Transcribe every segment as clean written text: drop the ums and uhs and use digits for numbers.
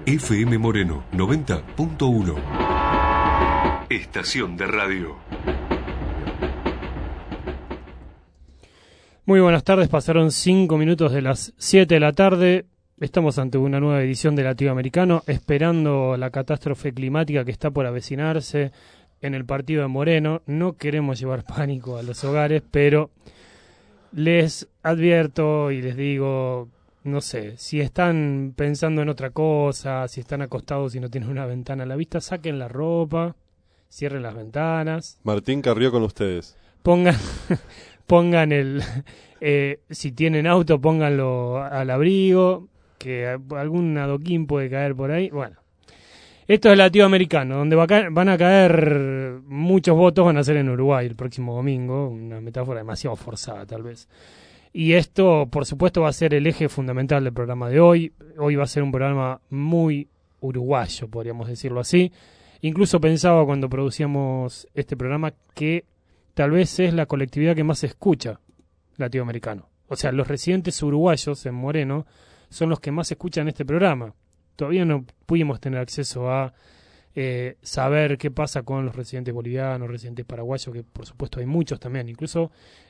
FM Moreno 90.1. Estación de radio. Muy buenas tardes, pasaron 5 minutos de las 7 de la tarde. Estamos ante una nueva edición de Latinoamericano, esperando la catástrofe climática que está por avecinarse en el partido de Moreno. No queremos llevar pánico a los hogares, pero les advierto y les digo, no sé, si están pensando en otra cosa, si están acostados y no tienen una ventana a la vista, saquen la ropa, cierren las ventanas. Martín Carrió con ustedes. Pongan si tienen auto, pónganlo al abrigo, que algún adoquín puede caer por ahí. Bueno, esto es Latinoamericano, donde van a caer muchos votos, van a ser en Uruguay el próximo domingo, una metáfora demasiado forzada tal vez. Y esto, por supuesto, va a ser el eje fundamental del programa de hoy. Hoy va a ser un programa muy uruguayo, podríamos decirlo así. Incluso pensaba cuando producíamos este programa que tal vez es la colectividad que más se escucha latinoamericano. O sea, los residentes uruguayos en Moreno son los que más escuchan este programa. Todavía no pudimos tener acceso a saber qué pasa con los residentes bolivianos, residentes paraguayos, que por supuesto hay muchos también, incluso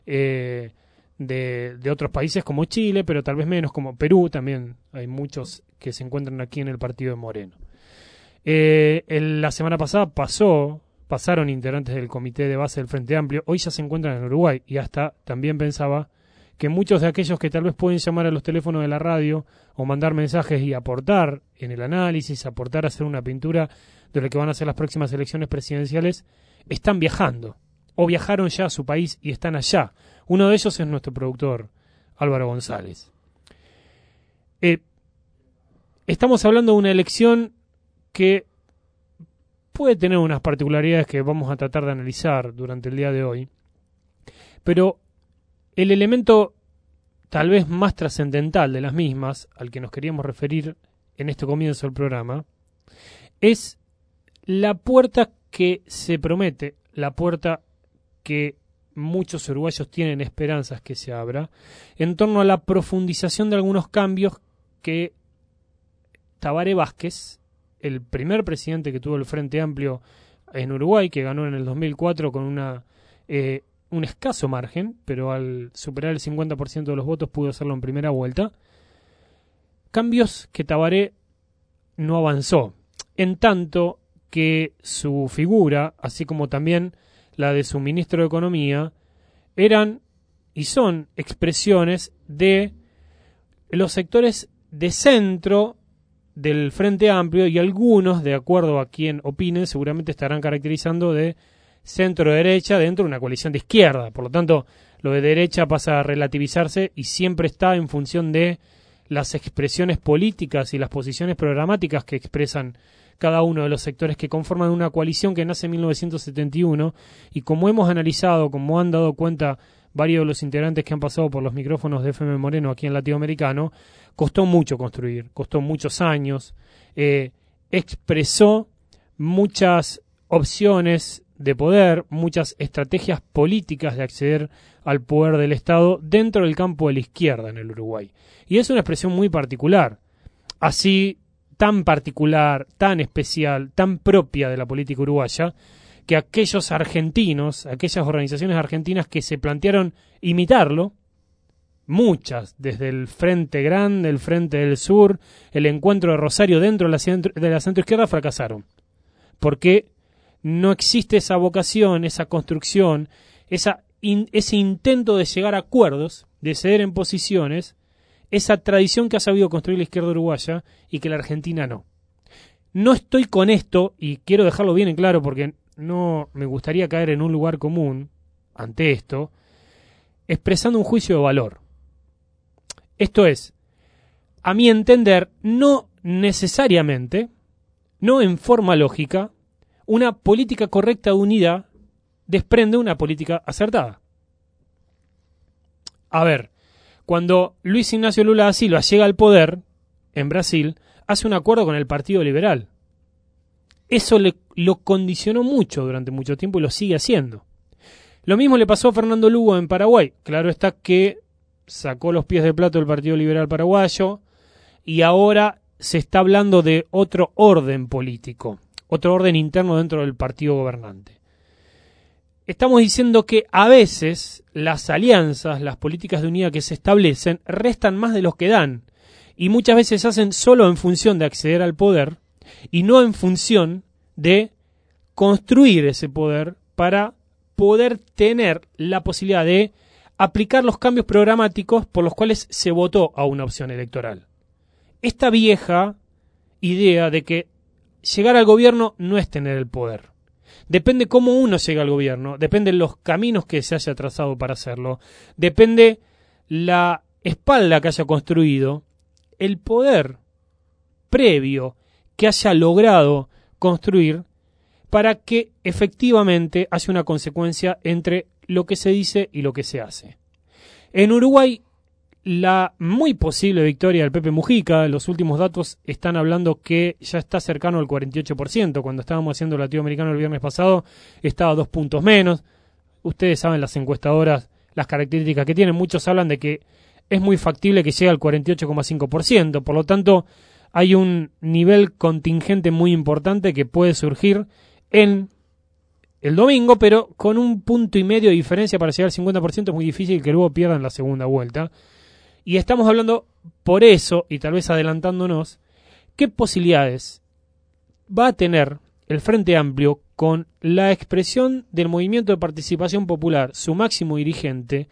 de otros países como Chile, pero tal vez menos, como Perú también. Hay muchos que se encuentran aquí en el partido de Moreno. La semana pasada pasaron integrantes del comité de base del Frente Amplio, hoy ya se encuentran en Uruguay, y hasta también pensaba que muchos de aquellos que tal vez pueden llamar a los teléfonos de la radio o mandar mensajes y aportar en el análisis, aportar a hacer una pintura de lo que van a ser las próximas elecciones presidenciales, están viajando o viajaron ya a su país y están allá. Uno de ellos es nuestro productor Álvaro González. Estamos hablando de una elección que puede tener unas particularidades que vamos a tratar de analizar durante el día de hoy, pero el elemento tal vez más trascendental de las mismas, al que nos queríamos referir en este comienzo del programa, es la puerta que se promete, la puerta que muchos uruguayos tienen esperanzas que se abra, en torno a la profundización de algunos cambios que Tabaré Vázquez, el primer presidente que tuvo el Frente Amplio en Uruguay, que ganó en el 2004 con un escaso margen, pero al superar el 50% de los votos pudo hacerlo en primera vuelta. Cambios que Tabaré no avanzó, en tanto que su figura, así como también la de su ministro de Economía, eran y son expresiones de los sectores de centro del Frente Amplio, y algunos, de acuerdo a quien opinen, seguramente estarán caracterizando de centro-derecha dentro de una coalición de izquierda. Por lo tanto, lo de derecha pasa a relativizarse y siempre está en función de las expresiones políticas y las posiciones programáticas que expresan cada uno de los sectores que conforman una coalición que nace en 1971, y como hemos analizado, como han dado cuenta varios de los integrantes que han pasado por los micrófonos de FM Moreno aquí en Latinoamericano, costó mucho construir, costó muchos años, expresó muchas opciones de poder, muchas estrategias políticas de acceder al poder del Estado dentro del campo de la izquierda en el Uruguay. Y es una expresión muy particular, así tan particular, tan especial, tan propia de la política uruguaya, que aquellos argentinos, aquellas organizaciones argentinas que se plantearon imitarlo, muchas, desde el Frente Grande, el Frente del Sur, el Encuentro de Rosario dentro de la centroizquierda, fracasaron. Porque no existe esa vocación, esa construcción, ese intento de llegar a acuerdos, de ceder en posiciones, esa tradición que ha sabido construir la izquierda uruguaya y que la Argentina no. No estoy con esto, y quiero dejarlo bien en claro porque no me gustaría caer en un lugar común ante esto, expresando un juicio de valor. Esto es, a mi entender, no necesariamente, no en forma lógica, una política correcta de unidad desprende una política acertada. A ver, cuando Luis Ignacio Lula da Silva llega al poder en Brasil, hace un acuerdo con el Partido Liberal. Eso lo condicionó mucho durante mucho tiempo y lo sigue haciendo. Lo mismo le pasó a Fernando Lugo en Paraguay. Claro está que sacó los pies de plato del Partido Liberal Paraguayo y ahora se está hablando de otro orden político, otro orden interno dentro del partido gobernante. Estamos diciendo que a veces las alianzas, las políticas de unidad que se establecen, restan más de los que dan, y muchas veces se hacen solo en función de acceder al poder y no en función de construir ese poder para poder tener la posibilidad de aplicar los cambios programáticos por los cuales se votó a una opción electoral. Esta vieja idea de que llegar al gobierno no es tener el poder. Depende cómo uno llega al gobierno, depende los caminos que se haya trazado para hacerlo, depende la espalda que haya construido, el poder previo que haya logrado construir para que efectivamente haya una consecuencia entre lo que se dice y lo que se hace. En Uruguay, la muy posible victoria del Pepe Mujica, los últimos datos están hablando que ya está cercano al 48%. Cuando estábamos haciendo el latinoamericano el viernes pasado, estaba 2 puntos menos. Ustedes saben las encuestadoras, las características que tienen. Muchos hablan de que es muy factible que llegue al 48,5%. Por lo tanto, hay un nivel contingente muy importante que puede surgir en el domingo, pero con 1,5 puntos de diferencia para llegar al 50% es muy difícil que luego pierdan la segunda vuelta. Y estamos hablando por eso, y tal vez adelantándonos, qué posibilidades va a tener el Frente Amplio con la expresión del Movimiento de Participación Popular, su máximo dirigente,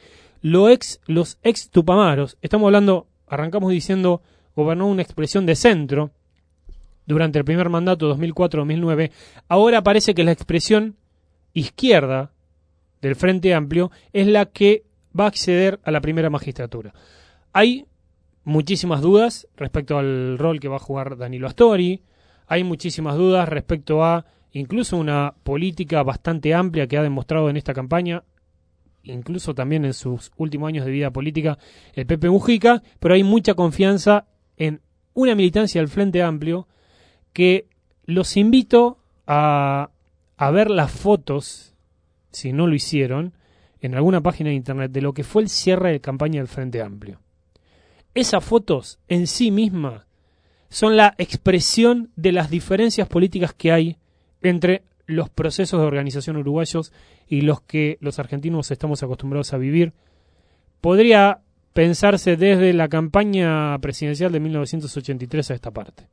los ex Tupamaros. Estamos hablando, arrancamos diciendo, gobernó una expresión de centro durante el primer mandato 2004-2009. Ahora parece que la expresión izquierda del Frente Amplio es la que va a acceder a la primera magistratura. Hay muchísimas dudas respecto al rol que va a jugar Danilo Astori, hay muchísimas dudas respecto a incluso una política bastante amplia que ha demostrado en esta campaña, incluso también en sus últimos años de vida política, el Pepe Mujica, pero hay mucha confianza en una militancia del Frente Amplio que los invito a ver las fotos, si no lo hicieron, en alguna página de internet de lo que fue el cierre de campaña del Frente Amplio. Esas fotos en sí mismas son la expresión de las diferencias políticas que hay entre los procesos de organización uruguayos y los que los argentinos estamos acostumbrados a vivir. Podría pensarse desde la campaña presidencial de 1983 a esta parte.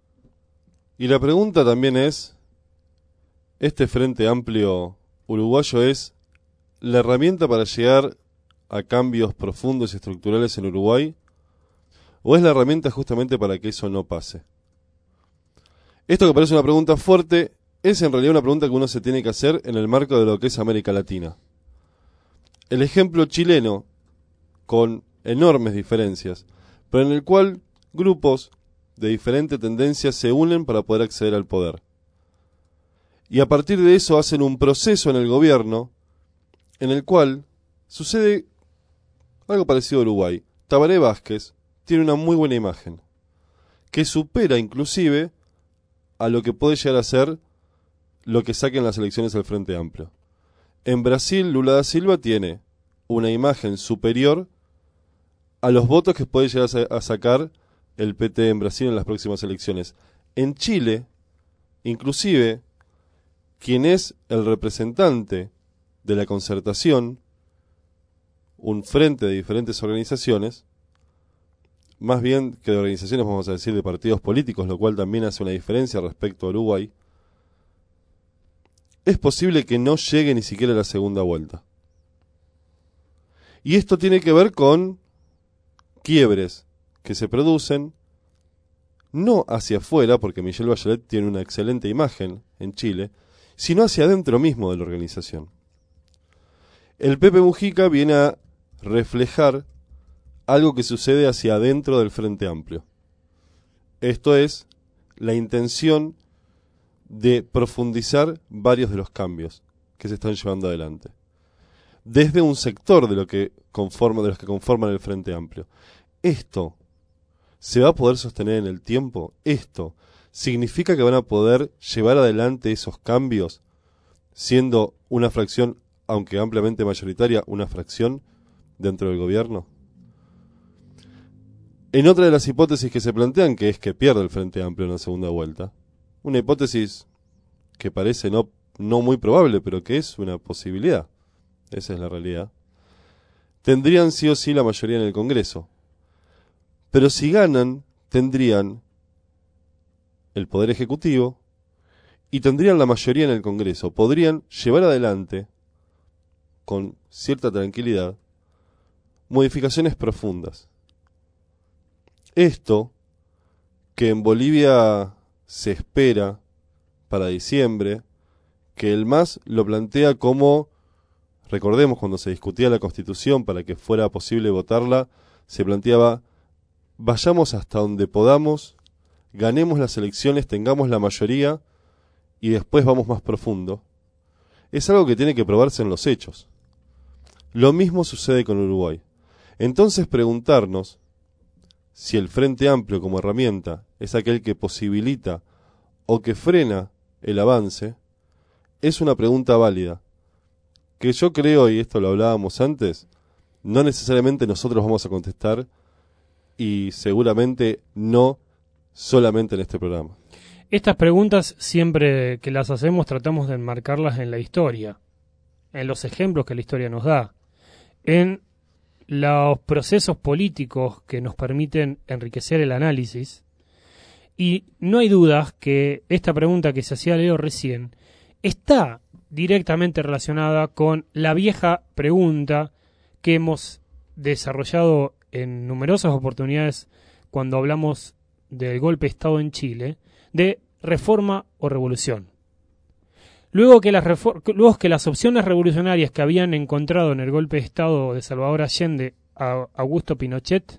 Y la pregunta también es, ¿este Frente Amplio uruguayo es la herramienta para llegar a cambios profundos y estructurales en Uruguay? ¿O es la herramienta justamente para que eso no pase? Esto que parece una pregunta fuerte es en realidad una pregunta que uno se tiene que hacer en el marco de lo que es América Latina. El ejemplo chileno, con enormes diferencias, pero en el cual grupos de diferente tendencia se unen para poder acceder al poder. Y a partir de eso hacen un proceso en el gobierno en el cual sucede algo parecido a Uruguay. Tabaré Vázquez tiene una muy buena imagen, que supera inclusive a lo que puede llegar a ser lo que saquen las elecciones del Frente Amplio. En Brasil, Lula da Silva tiene una imagen superior a los votos que puede llegar a sacar el PT en Brasil en las próximas elecciones. En Chile, inclusive, quien es el representante de la concertación, un frente de diferentes organizaciones, más bien que de organizaciones, vamos a decir, de partidos políticos, lo cual también hace una diferencia respecto a Uruguay, es posible que no llegue ni siquiera a la segunda vuelta. Y esto tiene que ver con quiebres que se producen no hacia afuera, porque Michelle Bachelet tiene una excelente imagen en Chile, sino hacia adentro mismo de la organización. El Pepe Mujica viene a reflejar algo que sucede hacia adentro del Frente Amplio. Esto es la intención de profundizar varios de los cambios que se están llevando adelante, desde un sector de los que conforman el Frente Amplio. Esto se va a poder sostener en el tiempo. Esto significa que van a poder llevar adelante esos cambios siendo una fracción, aunque ampliamente mayoritaria, una fracción dentro del gobierno. En otra de las hipótesis que se plantean, que es que pierde el Frente Amplio en la segunda vuelta, una hipótesis que parece no muy probable, pero que es una posibilidad, esa es la realidad, tendrían sí o sí la mayoría en el Congreso. Pero si ganan, tendrían el Poder Ejecutivo y tendrían la mayoría en el Congreso. Podrían llevar adelante, con cierta tranquilidad, modificaciones profundas. Esto, que en Bolivia se espera para diciembre, que el MAS lo plantea como, recordemos cuando se discutía la Constitución para que fuera posible votarla, se planteaba, vayamos hasta donde podamos, ganemos las elecciones, tengamos la mayoría y después vamos más profundo. Es algo que tiene que probarse en los hechos. Lo mismo sucede con Uruguay. Entonces preguntarnos si el Frente Amplio como herramienta es aquel que posibilita o que frena el avance, es una pregunta válida, que yo creo, y esto lo hablábamos antes, no necesariamente nosotros vamos a contestar y seguramente no solamente en este programa. Estas preguntas, siempre que las hacemos, tratamos de enmarcarlas en la historia, en los ejemplos que la historia nos da, en los procesos políticos que nos permiten enriquecer el análisis. Y no hay dudas que esta pregunta que se hacía Leo recién está directamente relacionada con la vieja pregunta que hemos desarrollado en numerosas oportunidades cuando hablamos del golpe de Estado en Chile, de reforma o revolución. Luego que las opciones revolucionarias que habían encontrado en el golpe de Estado de Salvador Allende a Augusto Pinochet,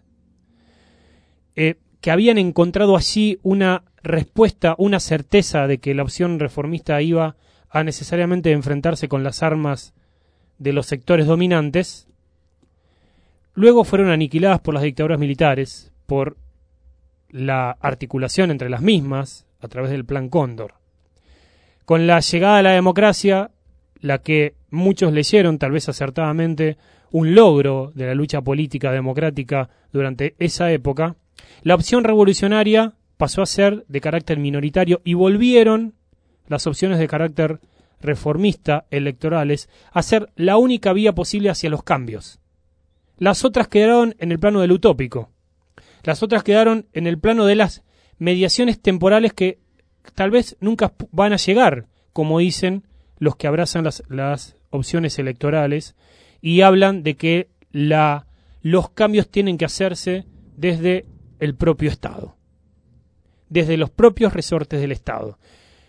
que habían encontrado allí una respuesta, una certeza de que la opción reformista iba a necesariamente enfrentarse con las armas de los sectores dominantes, luego fueron aniquiladas por las dictaduras militares, por la articulación entre las mismas a través del Plan Cóndor. Con la llegada de la democracia, la que muchos leyeron, tal vez acertadamente, un logro de la lucha política democrática durante esa época, la opción revolucionaria pasó a ser de carácter minoritario y volvieron las opciones de carácter reformista electorales a ser la única vía posible hacia los cambios. Las otras quedaron en el plano del utópico. Las otras quedaron en el plano de las mediaciones temporales que tal vez nunca van a llegar, como dicen los que abrazan las opciones electorales y hablan de que los cambios tienen que hacerse desde el propio Estado, desde los propios resortes del Estado.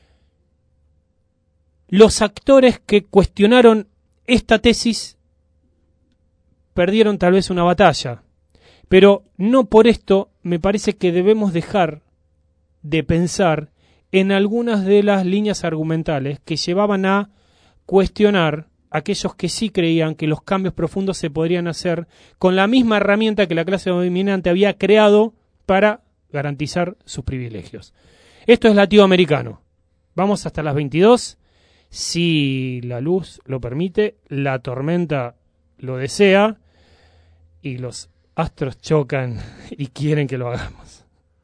Los actores que cuestionaron esta tesis perdieron tal vez una batalla, pero no por esto me parece que debemos dejar de pensar en algunas de las líneas argumentales que llevaban a cuestionar a aquellos que sí creían que los cambios profundos se podrían hacer con la misma herramienta que la clase dominante había creado para garantizar sus privilegios. Esto es Latinoamericano. Vamos hasta las 22. Si la luz lo permite, la tormenta lo desea y los astros chocan y quieren que lo hagamos.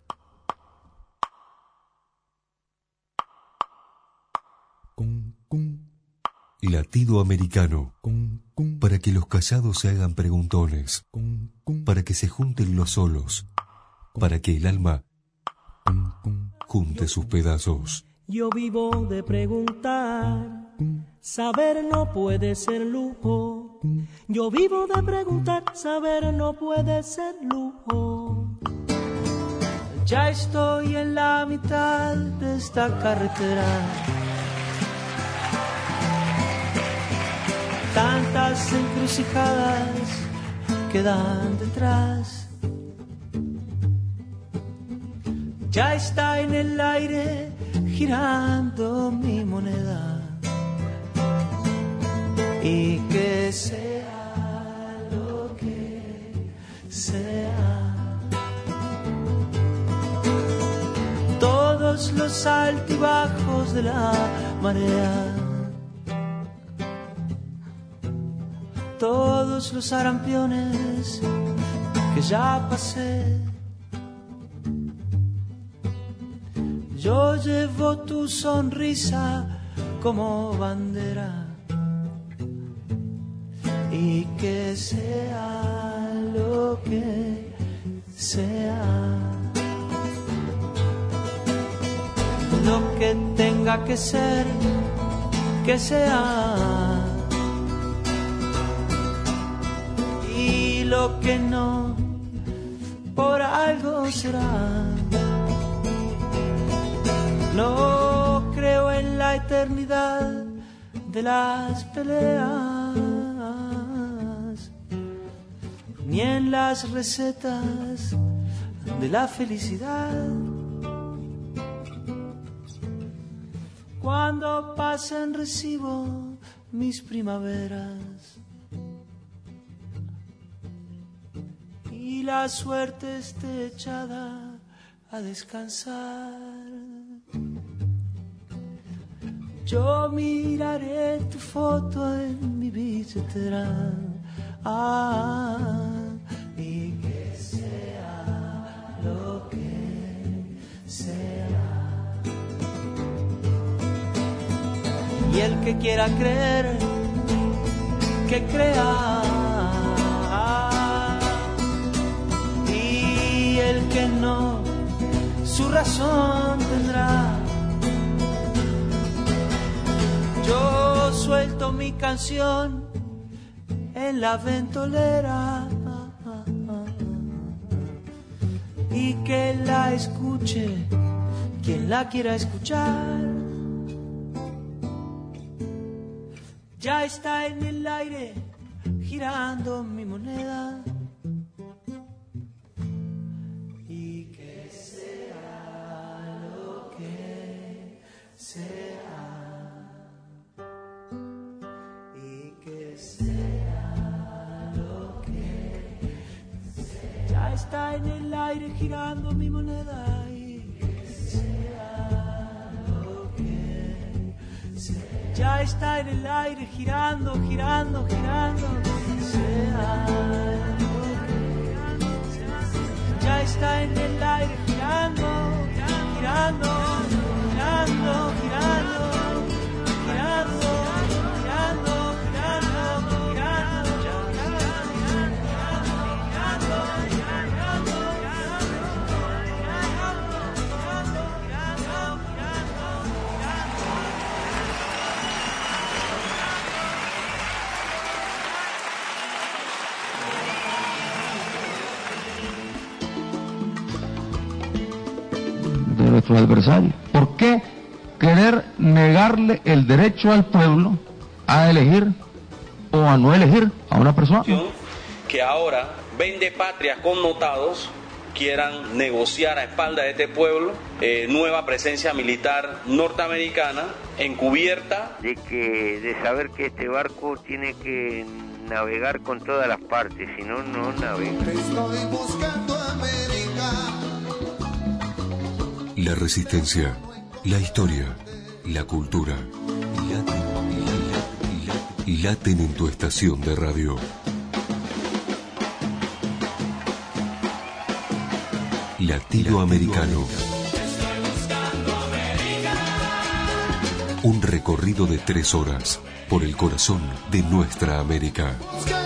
Latido americano. Para que los callados se hagan preguntones. Para que se junten los solos. Para que el alma junte sus pedazos. Yo vivo de preguntar, saber no puede ser lujo. Yo vivo de preguntar, saber no puede ser lujo. Ya estoy en la mitad de esta carretera. Tantas encrucijadas quedan detrás. Ya está en el aire girando mi moneda. Y que sea lo que sea, todos los altibajos de la marea, todos los arampiones que ya pasé, Yo llevo tu sonrisa como bandera y que sea lo que sea, lo que tenga que ser, que sea, y lo que no, por algo será. No creo en la eternidad de las peleas, ni en las recetas de la felicidad. Cuando pasen recibo mis primaveras y la suerte esté echada a descansar. Yo miraré tu foto en mi billetera, y que sea lo que sea. Y el que quiera creer, que crea, y el que no, su razón tendrá. Yo suelto mi canción en la ventolera y que la escuche quien la quiera escuchar. Ya está en el aire girando mi moneda y que sea lo que sea. Está en el aire girando mi moneda y que sea lo que sea. Ya está en el aire girando, girando, girando, que sea lo que sea. Ya está en el aire girando, girando, girando, girando, girando. De nuestros adversarios. ¿Por qué querer negarle el derecho al pueblo a elegir o a no elegir a una persona? Que ahora vende patrias connotados quieran negociar a espaldas de este pueblo nueva presencia militar norteamericana encubierta. De saber que este barco tiene que navegar con todas las partes, si no, no navega. Estoy buscando América. La resistencia, la historia, la cultura. Laten en tu estación de radio. Latido Americano. Un recorrido de 3 horas por el corazón de nuestra América.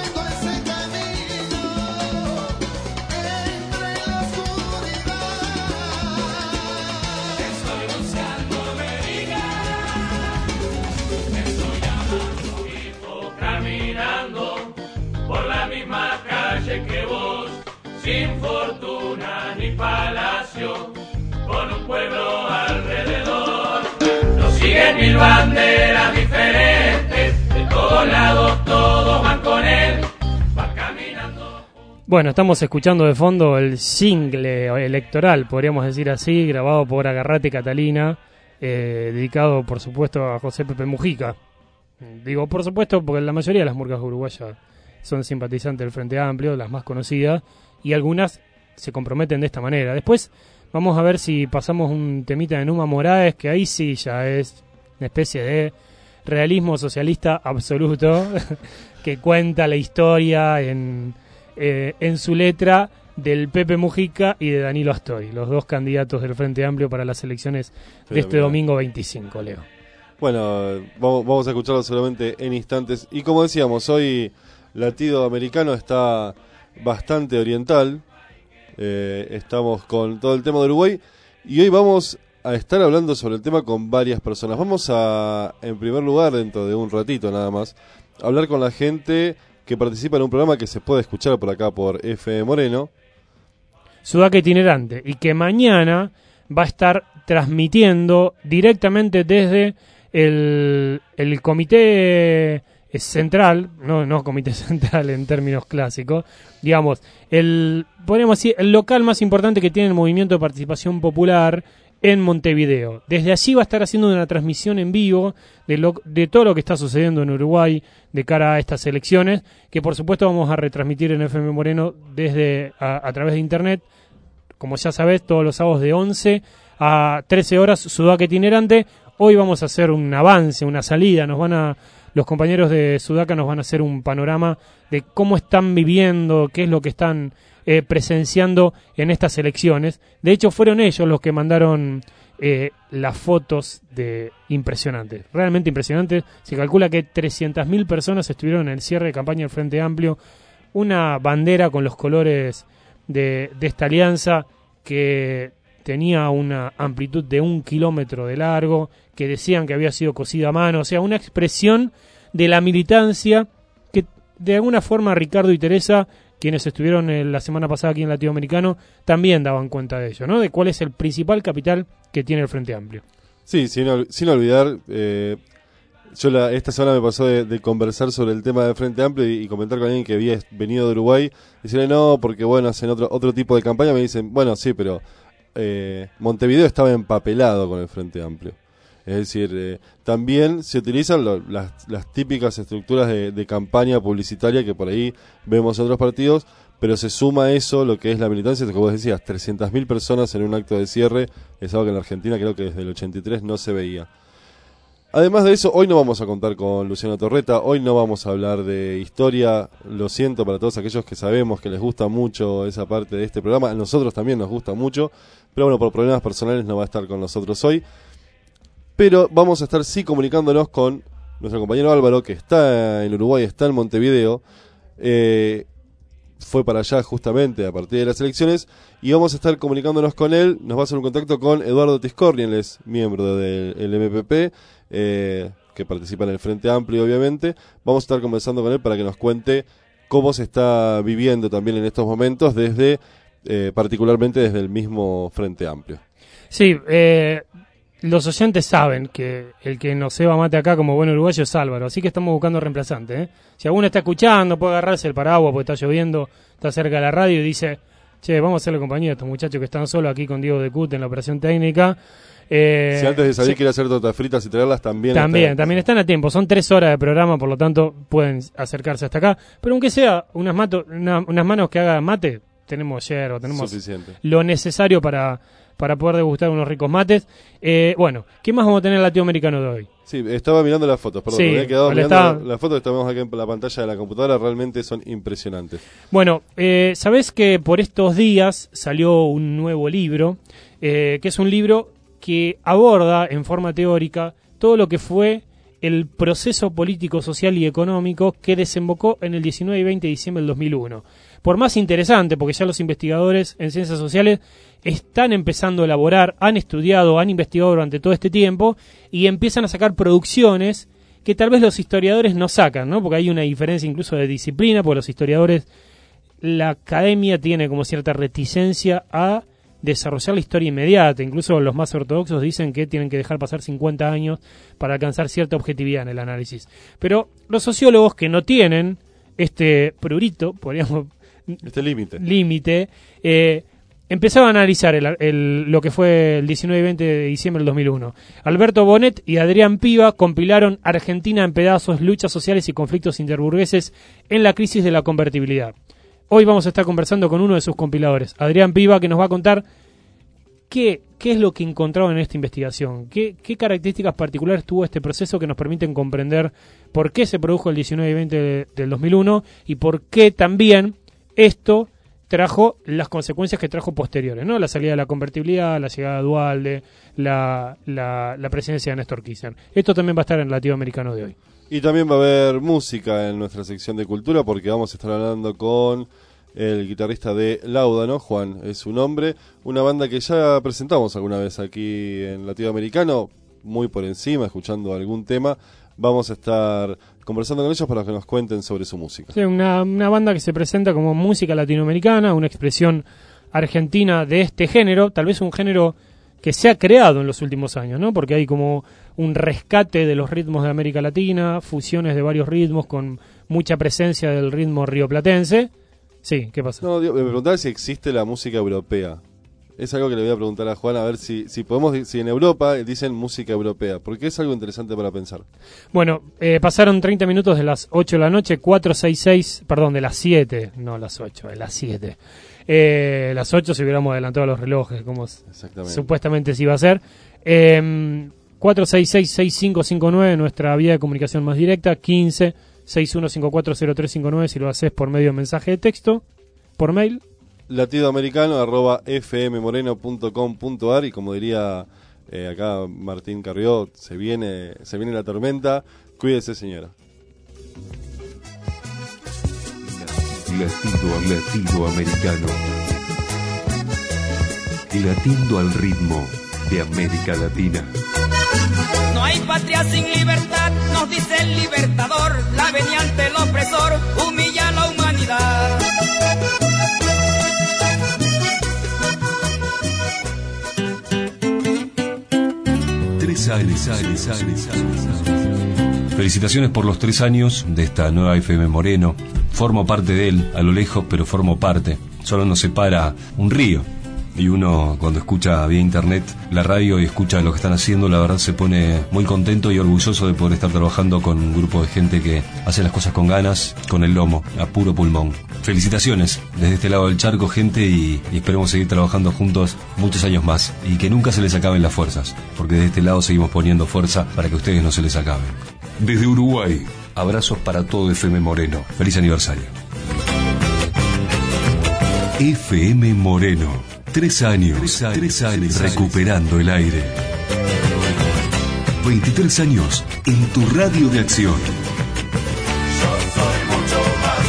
Que vos, sin fortuna ni palacio, con un pueblo alrededor, nos siguen 1000 banderas diferentes, de todos lados todos van con él, van caminando. Bueno, estamos escuchando de fondo el single electoral, podríamos decir así, grabado por Agarrate Catalina, dedicado por supuesto a José Pepe Mujica. Digo por supuesto porque la mayoría de las murgas uruguayas son simpatizantes del Frente Amplio, las más conocidas, y algunas se comprometen de esta manera. Después vamos a ver si pasamos un temita de Numa Moraes, que ahí sí ya es una especie de realismo socialista absoluto, que cuenta la historia en su letra del Pepe Mujica y de Danilo Astoy, los dos candidatos del Frente Amplio para las elecciones de este domingo 25, Leo. Bueno, vamos a escucharlo solamente en instantes. Y como decíamos, hoy Latido Americano está bastante oriental. Estamos con todo el tema de Uruguay. Y hoy vamos a estar hablando sobre el tema con varias personas. Vamos a, en primer lugar, dentro de un ratito nada más, hablar con la gente que participa en un programa que se puede escuchar por acá por FM Moreno. Sudaca Itinerante, y que mañana va a estar transmitiendo directamente desde el comité central, no comité central en términos clásicos, digamos, podríamos decir, el local más importante que tiene el Movimiento de Participación Popular en Montevideo. Desde allí va a estar haciendo una transmisión en vivo de todo lo que está sucediendo en Uruguay de cara a estas elecciones, que por supuesto vamos a retransmitir en FM Moreno desde a través de internet, como ya sabés, todos los sábados de 11 a 13 horas, Sudaca Itinerante. Hoy vamos a hacer un avance, una salida, los compañeros de Sudaca nos van a hacer un panorama de cómo están viviendo, qué es lo que están presenciando en estas elecciones. De hecho, fueron ellos los que mandaron las fotos impresionantes, realmente impresionantes. Se calcula que 300.000 personas estuvieron en el cierre de campaña del Frente Amplio, una bandera con los colores de esta alianza que tenía una amplitud de 1 kilómetro de largo, que decían que había sido cosida a mano, o sea, una expresión de la militancia que de alguna forma Ricardo y Teresa, quienes estuvieron la semana pasada aquí en Latinoamericano, también daban cuenta de ello, ¿no? De cuál es el principal capital que tiene el Frente Amplio. Sí, sin olvidar, esta semana me pasó de conversar sobre el tema del Frente Amplio y comentar con alguien que había venido de Uruguay, decirle no, porque bueno, hacen otro tipo de campaña, me dicen, bueno, sí, pero Montevideo estaba empapelado con el Frente Amplio. Es decir, también se utilizan las típicas estructuras de campaña publicitaria que por ahí vemos en otros partidos, pero se suma a eso lo que es la militancia, como vos decías, 300.000 personas en un acto de cierre, es algo que en la Argentina creo que desde el 83 no se veía. Además de eso, hoy no vamos a contar con Luciano Torreta, hoy no vamos a hablar de historia, lo siento para todos aquellos que sabemos que les gusta mucho esa parte de este programa, a nosotros también nos gusta mucho, pero bueno, por problemas personales no va a estar con nosotros hoy. Pero vamos a estar sí comunicándonos con nuestro compañero Álvaro, que está en Uruguay, está en Montevideo, fue para allá justamente a partir de las elecciones, y vamos a estar comunicándonos con él. Nos va a hacer un contacto con Eduardo Tiscorni, él es miembro del MPP, que participa en el Frente Amplio obviamente. Vamos a estar conversando con él para que nos cuente cómo se está viviendo también en estos momentos, particularmente desde el mismo Frente Amplio. Sí, los oyentes saben que el que nos ceba mate acá como buen uruguayo es Álvaro, así que estamos buscando reemplazante. Si alguno está escuchando, puede agarrarse el paraguas porque está lloviendo, está cerca de la radio y dice, che, vamos a hacerle compañía a estos muchachos que están solos aquí con Diego de Cut en la operación técnica. Si antes de salir quiere hacer tortas fritas y traerlas, también están a tiempo. Son 3 horas de programa, por lo tanto pueden acercarse hasta acá. Pero aunque sea unas manos que hagan mate, tenemos hierro, tenemos suficiente, lo necesario para poder degustar unos ricos mates. Bueno, ¿qué más vamos a tener en el Latinoamericano de hoy? Sí, estaba mirando las fotos, perdón, sí, me había quedado mirando las fotos que estamos aquí en la pantalla de la computadora, realmente son impresionantes. Bueno, ¿sabés que por estos días salió un nuevo libro, que es un libro que aborda en forma teórica todo lo que fue el proceso político, social y económico que desembocó en el 19 y 20 de diciembre del 2001? Por más interesante, porque ya los investigadores en ciencias sociales están empezando a elaborar, han estudiado, han investigado durante todo este tiempo y empiezan a sacar producciones que tal vez los historiadores no sacan, ¿no? Porque hay una diferencia incluso de disciplina, porque los historiadores, la academia tiene como cierta reticencia a desarrollar la historia inmediata. Incluso los más ortodoxos dicen que tienen que dejar pasar 50 años para alcanzar cierta objetividad en el análisis. Pero los sociólogos que no tienen este prurito, podríamos... este límite, empezaban a analizar lo que fue el 19 y 20 de diciembre del 2001. Alberto Bonet y Adrián Piva compilaron Argentina en pedazos, luchas sociales y conflictos interburgueses en la crisis de la convertibilidad. Hoy vamos a estar conversando con uno de sus compiladores, Adrián Piva, que nos va a contar qué es lo que encontraron en esta investigación, qué características particulares tuvo este proceso que nos permiten comprender por qué se produjo el 19 y 20 del 2001 y por qué también esto trajo las consecuencias que trajo posteriores, ¿no? La salida de la convertibilidad, la llegada de Duhalde, la presidencia de Néstor Kirchner. Esto también va a estar en Latinoamericano de hoy. Y también va a haber música en nuestra sección de cultura, porque vamos a estar hablando con el guitarrista de Láudano, Juan es su nombre, una banda que ya presentamos alguna vez aquí en Latinoamericano, muy por encima, escuchando algún tema. Vamos a estar conversando con ellos para que nos cuenten sobre su música. Sí, una banda que se presenta como música latinoamericana, una expresión argentina de este género, tal vez un género que se ha creado en los últimos años, ¿no? Porque hay como un rescate de los ritmos de América Latina, fusiones de varios ritmos con mucha presencia del ritmo rioplatense. Sí, ¿qué pasa? No, me preguntaba si existe la música europea. Es algo que le voy a preguntar a Juan, a ver si en Europa dicen música europea, porque es algo interesante para pensar. Bueno, pasaron 30 minutos de las 8 de la noche, 466, perdón, de las 7, no las 8, de las 7. Las 8 si hubiéramos adelantado los relojes, como supuestamente se iba a hacer. 466-6559, nuestra vía de comunicación más directa, 15-61540359, si lo haces por medio de mensaje de texto, por mail. latidoamericano@fmmoreno.com.ar, y como diría acá Martín Carrió, se viene la tormenta. Cuídese, señora. Latinoamericano. Latiendo al ritmo de América Latina. No hay patria sin libertad, nos dice el libertador. La venia ante el opresor humilla a la humanidad. Felicitaciones por los 3 años de esta nueva FM Moreno. Formo parte de él, a lo lejos, pero formo parte. Solo nos separa un río. Y uno, cuando escucha vía internet la radio y escucha lo que están haciendo, la verdad se pone muy contento y orgulloso de poder estar trabajando con un grupo de gente que hace las cosas con ganas, con el lomo, a puro pulmón. Felicitaciones desde este lado del charco, gente, y esperemos seguir trabajando juntos muchos años más y que nunca se les acaben las fuerzas, porque de este lado seguimos poniendo fuerza para que a ustedes no se les acaben. Desde Uruguay, abrazos para todo FM Moreno. Feliz aniversario. FM Moreno. 3 años, recuperando el aire. 23 años en tu radio de acción. Yo soy mucho más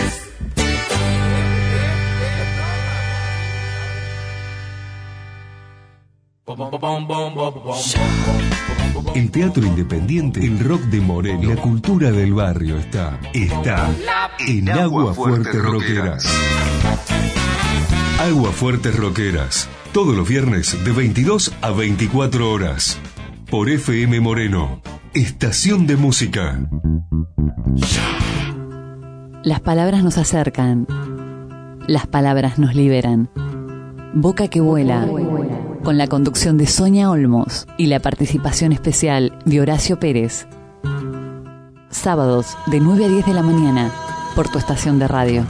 feliz. El teatro independiente, el rock de Moreno, la cultura del barrio está en Agua Fuerte Rockeras. Agua Fuertes Rockeras, todos los viernes de 22 a 24 horas, por FM Moreno, estación de música. Las palabras nos acercan, las palabras nos liberan. Boca que vuela, con la conducción de Sonia Olmos y la participación especial de Horacio Pérez. Sábados de 9 a 10 de la mañana, por tu estación de radio.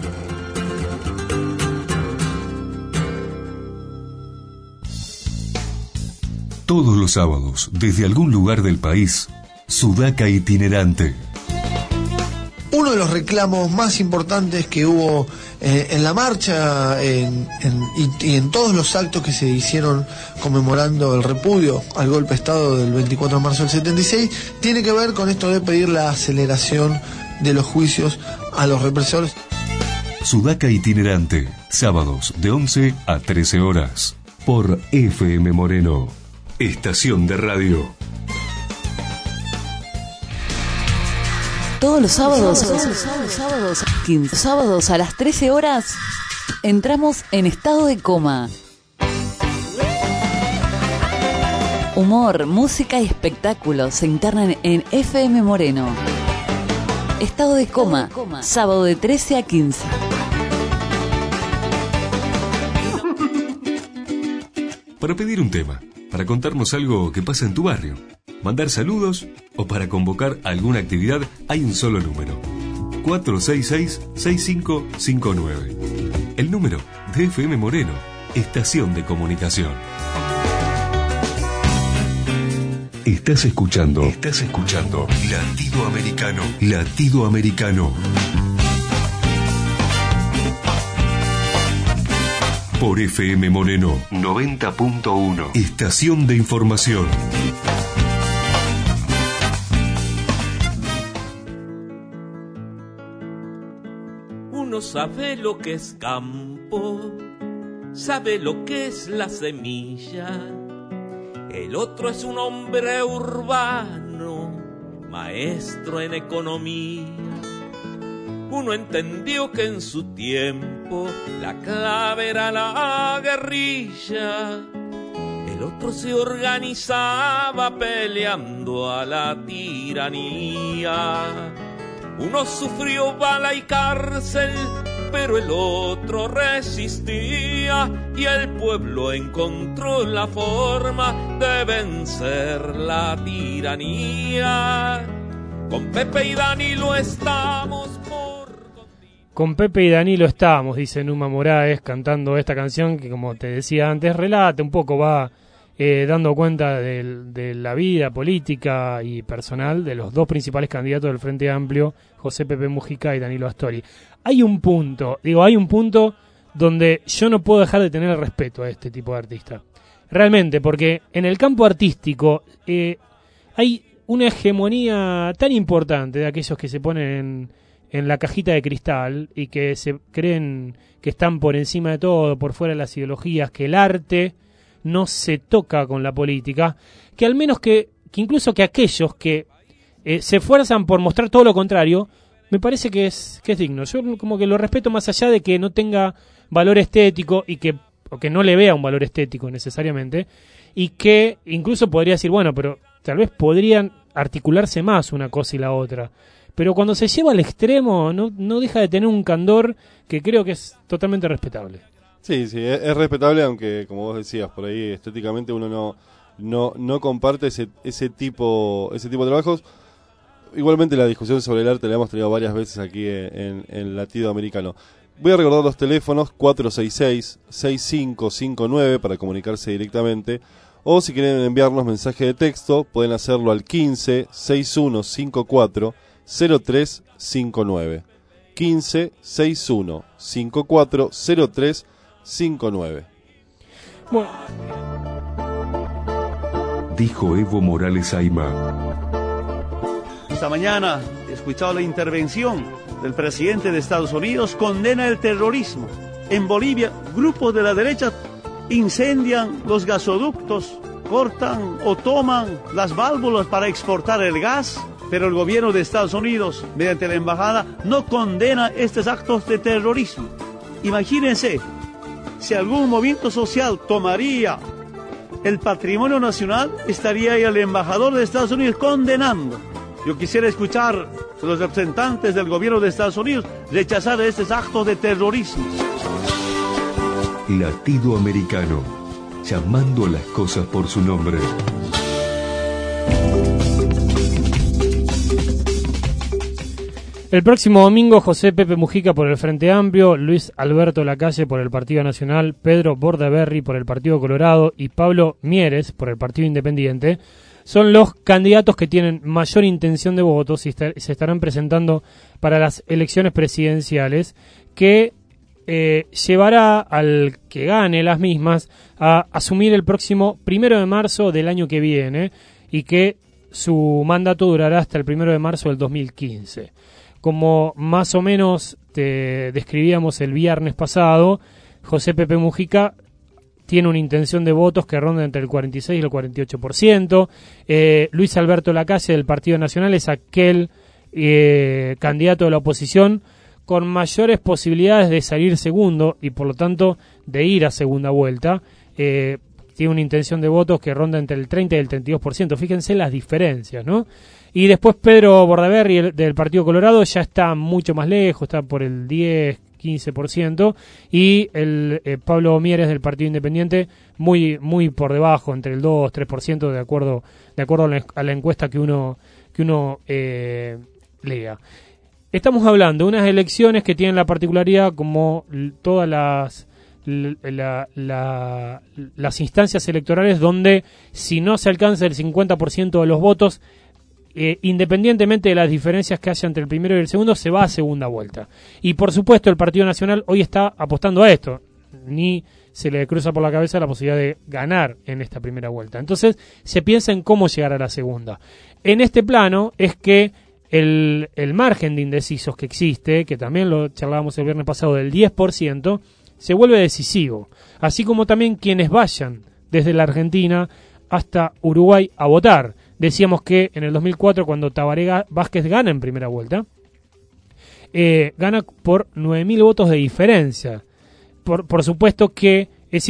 Todos los sábados, desde algún lugar del país, Sudaca Itinerante. Uno de los reclamos más importantes que hubo en la marcha y en todos los actos que se hicieron conmemorando el repudio al golpe de Estado del 24 de marzo del 76 tiene que ver con esto de pedir la aceleración de los juicios a los represores. Sudaca Itinerante, sábados de 11 a 13 horas, por FM Moreno, estación de radio. Todos los sábados, 15 sábados a las 13 horas, entramos en estado de coma. Humor, música y espectáculos se internan en FM Moreno. Estado de coma, sábado de 13 a 15. Para pedir un tema, para contarnos algo que pasa en tu barrio, mandar saludos o para convocar alguna actividad, hay un solo número: 466-6559. El número de FM Moreno, estación de comunicación. Estás escuchando Latido Americano. Latido Americano. Por FM Moreno 90.1. Estación de información. Uno sabe lo que es campo, sabe lo que es la semilla. El otro es un hombre urbano, maestro en economía. Uno entendió que en su tiempo la clave era la guerrilla. El otro se organizaba peleando a la tiranía. Uno sufrió bala y cárcel, pero el otro resistía, y el pueblo encontró la forma de vencer la tiranía. Con Pepe y Danilo estamos por... Con Pepe y Danilo estamos, dice Numa Moraes, cantando esta canción que, como te decía antes, relata un poco, va dando cuenta de la vida política y personal de los dos principales candidatos del Frente Amplio, José Pepe Mujica y Danilo Astori. Hay un punto donde yo no puedo dejar de tener respeto a este tipo de artista. Realmente, porque en el campo artístico hay una hegemonía tan importante de aquellos que se ponen en la cajita de cristal y que se creen que están por encima de todo, por fuera de las ideologías, que el arte no se toca con la política, que al menos que incluso que aquellos que se esfuerzan por mostrar todo lo contrario, me parece que es digno. Yo como que lo respeto más allá de que no tenga valor estético o que no le vea un valor estético necesariamente, y que incluso podría decir, bueno, pero tal vez podrían articularse más una cosa y la otra. Pero cuando se lleva al extremo no deja de tener un candor que creo que es totalmente respetable. Sí, es respetable, aunque como vos decías, por ahí estéticamente uno no comparte ese tipo de trabajos. Igualmente la discusión sobre el arte la hemos tenido varias veces aquí en Latido Americano. Voy a recordar los teléfonos 466-6559 para comunicarse directamente, o si quieren enviarnos mensaje de texto pueden hacerlo al 15-6154-0359. 15-6154-0359. Bueno. Dijo Evo Morales Ayma. Esta mañana he escuchado la intervención del presidente de Estados Unidos, condena el terrorismo. En Bolivia, grupos de la derecha incendian los gasoductos, cortan o toman las válvulas para exportar el gas, pero el gobierno de Estados Unidos, mediante la embajada, no condena estos actos de terrorismo. Imagínense, si algún movimiento social tomaría el patrimonio nacional, estaría ahí el embajador de Estados Unidos condenando. Yo quisiera escuchar a los representantes del gobierno de Estados Unidos rechazar estos actos de terrorismo. Latido Americano, llamando a las cosas por su nombre. El próximo domingo, José Pepe Mujica por el Frente Amplio, Luis Alberto Lacalle por el Partido Nacional, Pedro Bordaberry por el Partido Colorado y Pablo Mieres por el Partido Independiente son los candidatos que tienen mayor intención de votos y se estarán presentando para las elecciones presidenciales, que llevará al que gane las mismas a asumir el próximo 1 de marzo del año que viene, y que su mandato durará hasta el 1 de marzo del 2015. Como más o menos te describíamos el viernes pasado, José Pepe Mujica tiene una intención de votos que ronda entre el 46 y el 48%. Luis Alberto Lacalle del Partido Nacional es aquel candidato de la oposición con mayores posibilidades de salir segundo y por lo tanto de ir a segunda vuelta. Tiene una intención de votos que ronda entre el 30 y el 32%. Fíjense las diferencias, ¿no? Y después Pedro Bordaberry del Partido Colorado ya está mucho más lejos, está por el 10-15%, y el Pablo Mieres del Partido Independiente muy por debajo, entre el 2-3%, de acuerdo a la encuesta que uno lea. Estamos hablando de unas elecciones que tienen la particularidad, como todas las instancias electorales, donde si no se alcanza el 50% de los votos, independientemente de las diferencias que haya entre el primero y el segundo, se va a segunda vuelta. Y por supuesto el Partido Nacional hoy está apostando a esto. Ni se le cruza por la cabeza la posibilidad de ganar en esta primera vuelta. Entonces se piensa en cómo llegar a la segunda. En este plano es que el margen de indecisos que existe, que también lo charlábamos el viernes pasado, del 10%, se vuelve decisivo. Así como también quienes vayan desde la Argentina hasta Uruguay a votar. Decíamos que en el 2004, cuando Tabaré Vázquez gana en primera vuelta, gana por 9.000 votos de diferencia. Por supuesto que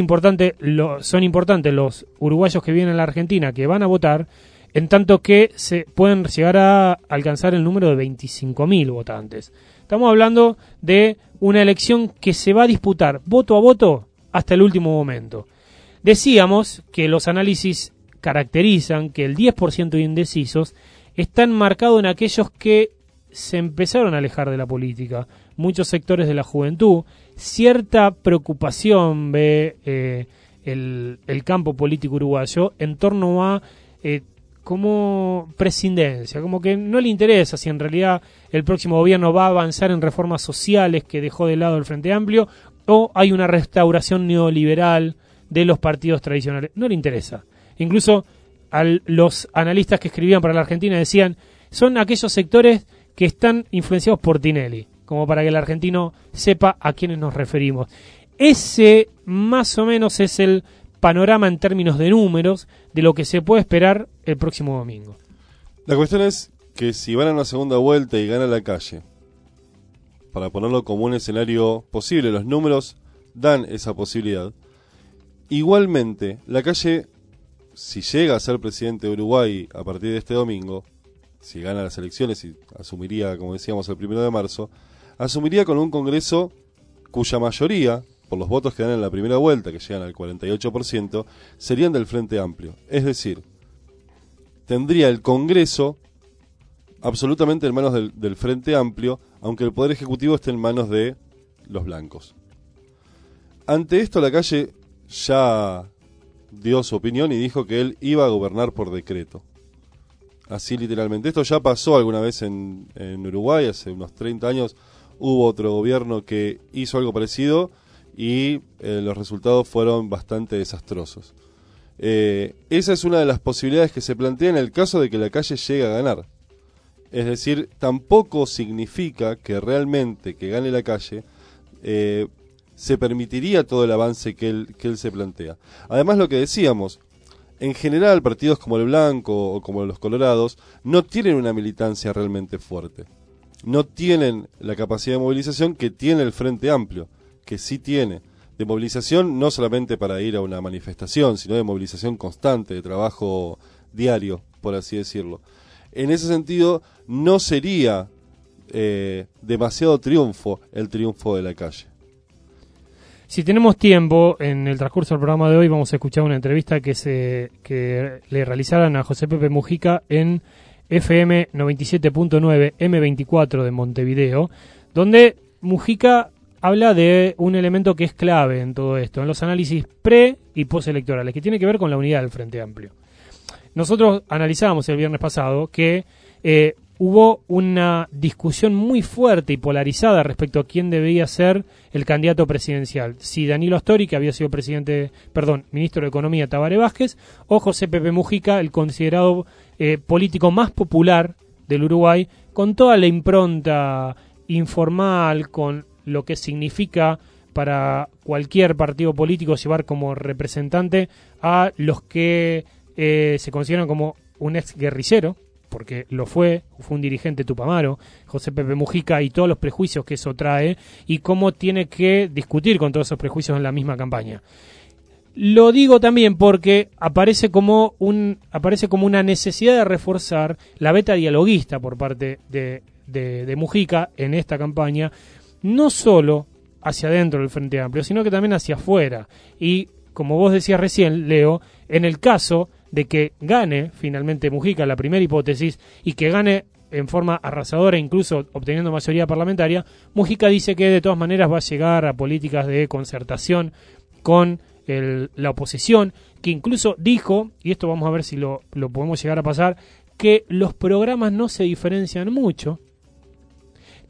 son importantes los uruguayos que vienen a la Argentina que van a votar, en tanto que se pueden llegar a alcanzar el número de 25.000 votantes. Estamos hablando de una elección que se va a disputar voto a voto hasta el último momento. Decíamos que los análisis caracterizan que el 10% de indecisos están marcados en aquellos que se empezaron a alejar de la política. Muchos sectores de la juventud, cierta preocupación ve el campo político uruguayo en torno a como prescindencia, como que no le interesa si en realidad el próximo gobierno va a avanzar en reformas sociales que dejó de lado el Frente Amplio, o hay una restauración neoliberal de los partidos tradicionales. No le interesa. Incluso los analistas que escribían para la Argentina decían, son aquellos sectores que están influenciados por Tinelli, como para que el argentino sepa a quiénes nos referimos. Ese más o menos es el panorama en términos de números de lo que se puede esperar el próximo domingo. La cuestión es que si van a una segunda vuelta y gana la Calle, para ponerlo como un escenario posible, los números dan esa posibilidad. Igualmente, la Calle, si llega a ser presidente de Uruguay a partir de este domingo, si gana las elecciones y asumiría, como decíamos, el 1 de marzo, asumiría con un Congreso cuya mayoría, por los votos que dan en la primera vuelta, que llegan al 48%, serían del Frente Amplio. Es decir, tendría el Congreso absolutamente en manos del Frente Amplio, aunque el Poder Ejecutivo esté en manos de los blancos. Ante esto, la Calle ya dio su opinión y dijo que él iba a gobernar por decreto. Así literalmente. Esto ya pasó alguna vez en Uruguay, hace unos 30 años hubo otro gobierno que hizo algo parecido y los resultados fueron bastante desastrosos. Esa es una de las posibilidades que se plantea en el caso de que la Calle llegue a ganar. Es decir, tampoco significa que realmente que gane la Calle se permitiría todo el avance que él se plantea. Además, lo que decíamos, en general partidos como el Blanco o como los Colorados no tienen una militancia realmente fuerte. No tienen la capacidad de movilización que tiene el Frente Amplio, que sí tiene. De movilización no solamente para ir a una manifestación, sino de movilización constante, de trabajo diario, por así decirlo. En ese sentido, no sería demasiado triunfo el triunfo de la Calle. Si tenemos tiempo, en el transcurso del programa de hoy vamos a escuchar una entrevista que le realizaron a José Pepe Mujica en FM 97.9 M24 de Montevideo, donde Mujica habla de un elemento que es clave en todo esto, en los análisis pre- y postelectorales, que tiene que ver con la unidad del Frente Amplio. Nosotros analizábamos el viernes pasado que hubo una discusión muy fuerte y polarizada respecto a quién debía ser el candidato presidencial. Si Danilo Astori, que había sido ministro de Economía Tabaré Vázquez, o José Pepe Mujica, el considerado político más popular del Uruguay, con toda la impronta informal, con lo que significa para cualquier partido político llevar como representante a los que se consideran como un ex guerrillero, porque fue un dirigente tupamaro, José Pepe Mujica, y todos los prejuicios que eso trae, y cómo tiene que discutir con todos esos prejuicios en la misma campaña. Lo digo también porque aparece como una necesidad de reforzar la beta dialoguista por parte de Mujica en esta campaña, no solo hacia adentro del Frente Amplio, sino que también hacia afuera. Y como vos decías recién, Leo, en el caso de que gane finalmente Mujica, la primera hipótesis, y que gane en forma arrasadora, incluso obteniendo mayoría parlamentaria, Mujica dice que de todas maneras va a llegar a políticas de concertación con la oposición, que incluso dijo, y esto vamos a ver si lo podemos llegar a pasar, que los programas no se diferencian mucho,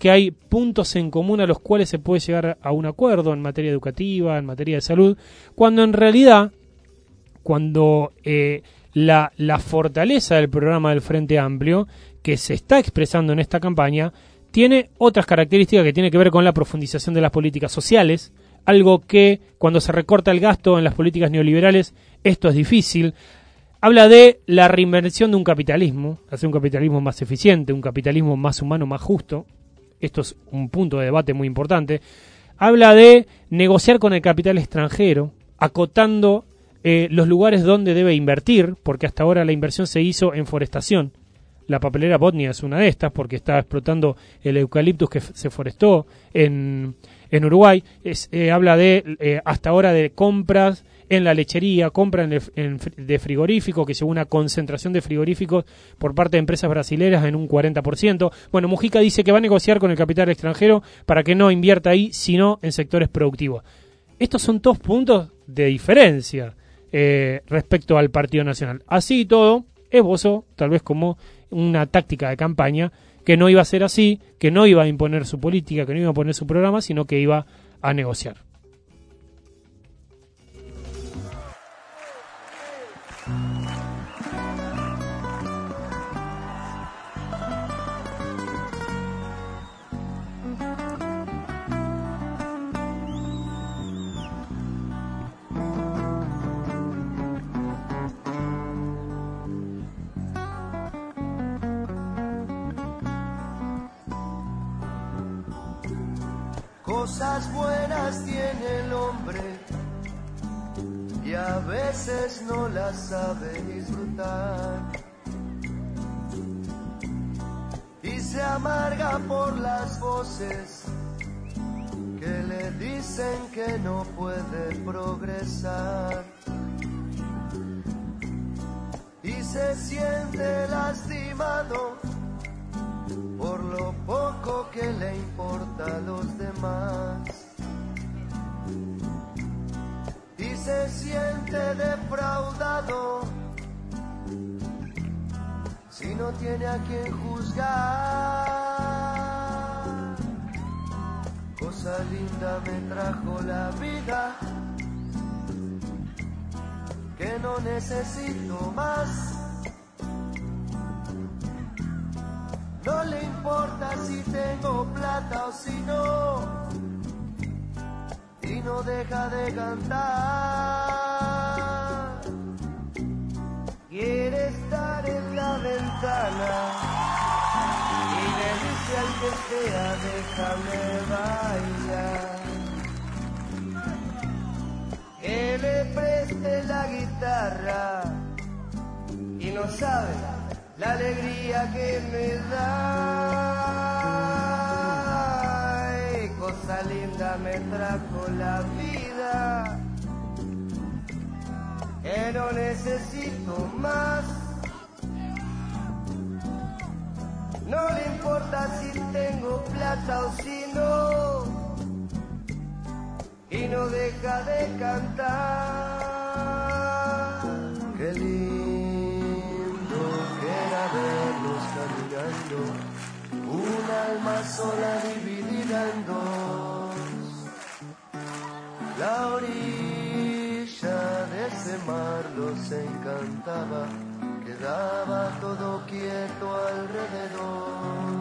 que hay puntos en común a los cuales se puede llegar a un acuerdo en materia educativa, en materia de salud, cuando en realidad, cuando la fortaleza del programa del Frente Amplio, que se está expresando en esta campaña, tiene otras características que tienen que ver con la profundización de las políticas sociales, algo que cuando se recorta el gasto en las políticas neoliberales, esto es difícil. Habla de la reinvención de un capitalismo, hacer un capitalismo más eficiente, un capitalismo más humano, más justo. Esto es un punto de debate muy importante. Habla de negociar con el capital extranjero, acotando los lugares donde debe invertir, porque hasta ahora la inversión se hizo en forestación. La papelera Botnia es una de estas, porque está explotando el eucaliptus que se forestó en Uruguay. Habla de hasta ahora de compras en la lechería, compra de frigoríficos, que llegó una concentración de frigoríficos por parte de empresas brasileras en un 40%. Bueno, Mujica dice que va a negociar con el capital extranjero para que no invierta ahí, sino en sectores productivos. Estos son dos puntos de diferencia respecto al Partido Nacional. Así y todo, esbozó, tal vez como una táctica de campaña, que no iba a ser así, que no iba a imponer su política, que no iba a imponer su programa, sino que iba a negociar. Cosas buenas tiene el hombre y a veces no las sabe disfrutar y se amarga por las voces que le dicen que no puede progresar y se siente lastimado por lo poco que le importa a los demás y se siente defraudado si no tiene a quien juzgar. Cosa linda me trajo la vida, que no necesito más. No le importa si tengo plata o si no, y no deja de cantar. Quiere estar en la ventana y le dice al que sea, déjame bailar. Que le preste la guitarra y no sabe la alegría que me da. Ay, cosa linda me trajo la vida, que no necesito más. No le importa si tengo plata o si no, y no deja de cantar. Qué lindo era verlos caminando, un alma sola dividida en dos. La orilla de ese mar los encantaba, quedaba todo quieto alrededor.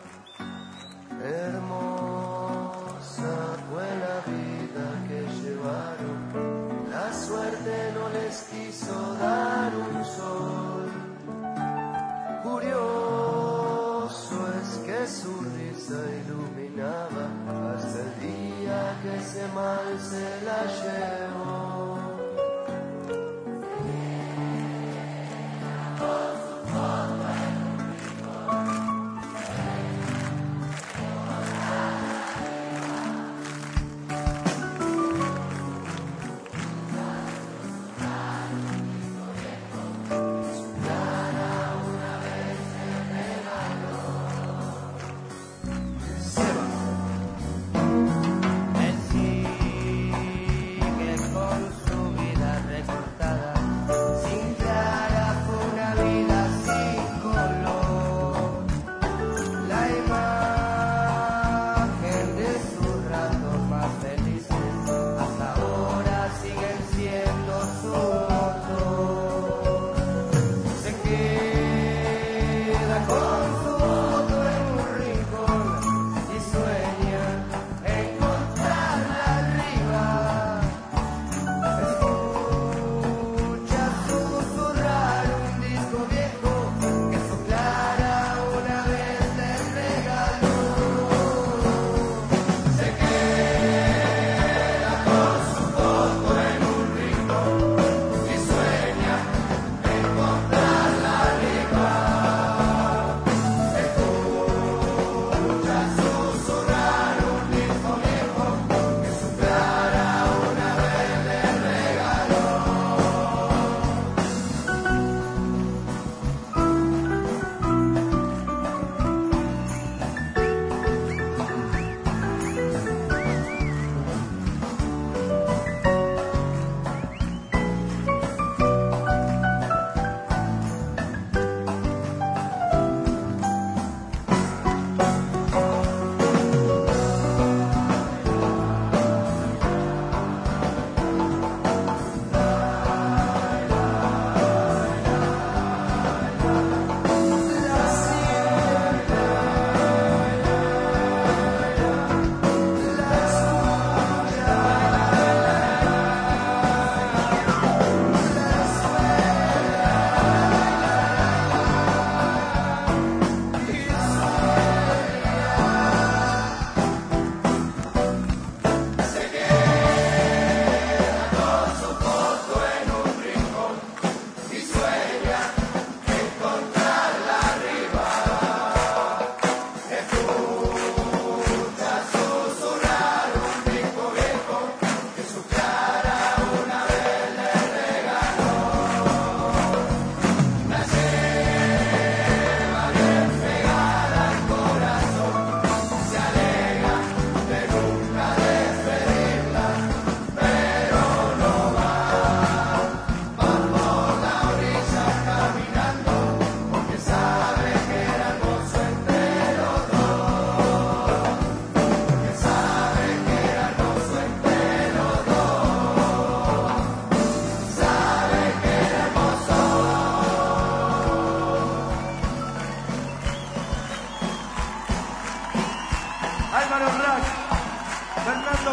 Hermosa fue la vida que llevaron, la suerte no les quiso dar un sol. Curioso es que su risa iluminaba hasta el día que ese mal se la llevó.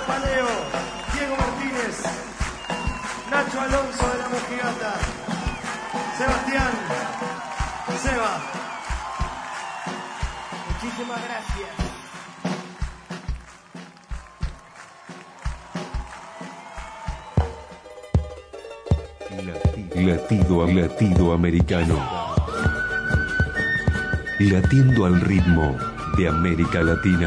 Paleo, Diego Martínez, Nacho Alonso de la Mojigata, Sebastián, Seba. Muchísimas gracias. Latido americano. Latiendo al ritmo de América Latina.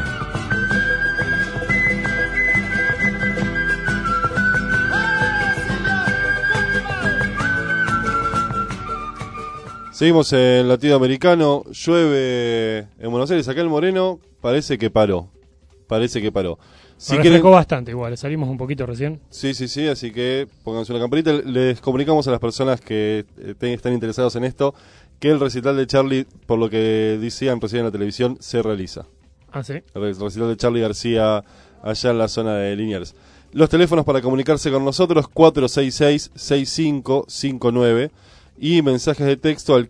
Seguimos en Latido Americano. Llueve en Buenos Aires. Acá el Moreno parece que paró. Si refrescó bastante igual, salimos un poquito recién. Sí, así que pónganse una campanita. Les comunicamos a las personas que están interesados en esto que el recital de Charly, por lo que decían recién en la televisión, se realiza. Ah, sí. El recital de Charly García allá en la zona de Liniers. Los teléfonos para comunicarse con nosotros, 466-6559 y mensajes de texto al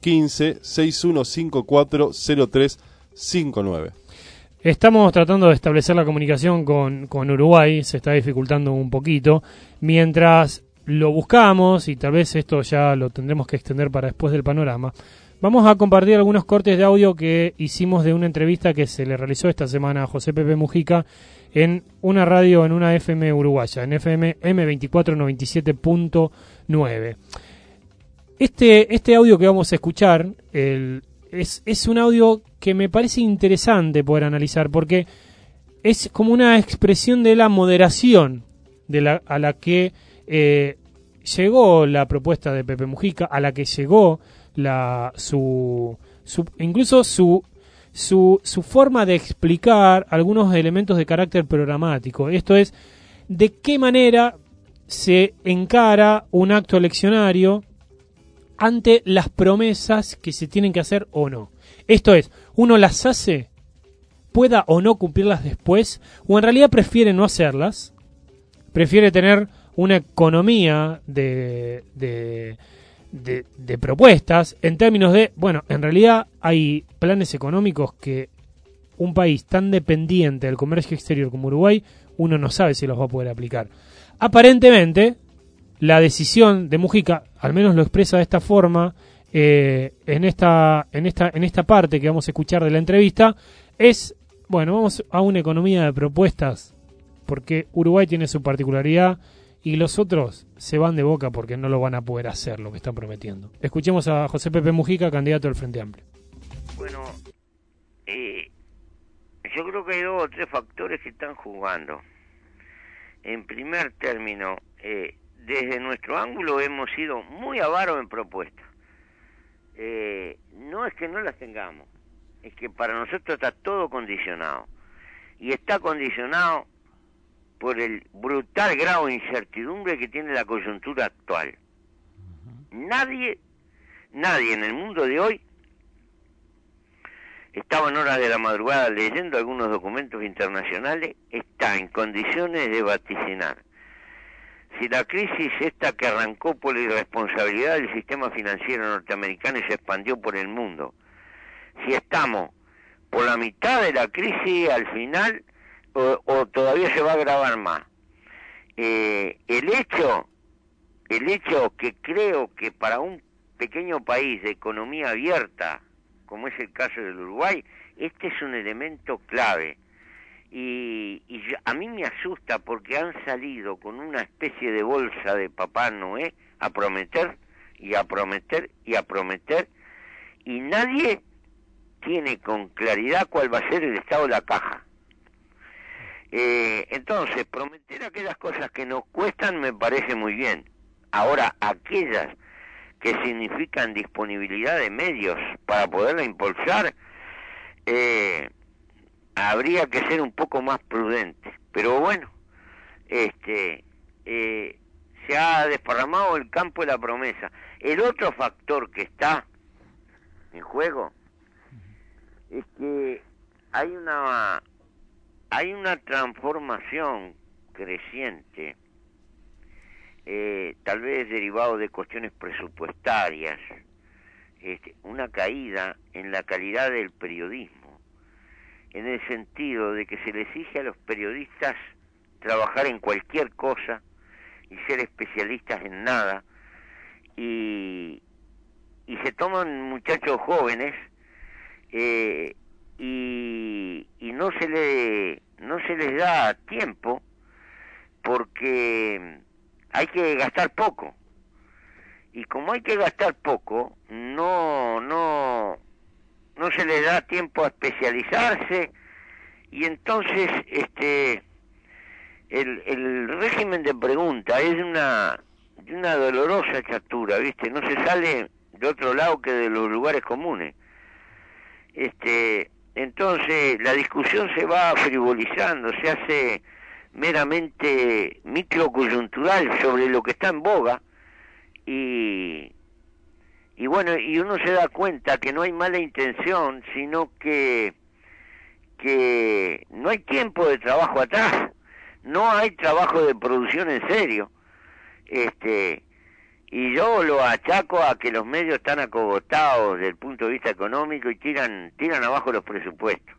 15-6154-0359. Estamos tratando de establecer la comunicación con Uruguay, se está dificultando un poquito. Mientras lo buscamos, y tal vez esto ya lo tendremos que extender para después del panorama, vamos a compartir algunos cortes de audio que hicimos de una entrevista que se le realizó esta semana a José Pepe Mujica en una radio, en una FM uruguaya, en FM M2497.9. Este audio que vamos a escuchar, es un audio que me parece interesante poder analizar, porque es como una expresión de la moderación a la que llegó la propuesta de Pepe Mujica, a la que llegó incluso su forma de explicar algunos elementos de carácter programático. Esto es, de qué manera se encara un acto eleccionario ante las promesas que se tienen que hacer o no. Esto es, uno las hace, pueda o no cumplirlas después, o en realidad prefiere no hacerlas, prefiere tener una economía de propuestas en términos de, bueno, en realidad hay planes económicos que un país tan dependiente del comercio exterior como Uruguay, uno no sabe si los va a poder aplicar. Aparentemente, la decisión de Mujica, al menos lo expresa de esta forma, en esta parte que vamos a escuchar de la entrevista, es, bueno, vamos a una economía de propuestas, porque Uruguay tiene su particularidad y los otros se van de boca porque no lo van a poder hacer lo que están prometiendo. Escuchemos a José Pepe Mujica, candidato del Frente Amplio. Bueno, yo creo que hay 2 o 3 factores que están jugando. En primer término, desde nuestro ángulo hemos sido muy avaros en propuestas. No es que no las tengamos, es que para nosotros está todo condicionado. Y está condicionado por el brutal grado de incertidumbre que tiene la coyuntura actual. Nadie en el mundo de hoy estaba en horas de la madrugada leyendo algunos documentos internacionales, está en condiciones de vaticinar si la crisis esta que arrancó por la irresponsabilidad del sistema financiero norteamericano y se expandió por el mundo, si estamos por la mitad de la crisis al final o todavía se va a agravar más. El hecho que creo que para un pequeño país de economía abierta, como es el caso del Uruguay, este es un elemento clave. Y a mí me asusta porque han salido con una especie de bolsa de Papá Noé a prometer y a prometer y a prometer, y nadie tiene con claridad cuál va a ser el estado de la caja. Entonces, prometer aquellas cosas que nos cuestan me parece muy bien. Ahora, aquellas que significan disponibilidad de medios para poderla impulsar, habría que ser un poco más prudente. Pero bueno, se ha desparramado el campo de la promesa. El otro factor que está en juego es que hay una transformación creciente, tal vez derivado de cuestiones presupuestarias, una caída en la calidad del periodismo, en el sentido de que se le exige a los periodistas trabajar en cualquier cosa y ser especialistas en nada, y se toman muchachos jóvenes y no se les da tiempo, porque hay que gastar poco, y como hay que gastar poco, no se les da tiempo a especializarse, y entonces el régimen de pregunta es una dolorosa chatura, ¿viste? No se sale de otro lado que de los lugares comunes. Entonces la discusión se va frivolizando, se hace meramente microcoyuntural sobre lo que está en boga, y bueno, y uno se da cuenta que no hay mala intención, sino que no hay tiempo de trabajo atrás, no hay trabajo de producción en serio, y yo lo achaco a que los medios están acogotados desde el punto de vista económico y tiran abajo los presupuestos.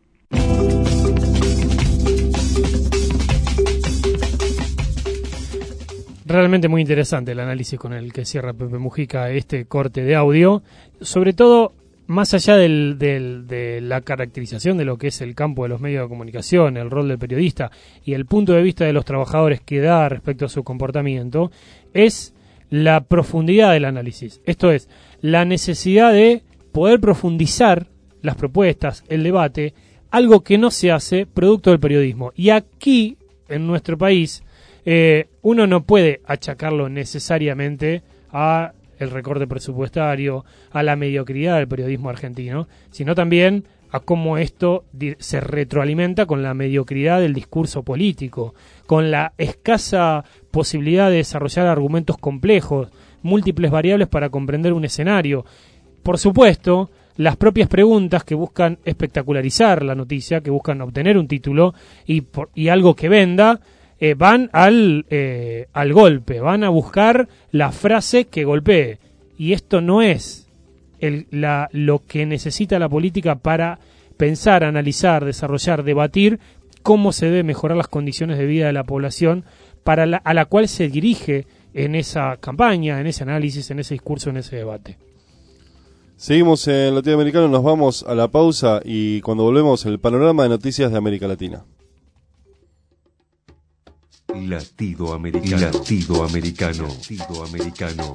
Realmente muy interesante el análisis con el que cierra Pepe Mujica este corte de audio, sobre todo más allá de la caracterización de lo que es el campo de los medios de comunicación, el rol del periodista y el punto de vista de los trabajadores que da respecto a su comportamiento, es la profundidad del análisis. Esto es, la necesidad de poder profundizar las propuestas, el debate, algo que no se hace producto del periodismo. Y aquí, en nuestro país, uno no puede achacarlo necesariamente a el recorte presupuestario, a la mediocridad del periodismo argentino, sino también a cómo esto se retroalimenta con la mediocridad del discurso político, con la escasa posibilidad de desarrollar argumentos complejos, múltiples variables para comprender un escenario. Por supuesto, las propias preguntas que buscan espectacularizar la noticia, que buscan obtener un título y algo que venda, van al golpe, van a buscar la frase que golpee. Y esto no es lo que necesita la política para pensar, analizar, desarrollar, debatir cómo se debe mejorar las condiciones de vida de la población a la cual se dirige en esa campaña, en ese análisis, en ese discurso, en ese debate. Seguimos en Latinoamericano, nos vamos a la pausa y cuando volvemos el panorama de noticias de América Latina. Latido americano. Latido americano. Latido americano.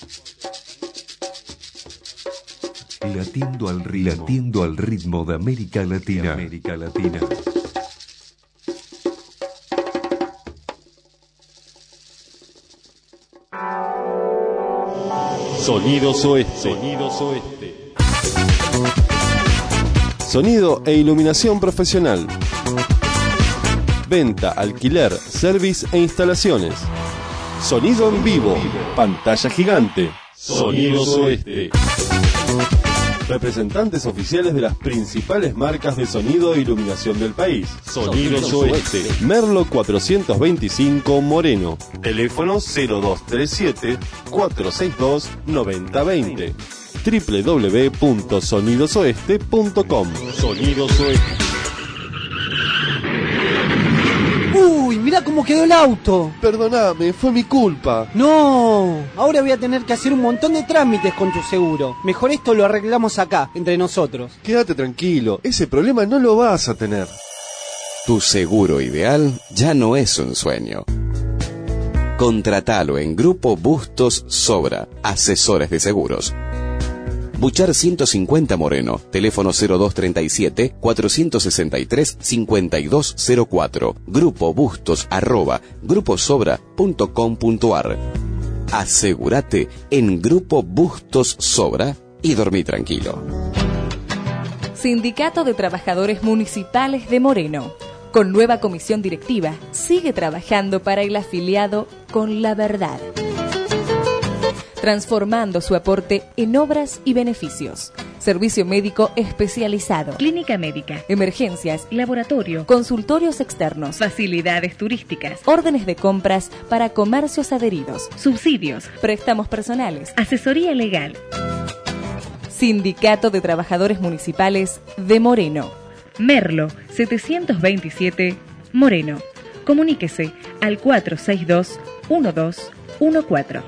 Latiendo al ritmo de América Latina. América Latina. Sonidos Oeste. Sonidos Oeste. Sonido e iluminación profesional. Venta, alquiler, service e instalaciones. Sonido en vivo. Pantalla gigante. Sonidos Oeste. Representantes oficiales de las principales marcas de sonido e iluminación del país. Sonidos Oeste. Merlo 425 Moreno. Teléfono 0237-462-9020. www.sonidosoeste.com. Sonidos Oeste. ¡Uy, mirá cómo quedó el auto! Perdóname, fue mi culpa. No, ahora voy a tener que hacer un montón de trámites con tu seguro. Mejor esto lo arreglamos acá, entre nosotros. Quédate tranquilo, ese problema no lo vas a tener. Tu seguro ideal ya no es un sueño. Contratalo en Grupo Bustos Sobra, asesores de seguros. Buchar 150 Moreno, teléfono 0237-463-5204, grupobustos@gruposobra.com.ar. Asegúrate en Grupo Bustos Sobra y dormí tranquilo. Sindicato de Trabajadores Municipales de Moreno. Con nueva comisión directiva, sigue trabajando para el afiliado con la verdad, transformando su aporte en obras y beneficios. Servicio médico especializado, clínica médica, emergencias, laboratorio, consultorios externos, facilidades turísticas, órdenes de compras para comercios adheridos, subsidios, préstamos personales, asesoría legal. Sindicato de Trabajadores Municipales de Moreno. Merlo 727 Moreno. Comuníquese al 462-1214.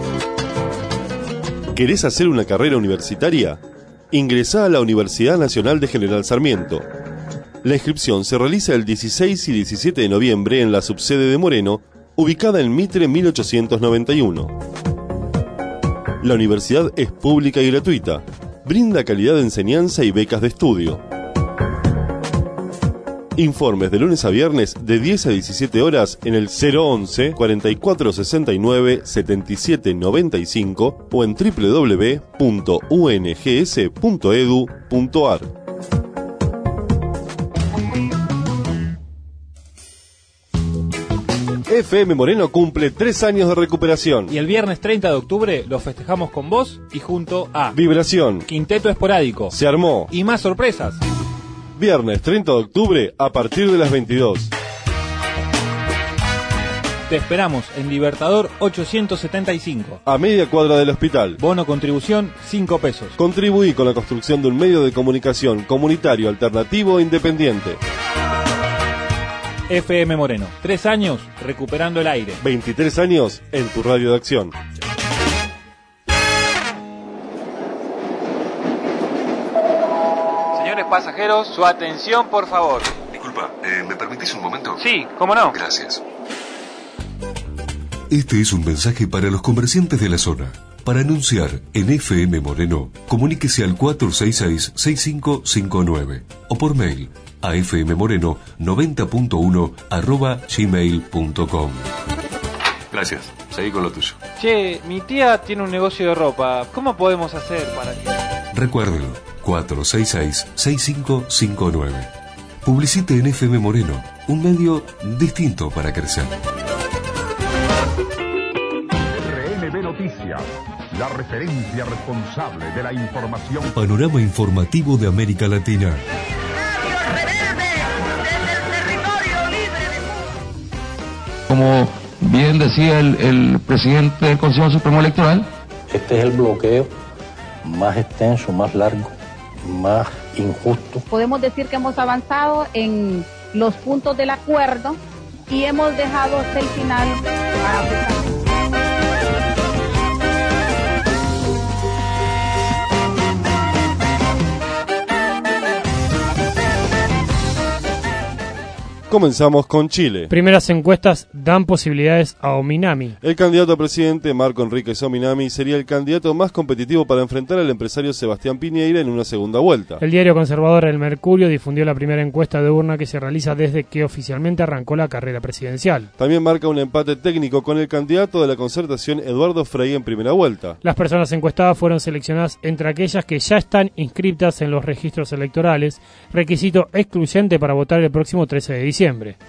¿Querés hacer una carrera universitaria? Ingresá a la Universidad Nacional de General Sarmiento. La inscripción se realiza el 16 y 17 de noviembre en la subsede de Moreno, ubicada en Mitre 1891. La universidad es pública y gratuita. Brinda calidad de enseñanza y becas de estudio. Informes de lunes a viernes de 10 a 17 horas en el 011 4469 7795 o en www.ungs.edu.ar. FM Moreno cumple 3 años de recuperación. Y el viernes 30 de octubre lo festejamos con vos y junto a Vibración, Quinteto Esporádico, Se Armó y más sorpresas. Viernes 30 de octubre a partir de las 22. Te esperamos en Libertador 875. A media cuadra del hospital. Bono contribución 5 pesos. Contribuí con la construcción de un medio de comunicación comunitario, alternativo e independiente. FM Moreno, 3 años recuperando el aire. 23 años en tu radio de acción. Señores pasajeros, su atención por favor. Disculpa, ¿me permitís un momento? Sí, ¿cómo no? Gracias. Este es un mensaje para los comerciantes de la zona. Para anunciar en FM Moreno, comuníquese al 466-6559 o por mail a fmmoreno90.1@gmail.com. Gracias, seguí con lo tuyo. Che, mi tía tiene un negocio de ropa. ¿Cómo podemos hacer para que...? Recuérdelo, 466-6559. Publicite en FM Moreno, un medio distinto para crecer. RNB Noticias, la referencia responsable de la información. Panorama informativo de América Latina. Como bien decía el presidente del Consejo Supremo Electoral, este es el bloqueo más extenso, más largo, más injusto. Podemos decir que hemos avanzado en los puntos del acuerdo y hemos dejado hasta el final para... Comenzamos con Chile. Primeras encuestas dan posibilidades a Ominami. El candidato a presidente, Marco Enríquez Ominami, sería el candidato más competitivo para enfrentar al empresario Sebastián Piñeira en una segunda vuelta. El diario conservador El Mercurio difundió la primera encuesta de urna que se realiza desde que oficialmente arrancó la carrera presidencial. También marca un empate técnico con el candidato de la Concertación, Eduardo Frei, en primera vuelta. Las personas encuestadas fueron seleccionadas entre aquellas que ya están inscritas en los registros electorales, requisito excluyente para votar el próximo 13 de diciembre.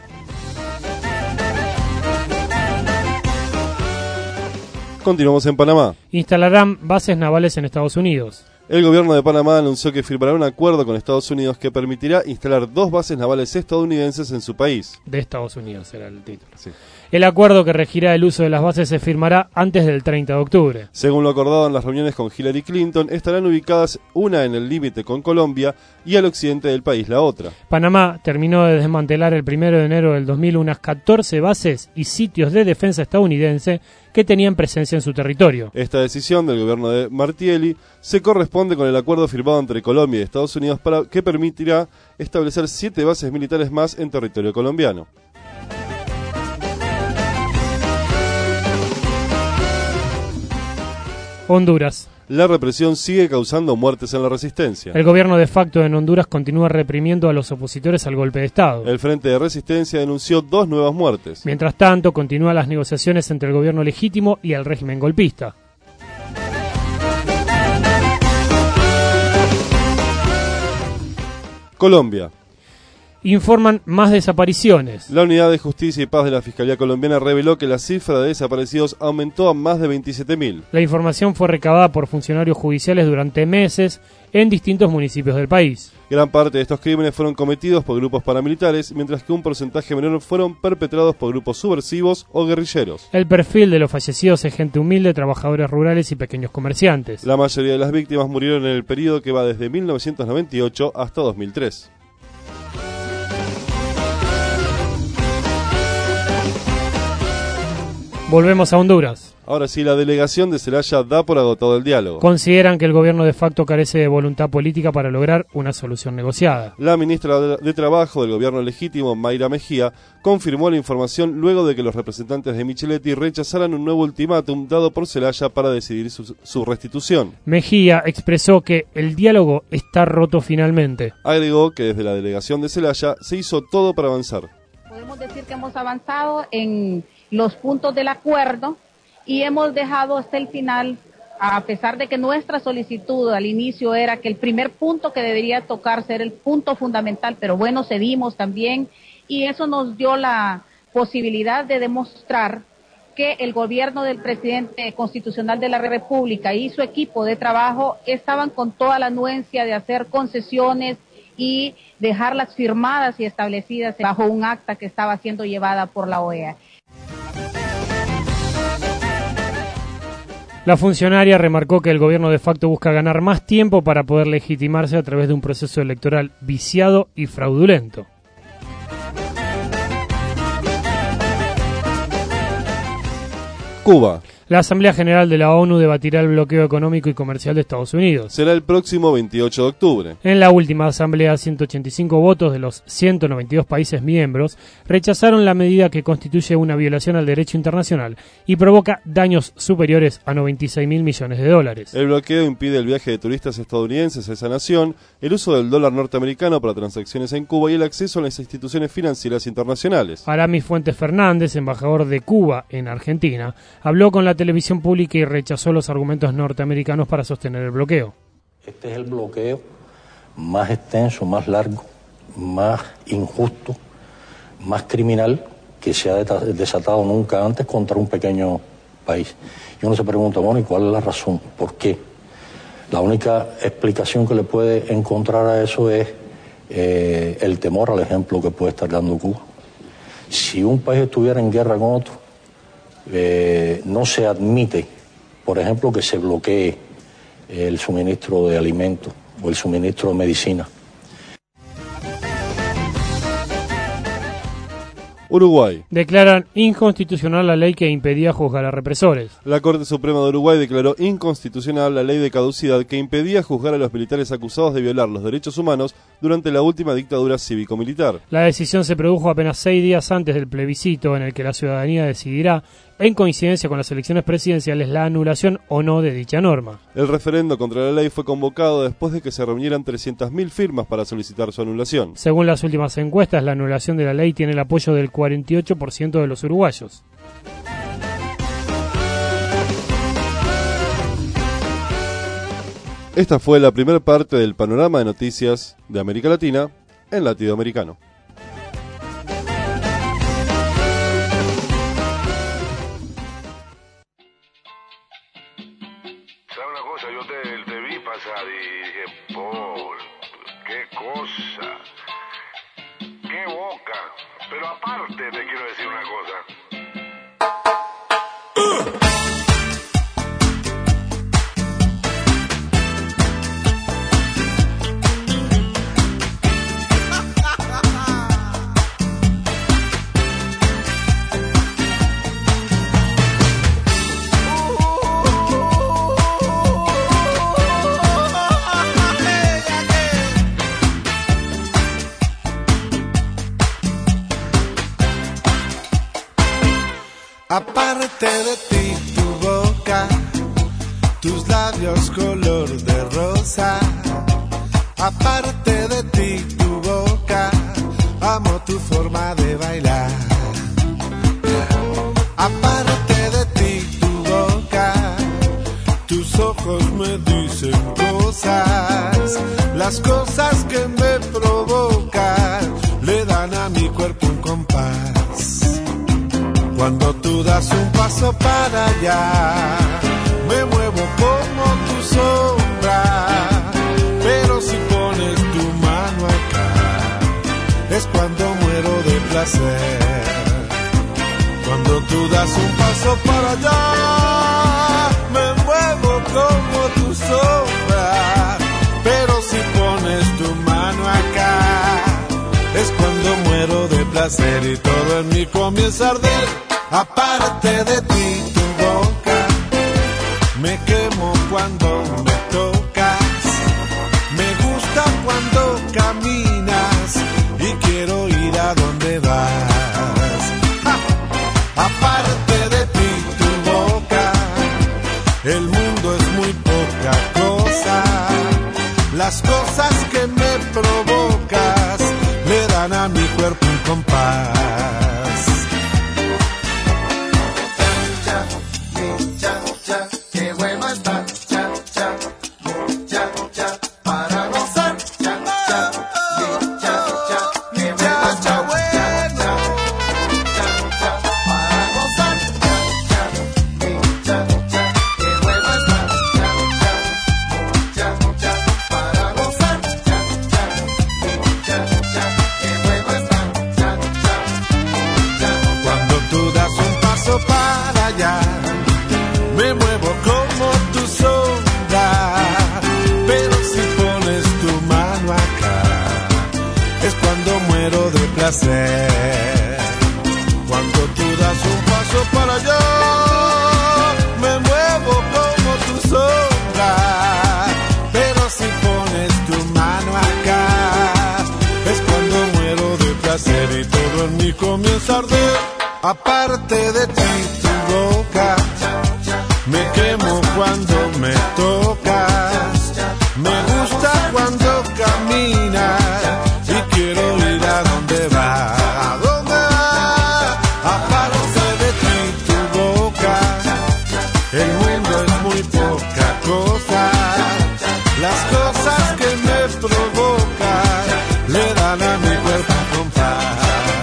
Continuamos en Panamá. Instalarán bases navales en Estados Unidos. El gobierno de Panamá anunció que firmará un acuerdo con Estados Unidos que permitirá instalar 2 bases navales estadounidenses en su país. De Estados Unidos será el título. Sí. El acuerdo que regirá el uso de las bases se firmará antes del 30 de octubre. Según lo acordado en las reuniones con Hillary Clinton, estarán ubicadas una en el límite con Colombia y al occidente del país la otra. Panamá terminó de desmantelar el 1 de enero del 2000 unas 14 bases y sitios de defensa estadounidense que tenían presencia en su territorio. Esta decisión del gobierno de Martelly se corresponde con el acuerdo firmado entre Colombia y Estados Unidos que permitirá establecer 7 bases militares más en territorio colombiano. Honduras. La represión sigue causando muertes en la resistencia. El gobierno de facto en Honduras continúa reprimiendo a los opositores al golpe de Estado. El Frente de Resistencia denunció 2 nuevas muertes. Mientras tanto, continúan las negociaciones entre el gobierno legítimo y el régimen golpista. Colombia. Informan más desapariciones. La Unidad de Justicia y Paz de la Fiscalía Colombiana reveló que la cifra de desaparecidos aumentó a más de 27.000. La información fue recabada por funcionarios judiciales durante meses en distintos municipios del país. Gran parte de estos crímenes fueron cometidos por grupos paramilitares, mientras que un porcentaje menor fueron perpetrados por grupos subversivos o guerrilleros. El perfil de los fallecidos es gente humilde, trabajadores rurales y pequeños comerciantes. La mayoría de las víctimas murieron en el periodo que va desde 1998 hasta 2003. Volvemos a Honduras. Ahora sí, la delegación de Zelaya da por agotado el diálogo. Consideran que el gobierno de facto carece de voluntad política para lograr una solución negociada. La ministra de Trabajo del gobierno legítimo, Mayra Mejía, confirmó la información luego de que los representantes de Micheletti rechazaran un nuevo ultimátum dado por Zelaya para decidir su restitución. Mejía expresó que el diálogo está roto finalmente. Agregó que desde la delegación de Zelaya se hizo todo para avanzar. Podemos decir que hemos avanzado en los puntos del acuerdo y hemos dejado hasta el final, a pesar de que nuestra solicitud al inicio era que el primer punto que debería tocarse era el punto fundamental, pero bueno, cedimos también y eso nos dio la posibilidad de demostrar que el gobierno del presidente constitucional de la República y su equipo de trabajo estaban con toda la anuencia de hacer concesiones y dejarlas firmadas y establecidas bajo un acta que estaba siendo llevada por la OEA. La funcionaria remarcó que el gobierno de facto busca ganar más tiempo para poder legitimarse a través de un proceso electoral viciado y fraudulento. Cuba. La Asamblea General de la ONU debatirá el bloqueo económico y comercial de Estados Unidos. Será el próximo 28 de octubre. En la última asamblea, 185 votos de los 192 países miembros rechazaron la medida que constituye una violación al derecho internacional y provoca daños superiores a 96.000 millones de dólares. El bloqueo impide el viaje de turistas estadounidenses a esa nación, el uso del dólar norteamericano para transacciones en Cuba y el acceso a las instituciones financieras internacionales. Aramis Fuentes Fernández, embajador de Cuba en Argentina, habló con la televisión pública y rechazó los argumentos norteamericanos para sostener el bloqueo. Este es el bloqueo más extenso, más largo, más injusto, más criminal que se ha desatado nunca antes contra un pequeño país. Y uno se pregunta, bueno, ¿y cuál es la razón? ¿Por qué? La única explicación que le puede encontrar a eso es el temor al ejemplo que puede estar dando Cuba. Si un país estuviera en guerra con otro, no se admite, por ejemplo, que se bloquee el suministro de alimentos o el suministro de medicina. Uruguay. Declaran inconstitucional la ley que impedía juzgar a represores. La Corte Suprema de Uruguay declaró inconstitucional la ley de caducidad que impedía juzgar a los militares acusados de violar los derechos humanos durante la última dictadura cívico-militar. La decisión se produjo apenas 6 días antes del plebiscito en el que la ciudadanía decidirá, en coincidencia con las elecciones presidenciales, la anulación o no de dicha norma. El referendo contra la ley fue convocado después de que se reunieran 300.000 firmas para solicitar su anulación. Según las últimas encuestas, la anulación de la ley tiene el apoyo del 48% de los uruguayos. Esta fue la primera parte del panorama de noticias de América Latina en Latinoamericano. Te vi pasar y dije, Paul, qué cosa, qué boca. Pero aparte te quiero decir una cosa. Aparte de ti, tu boca, tus labios color de rosa. Aparte de ti, tu boca, amo tu forma de bailar. Aparte de ti, tu boca, tus ojos me dicen cosas. Las cosas que me provocan le dan a mi cuerpo un compás. Cuando tú das un paso para allá, me muevo como tu sombra. Pero si pones tu mano acá, es cuando muero de placer. Cuando tú das un paso para allá, me muevo como tu sombra. Pero si pones tu mano acá, es cuando muero de placer y todo en mí comienza a arder. aparte de ti, tu boca. Me quemo cuando me tocas, me gusta cuando caminas y quiero ir a donde vas. ¡Ja! Aparte de ti, tu boca, el mundo es muy poca cosa. Las cosas que me provocas le dan a mi cuerpo un compás. Qué bueno está, cha, cha, cha, cha, para gozar, cha, cha, cha, cha, qué bueno está, cha, cha, cha, para gozar, cha, cha, cha, qué bueno está, cha, cha, para gozar, cha, cha, qué bueno está, cha. Cuando tú das un paso para allá, me muevo como tu sombra, pero si pones tu mano acá, es cuando muero de placer. Cuando tú das un paso para allá, me muevo como tu sombra, pero si pones tu mano acá, es cuando muero de placer y todo en mí comienza a arder. Aparte de ti, tu boca, me quemo cuando me tocas, me gusta cuando caminas y quiero ir a donde vas. ¿A dónde vas? Aparte de ti, tu boca, el mundo es muy poca cosa. Las cosas que me provocan le dan a mi cuerpo un compás.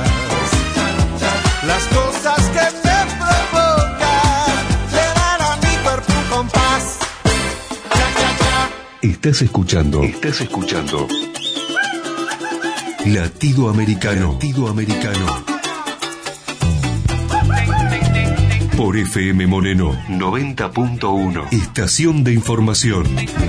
Las cosas que me provocan le dan a mi cuerpo un compás. Estás escuchando Latido Americano. Por FM Moreno 90.1. Estación de información.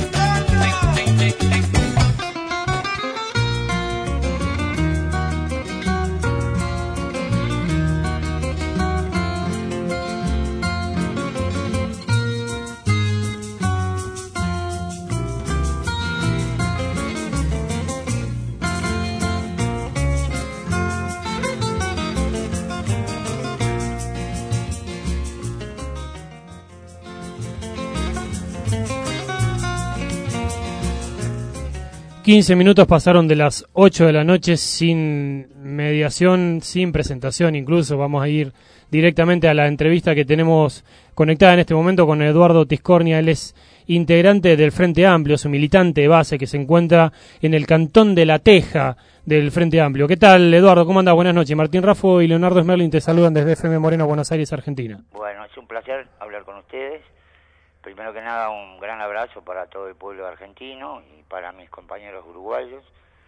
...15 minutos pasaron de las 8 de la noche sin mediación, sin presentación incluso. Vamos a ir directamente a la entrevista que tenemos conectada en este momento con Eduardo Tiscornia. Él es integrante del Frente Amplio, su militante de base que se encuentra en el cantón de La Teja del Frente Amplio. ¿Qué tal, Eduardo? ¿Cómo andás? Buenas noches. Martín Raffo y Leonardo Smerling te saludan desde FM Moreno, Buenos Aires, Argentina. Bueno, es un placer hablar con ustedes. Primero que nada, un gran abrazo para todo el pueblo argentino y para mis compañeros uruguayos.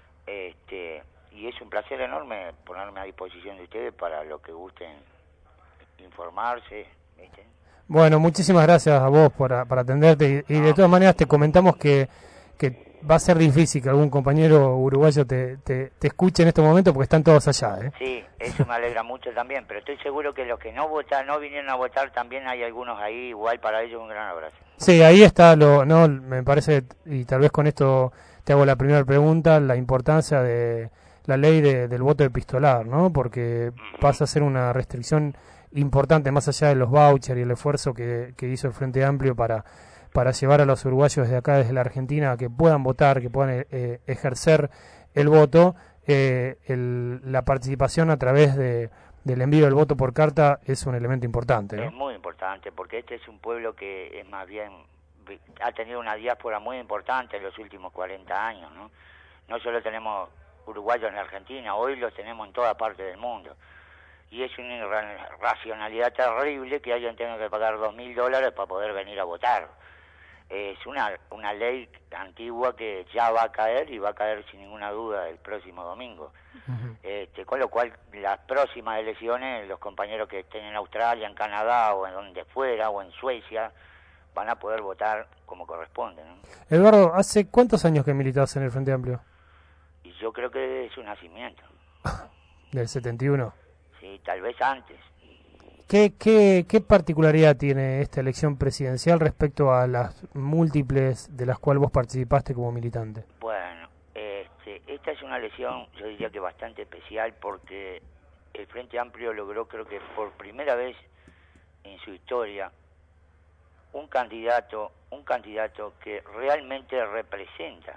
Y es un placer enorme ponerme a disposición de ustedes para lo que gusten informarse. ¿Viste? Bueno, muchísimas gracias a vos para atenderte. Y de todas maneras te comentamos que va a ser difícil que algún compañero uruguayo te escuche en este momento porque están todos allá, ¿eh? Sí, eso me alegra mucho también, pero estoy seguro que los que no vinieron a votar, también hay algunos ahí, igual para ellos un gran abrazo. Sí, ahí está me parece, y tal vez con esto te hago la primera pregunta, la importancia de la ley del voto epistolar, ¿no? Porque pasa a ser una restricción importante más allá de los vouchers y el esfuerzo que hizo el Frente Amplio para llevar a los uruguayos desde acá, desde la Argentina, a que puedan votar, que puedan ejercer el voto. La participación a través del envío del voto por carta es un elemento importante, ¿no? Es muy importante, porque este es un pueblo que es más bien ha tenido una diáspora muy importante en los últimos 40 años, ¿no? No solo tenemos uruguayos en la Argentina, hoy los tenemos en toda parte del mundo. Y es una irracionalidad terrible que alguien tenga que pagar $2.000 para poder venir a votar. Es una ley antigua que ya va a caer y va a caer sin ninguna duda el próximo domingo. Con lo cual las próximas elecciones, los compañeros que estén en Australia, en Canadá o en donde fuera o en Suecia van a poder votar como corresponde, ¿no? Eduardo, ¿hace cuántos años que militás en el Frente Amplio? Y yo creo que desde su nacimiento. ¿Del 71? Sí, tal vez antes. ¿Qué particularidad tiene esta elección presidencial respecto a las múltiples de las cuales vos participaste como militante? Bueno, esta es una elección, yo diría que bastante especial, porque el Frente Amplio logró, creo que por primera vez en su historia, un candidato que realmente representa,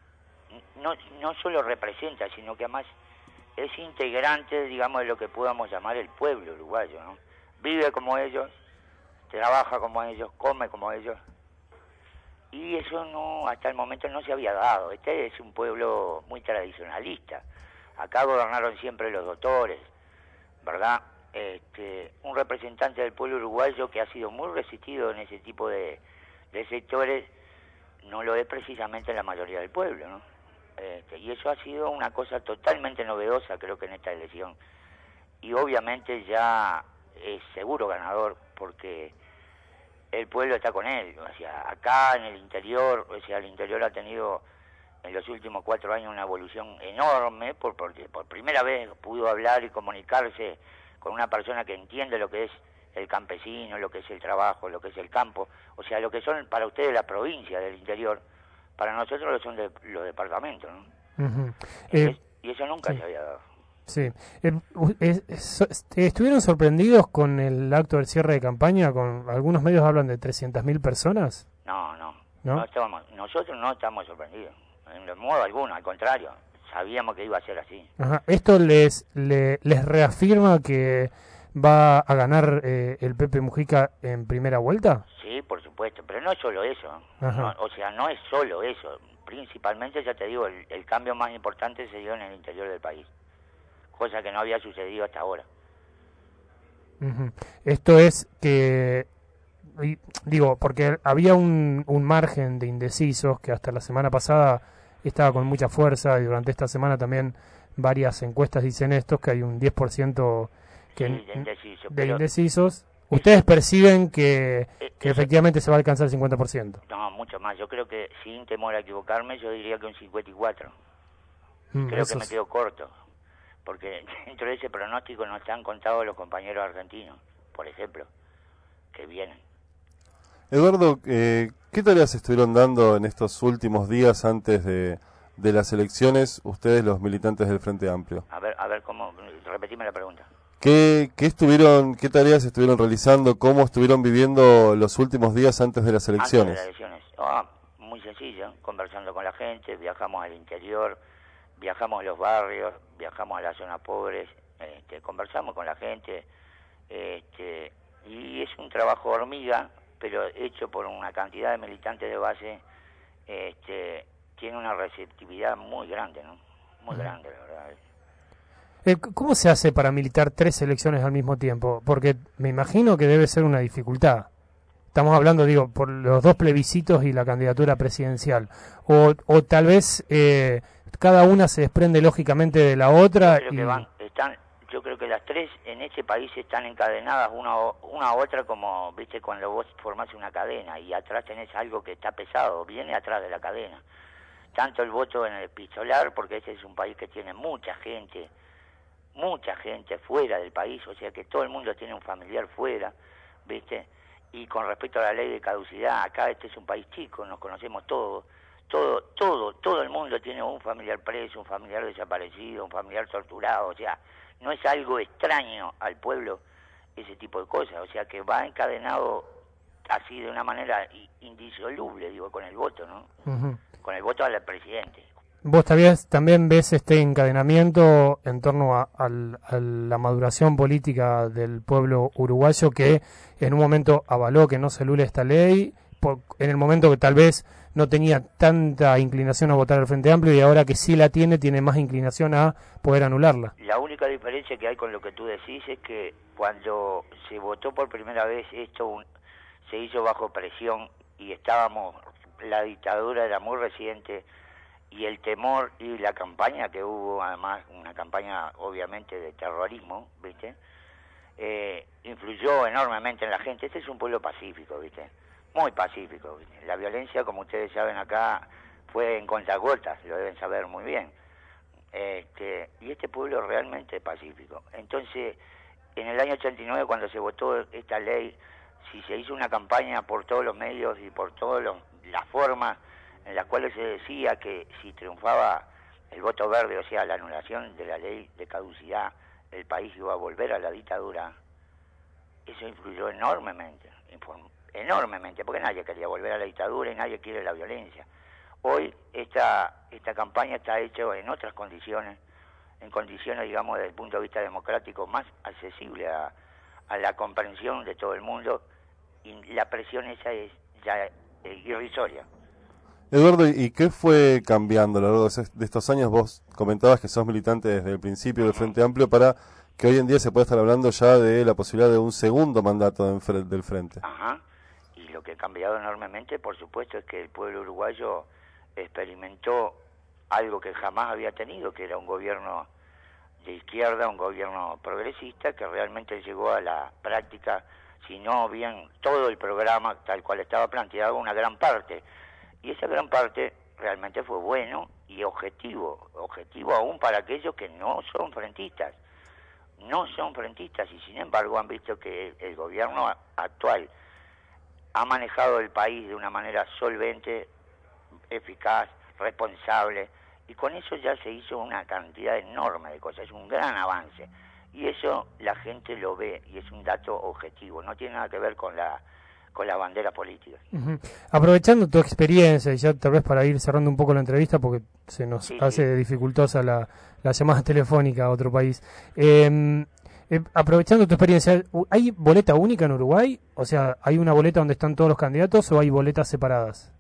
no solo representa, sino que además es integrante, digamos, de lo que podamos llamar el pueblo uruguayo, ¿no? Vive como ellos, trabaja como ellos, come como ellos, y eso no, hasta el momento no se había dado. Este es un pueblo muy tradicionalista. Acá gobernaron siempre los doctores, ¿verdad? Un representante del pueblo uruguayo que ha sido muy resistido en ese tipo de sectores, no lo es precisamente la mayoría del pueblo, ¿no? Y eso ha sido una cosa totalmente novedosa, creo que en esta elección. Y obviamente ya es seguro ganador, porque el pueblo está con él. O sea, acá en el interior, o sea, el interior ha tenido en los últimos 4 años una evolución enorme, porque por primera vez pudo hablar y comunicarse con una persona que entiende lo que es el campesino, lo que es el trabajo, lo que es el campo, o sea, lo que son para ustedes las provincias del interior, para nosotros lo son los departamentos, ¿no? Uh-huh. Y eso nunca se había dado. Sí. ¿Estuvieron sorprendidos con el acto del cierre de campaña? Con algunos medios hablan de 300.000 personas. No, nosotros no estamos sorprendidos, en modo alguno, al contrario, sabíamos que iba a ser así. Ajá. ¿Esto les reafirma que va a ganar el Pepe Mujica en primera vuelta? Sí, por supuesto, pero no es solo eso. No, o sea, no es solo eso. Principalmente, ya te digo, el cambio más importante se dio en el interior del país, cosa que no había sucedido hasta ahora. Uh-huh. Esto es que, digo, porque había un margen de indecisos que hasta la semana pasada estaba con mucha fuerza, y durante esta semana también varias encuestas dicen esto, que hay un 10% de indecisos. ¿Ustedes perciben que efectivamente se va a alcanzar el 50%? No, mucho más. Yo creo que, sin temor a equivocarme, yo diría que un 54%. Creo que me quedo corto, porque dentro de ese pronóstico no están contados los compañeros argentinos, por ejemplo, que vienen. Eduardo, ¿qué tareas estuvieron dando en estos últimos días antes de las elecciones ustedes, los militantes del Frente Amplio? A ver, ¿cómo? Repetime la pregunta. ¿Qué tareas estuvieron realizando? ¿Cómo estuvieron viviendo los últimos días antes de las elecciones? Antes de las elecciones. Muy sencillo, conversando con la gente, viajamos al interior, viajamos a los barrios, viajamos a las zonas pobres, conversamos con la gente, y es un trabajo hormiga, pero hecho por una cantidad de militantes de base, tiene una receptividad muy grande, ¿no? Muy grande, la verdad. ¿Cómo se hace para militar 3 elecciones al mismo tiempo? Porque me imagino que debe ser una dificultad. Estamos hablando, digo, por los 2 plebiscitos y la candidatura presidencial. O tal vez cada una se desprende lógicamente de la otra. Yo creo que las 3 en este país están encadenadas una a otra, como, viste, cuando vos formás una cadena y atrás tenés algo que está pesado, viene atrás de la cadena. Tanto el voto en el epistolar, porque este es un país que tiene mucha gente fuera del país, o sea que todo el mundo tiene un familiar fuera, ¿viste? Y con respecto a la ley de caducidad, acá este es un país chico, nos conocemos todos, todo el mundo tiene un familiar preso, un familiar desaparecido, un familiar torturado, o sea, no es algo extraño al pueblo ese tipo de cosas, o sea que va encadenado así de una manera indisoluble, digo, con el voto, ¿no? Uh-huh. Con el voto al presidente. ¿Vos también ves este encadenamiento en torno a la maduración política del pueblo uruguayo, que en un momento avaló que no se anule esta ley, en el momento que tal vez no tenía tanta inclinación a votar al Frente Amplio, y ahora que sí la tiene más inclinación a poder anularla? La única diferencia que hay con lo que tú decís es que cuando se votó por primera vez esto se hizo bajo presión y la dictadura era muy reciente, y el temor y la campaña que hubo, además una campaña obviamente de terrorismo, ¿viste? Influyó enormemente en la gente. Este es un pueblo pacífico, ¿viste? Muy pacífico, ¿viste? La violencia, como ustedes saben acá, fue en contagotas, lo deben saber muy bien. Y este pueblo realmente es pacífico. Entonces, en el año 89, cuando se votó esta ley, si se hizo una campaña por todos los medios y por todas las formas en las cuales se decía que si triunfaba el voto verde, o sea, la anulación de la ley de caducidad, el país iba a volver a la dictadura, eso influyó enormemente, porque nadie quería volver a la dictadura y nadie quiere la violencia. Hoy esta campaña está hecha en otras condiciones, en condiciones, digamos, desde el punto de vista democrático, más accesible a la comprensión de todo el mundo, y la presión esa es ya irrisoria. Eduardo, ¿y qué fue cambiando a lo largo de estos años? Vos comentabas que sos militante desde el principio del Frente Amplio, para que hoy en día se pueda estar hablando ya de la posibilidad de un segundo mandato del Frente. Ajá, y lo que ha cambiado enormemente, por supuesto, es que el pueblo uruguayo experimentó algo que jamás había tenido, que era un gobierno de izquierda, un gobierno progresista, que realmente llegó a la práctica, si no bien todo el programa tal cual estaba planteado, una gran parte. Y esa gran parte realmente fue bueno y objetivo aún para aquellos que no son frentistas. Y sin embargo han visto que el gobierno actual ha manejado el país de una manera solvente, eficaz, responsable, y con eso ya se hizo una cantidad enorme de cosas, es un gran avance, y eso la gente lo ve, y es un dato objetivo, no tiene nada que ver con la bandera política. Uh-huh. Aprovechando tu experiencia, y ya tal vez para ir cerrando un poco la entrevista, porque se nos hace dificultosa la llamada telefónica a otro país, aprovechando tu experiencia, ¿hay boleta única en Uruguay? O sea, ¿hay una boleta donde están todos los candidatos o hay boletas separadas?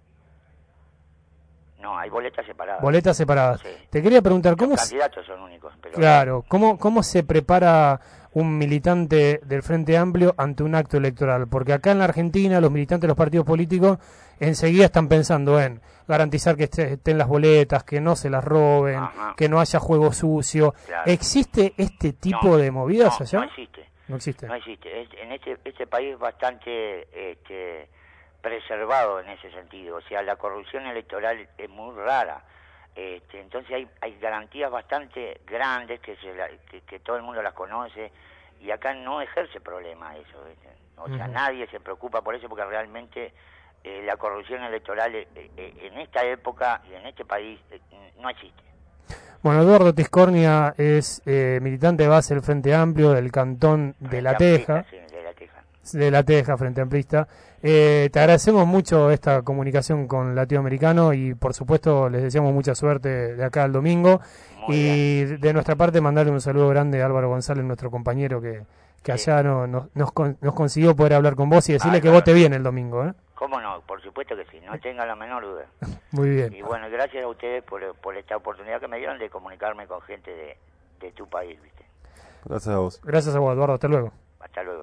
No, hay boletas separadas. Boletas separadas. Sí. Te quería preguntar, ¿cómo... Los candidatos son únicos. Pero... Claro, ¿cómo se prepara un militante del Frente Amplio ante un acto electoral? Porque acá en la Argentina los militantes de los partidos políticos enseguida están pensando en garantizar que estén las boletas, que no se las roben, ajá, que no haya juego sucio. Claro. ¿Existe este tipo de movidas allá? No existe. No existe. No existe. En este país es bastante preservado en ese sentido. O sea, la corrupción electoral es muy rara. Entonces hay garantías bastante grandes que todo el mundo las conoce, y acá no ejerce problema eso, ¿viste? O sea, nadie se preocupa por eso, porque realmente la corrupción electoral en esta época y en este país no existe. Bueno, Eduardo Tiscornia es militante de base del Frente Amplio del Cantón de La Teja. Sí, de La Teja, Frente Amplista. Te agradecemos mucho esta comunicación con Latinoamericano, y por supuesto les deseamos mucha suerte de acá al domingo. Y de nuestra parte mandarle un saludo grande a Álvaro González, nuestro compañero que allá nos consiguió poder hablar con vos, y decirle que vote bien el domingo, ¿eh? ¿Cómo no? Por supuesto que sí, no tenga la menor duda. Muy bien. Y bueno, gracias a ustedes por esta oportunidad que me dieron de comunicarme con gente de tu país, ¿viste? Gracias a vos. Gracias a vos, Eduardo. Hasta luego. Hasta luego.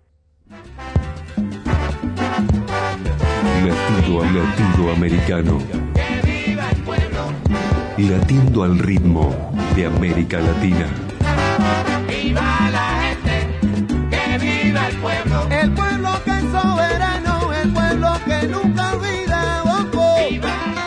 Latinoamericano. Latiendo al ritmo de América Latina. ¡Viva la gente! ¡Que viva el pueblo! El pueblo que es soberano, el pueblo que nunca olvida. ¡Viva!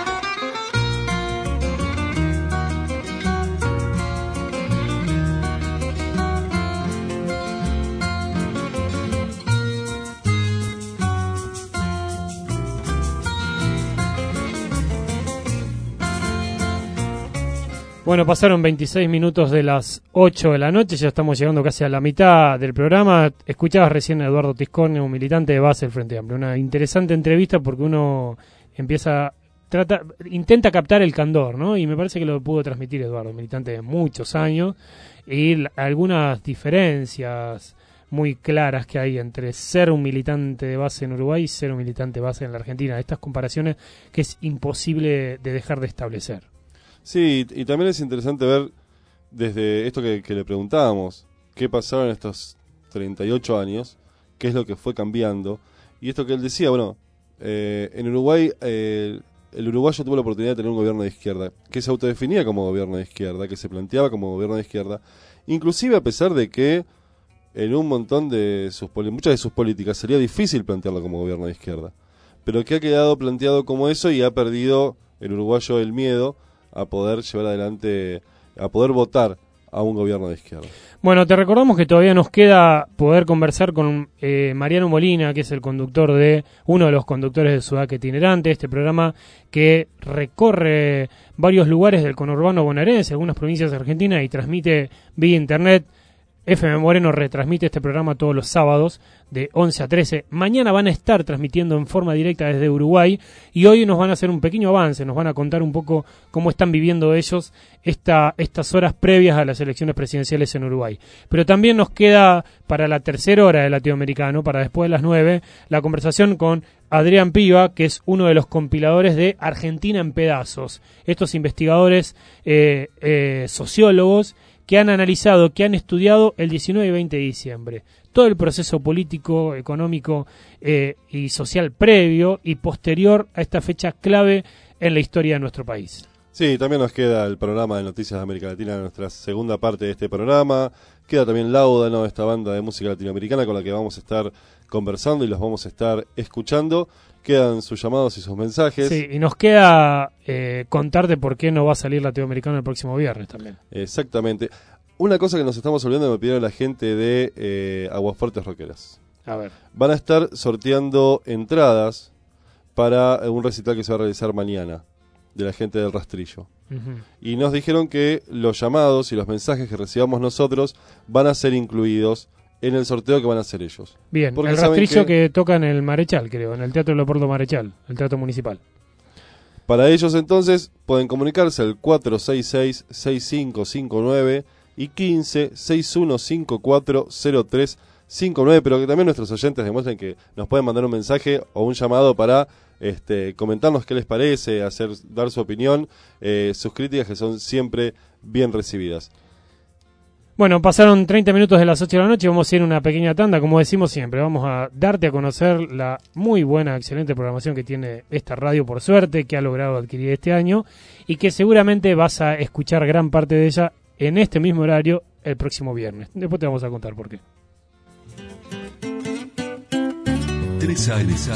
Bueno, pasaron 26 minutos de las 8 de la noche, ya estamos llegando casi a la mitad del programa. Escuchabas recién a Eduardo Tiscornia, un militante de base del Frente Amplio. Una interesante entrevista, porque uno intenta captar el candor, ¿no? Y me parece que lo pudo transmitir Eduardo, militante de muchos años, y algunas diferencias muy claras que hay entre ser un militante de base en Uruguay y ser un militante de base en la Argentina. Estas comparaciones que es imposible de dejar de establecer. Sí, y también es interesante ver desde esto que le preguntábamos, qué pasaba en estos 38 años, qué es lo que fue cambiando, y esto que él decía, bueno, en Uruguay el uruguayo tuvo la oportunidad de tener un gobierno de izquierda, que se autodefinía como gobierno de izquierda, que se planteaba como gobierno de izquierda, inclusive a pesar de que en un montón de muchas de sus políticas sería difícil plantearlo como gobierno de izquierda, pero que ha quedado planteado como eso, y ha perdido el uruguayo el miedo a poder llevar adelante, a poder votar a un gobierno de izquierda. Bueno, te recordamos que todavía nos queda poder conversar con Mariano Molina, que es el conductor uno de los conductores de Sudaca Itinerante, este programa que recorre varios lugares del conurbano bonaerense, algunas provincias de Argentina, y transmite vía internet. FM Moreno retransmite este programa todos los sábados de 11 a 13. Mañana van a estar transmitiendo en forma directa desde Uruguay y hoy nos van a hacer un pequeño avance, nos van a contar un poco cómo están viviendo ellos estas horas previas a las elecciones presidenciales en Uruguay. Pero también nos queda para la tercera hora del Latinoamericano, para después de las 9, la conversación con Adrián Piva, que es uno de los compiladores de Argentina en Pedazos. Estos investigadores sociólogos que han analizado, que han estudiado el 19 y 20 de diciembre. Todo el proceso político, económico y social previo y posterior a esta fecha clave en la historia de nuestro país. Sí, también nos queda el programa de Noticias de América Latina, nuestra segunda parte de este programa. Queda también Laudano, esta banda de música latinoamericana con la que vamos a estar conversando y los vamos a estar escuchando. Quedan sus llamados y sus mensajes. Sí, y nos queda contarte por qué no va a salir Latinoamericano el próximo viernes también. Exactamente. Una cosa que nos estamos olvidando, me pidieron la gente de Aguafuertes Rockeras. A ver. Van a estar sorteando entradas para un recital que se va a realizar mañana, de la gente del Rastrillo. Uh-huh. Y nos dijeron que los llamados y los mensajes que recibamos nosotros van a ser incluidos en el sorteo que van a hacer ellos. Bien, porque el Rastrillo que toca en el Marechal, creo, en el Teatro Leopoldo Marechal, el Teatro Municipal. Para ellos entonces pueden comunicarse al 466-6559 y 15-6154-0359, pero que también nuestros oyentes demuestren que nos pueden mandar un mensaje o un llamado para comentarnos qué les parece, dar su opinión, sus críticas, que son siempre bien recibidas. Bueno, pasaron 30 minutos de las 8 de la noche, vamos a ir a una pequeña tanda, como decimos siempre, vamos a darte a conocer la muy buena, excelente programación que tiene esta radio, por suerte, que ha logrado adquirir este año, y que seguramente vas a escuchar gran parte de ella en este mismo horario el próximo viernes. Después te vamos a contar por qué. 3 años.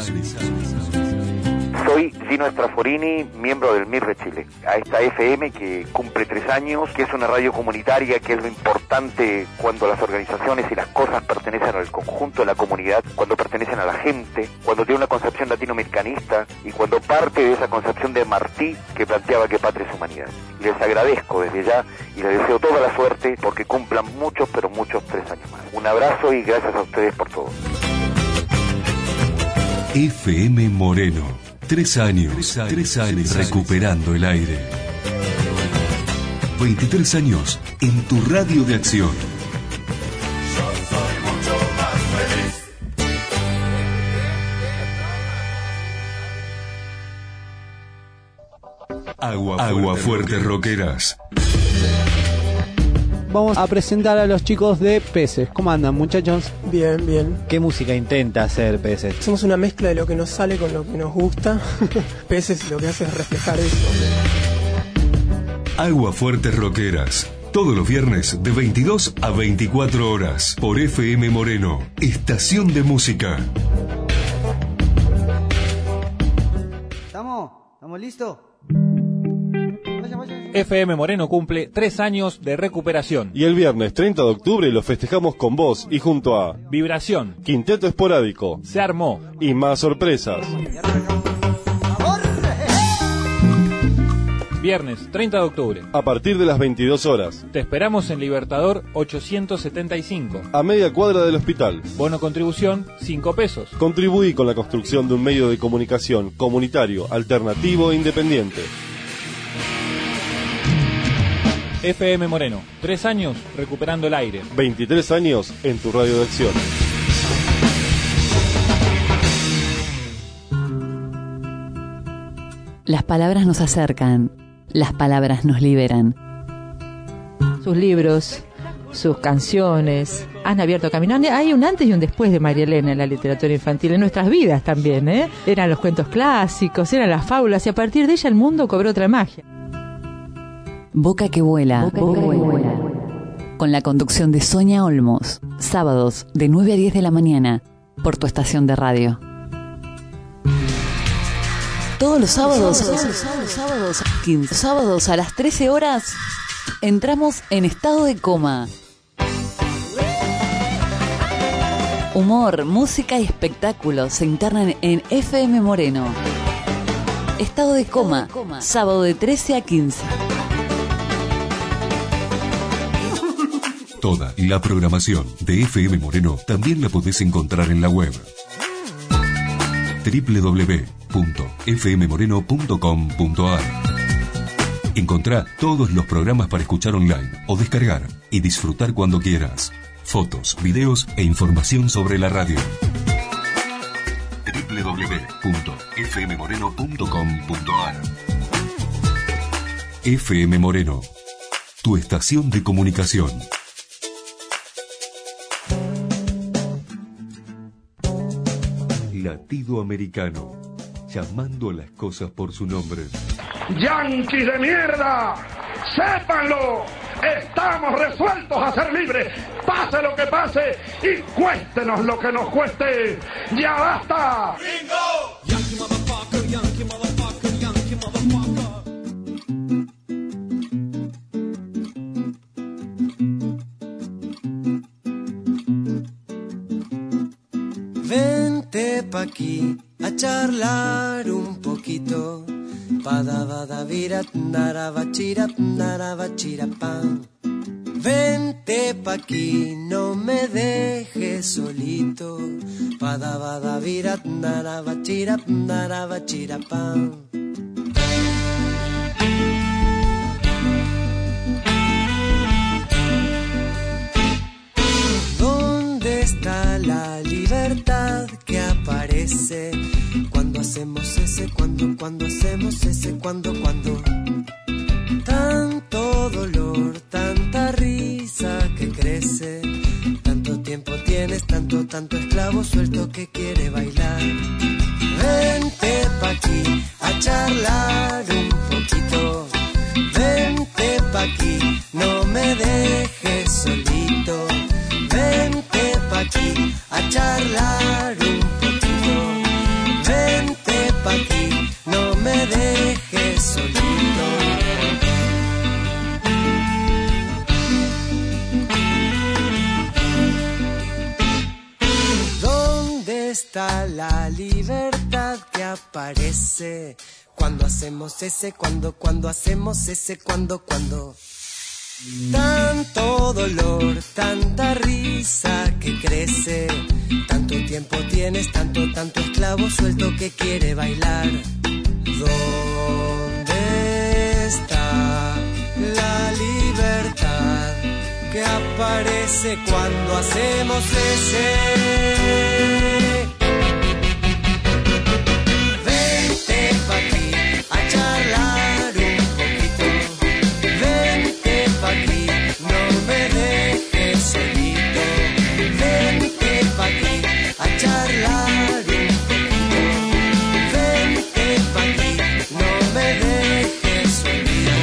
Soy Gino Straforini, miembro del MIR de Chile. A esta FM que cumple 3 años, que es una radio comunitaria, que es lo importante cuando las organizaciones y las cosas pertenecen al conjunto de la comunidad, cuando pertenecen a la gente, cuando tiene una concepción latinoamericanista y cuando parte de esa concepción de Martí que planteaba que patria es humanidad. Les agradezco desde ya y les deseo toda la suerte porque cumplan muchos, pero muchos 3 años más. Un abrazo y gracias a ustedes por todo. FM Moreno. 3 años recuperando el aire. 23 años en tu radio de acción. Aguafuertes Rockeras. Vamos a presentar a los chicos de Peces. ¿Cómo andan, muchachos? Bien, bien. ¿Qué música intenta hacer Peces? Somos una mezcla de lo que nos sale con lo que nos gusta. Peces lo que hace es reflejar eso. Aguafuertes Rockeras. Todos los viernes de 22 a 24 horas por FM Moreno, estación de música. ¿Estamos listos? FM Moreno cumple 3 años de recuperación. Y el viernes 30 de octubre lo festejamos con vos y junto a Vibración, Quinteto Esporádico, Se Armó y más sorpresas. Viernes 30 de octubre. A partir de las 22 horas. Te esperamos en Libertador 875. A media cuadra del hospital. Bono contribución, 5 pesos. Contribuí con la construcción de un medio de comunicación comunitario, alternativo e independiente. FM Moreno, 3 años recuperando el aire. 23 años en tu radio de acción. Las palabras nos acercan, las palabras nos liberan. Sus libros, sus canciones han abierto camino. Hay un antes y un después de María Elena en la literatura infantil, en nuestras vidas también, ¿eh? Eran los cuentos clásicos, eran las fábulas, y a partir de ella el mundo cobró otra magia. Boca que vuela. Con la conducción de Sonia Olmos. Sábados de 9 a 10 de la mañana por tu estación de radio. Todos los sábados a las 13 horas Entramos en estado de coma. Humor, música y espectáculos se internan en FM Moreno. Estado de coma, sábado de 13 a 15. Toda la programación de FM Moreno también la podés encontrar en la web www.fmmoreno.com.ar. Encontrá todos los programas para escuchar online o descargar y disfrutar cuando quieras. Fotos, videos e información sobre la radio. www.fmmoreno.com.ar. FM Moreno, tu estación de comunicación. Latido americano, llamando a las cosas por su nombre. ¡Yanquis de mierda! ¡Sépanlo! Estamos resueltos a ser libres, pase lo que pase y cuéstenos lo que nos cueste. ¡Ya basta! ¡Bingo! Yankee motherfucker, Yankee motherfucker, Yankee motherfucker. Vente pa' aquí a charlar un poquito. Vente pa' aquí, no me dejes solito. ¿Dónde está la libertad que aparece cuando hacemos ese, cuando hacemos ese, cuando? Tanto dolor, tanta risa que crece, tanto tiempo tienes, tanto esclavo suelto que quiere bailar. Vente pa' aquí a charlar un poquito. Vente pa' aquí, no me dejes solito. Vente pa' aquí a charlar un poquito. Vente pa' aquí, no me dejes solito. ¿Dónde está la libertad que aparece cuando hacemos ese, cuando hacemos ese, cuando? Tanto dolor, tanta risa que crece, tanto tiempo tienes, tanto esclavo suelto que quiere bailar. ¿Dónde está la libertad que aparece cuando hacemos ese? Vente pa' aquí a charlar un poquito. Vente pa' aquí, no me dejes solito. Vente pa' aquí a charlar un poquito. Vente pa' aquí, no me dejes solito.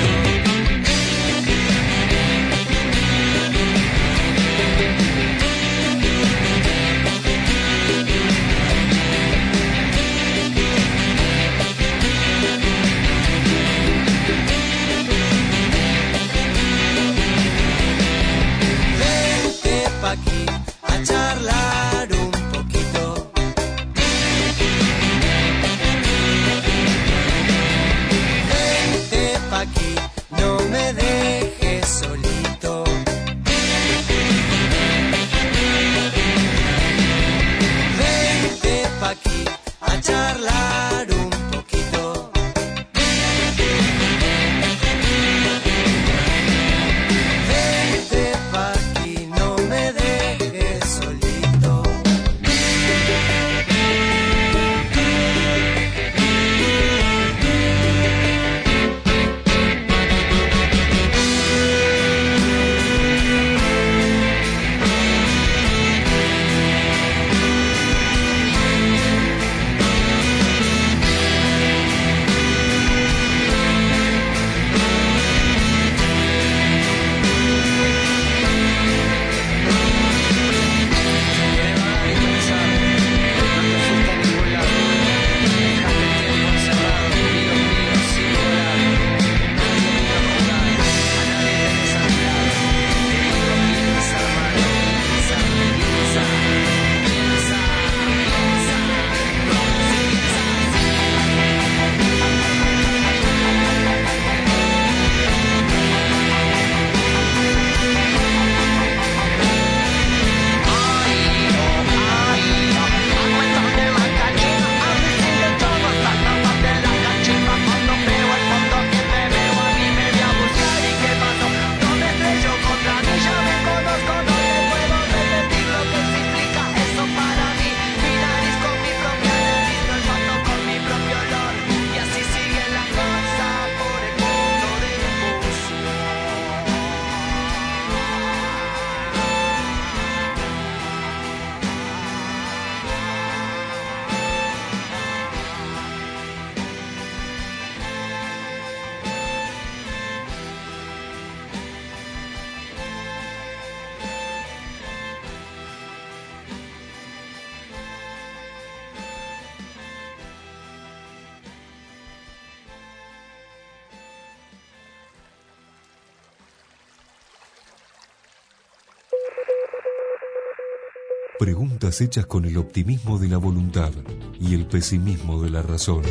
Preguntas hechas con el optimismo de la voluntad y el pesimismo de la razón.